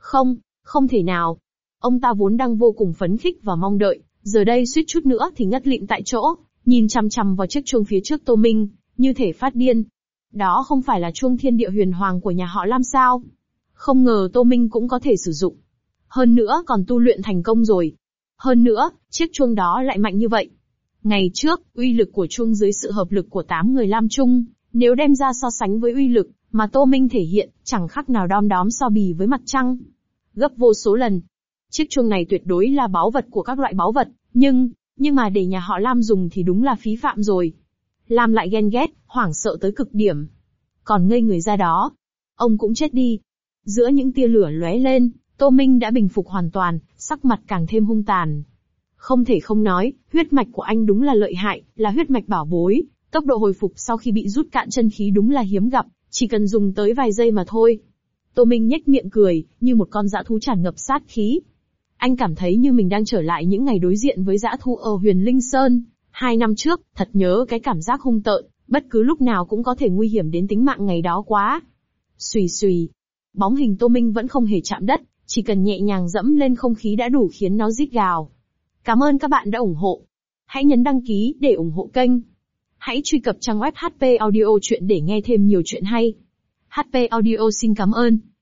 Không thể nào. Ông ta vốn đang vô cùng phấn khích và mong đợi, giờ đây suýt chút nữa thì ngất lịm tại chỗ, nhìn chằm chằm vào chiếc chuông phía trước Tô Minh, như thể phát điên. Đó không phải là chuông thiên địa huyền hoàng của nhà họ Lam sao? Không ngờ Tô Minh cũng có thể sử dụng. Hơn nữa còn tu luyện thành công rồi. Hơn nữa, chiếc chuông đó lại mạnh như vậy. Ngày trước, uy lực của chuông dưới sự hợp lực của 8 người Lam Trung, nếu đem ra so sánh với uy lực mà Tô Minh thể hiện, chẳng khác nào đom đóm so bì với mặt trăng. Gấp vô số lần. Chiếc chuông này tuyệt đối là báu vật của các loại báu vật, nhưng mà để nhà họ Lam dùng thì đúng là phí phạm rồi. Lam lại ghen ghét, hoảng sợ tới cực điểm. Còn ngây người ra đó. Ông cũng chết đi. Giữa những tia lửa lóe lên, Tô Minh đã bình phục hoàn toàn, sắc mặt càng thêm hung tàn. Không thể không nói, huyết mạch của anh đúng là lợi hại, là huyết mạch bảo bối. Tốc độ hồi phục sau khi bị rút cạn chân khí đúng là hiếm gặp, chỉ cần dùng tới vài giây mà thôi. Tô Minh nhếch miệng cười, như một con dã thú tràn ngập sát khí. Anh cảm thấy như mình đang trở lại những ngày đối diện với dã thú ở Huyền Linh Sơn. 2 năm trước, thật nhớ cái cảm giác hung tợn, bất cứ lúc nào cũng có thể nguy hiểm đến tính mạng ngày đó quá. Xùy xùy. Bóng hình Tô Minh vẫn không hề chạm đất, chỉ cần nhẹ nhàng dẫm lên không khí đã đủ khiến nó rít gào. Cảm ơn các bạn đã ủng hộ. Hãy nhấn đăng ký để ủng hộ kênh. Hãy truy cập trang web HP Audio Chuyện để nghe thêm nhiều chuyện hay. HP Audio xin cảm ơn.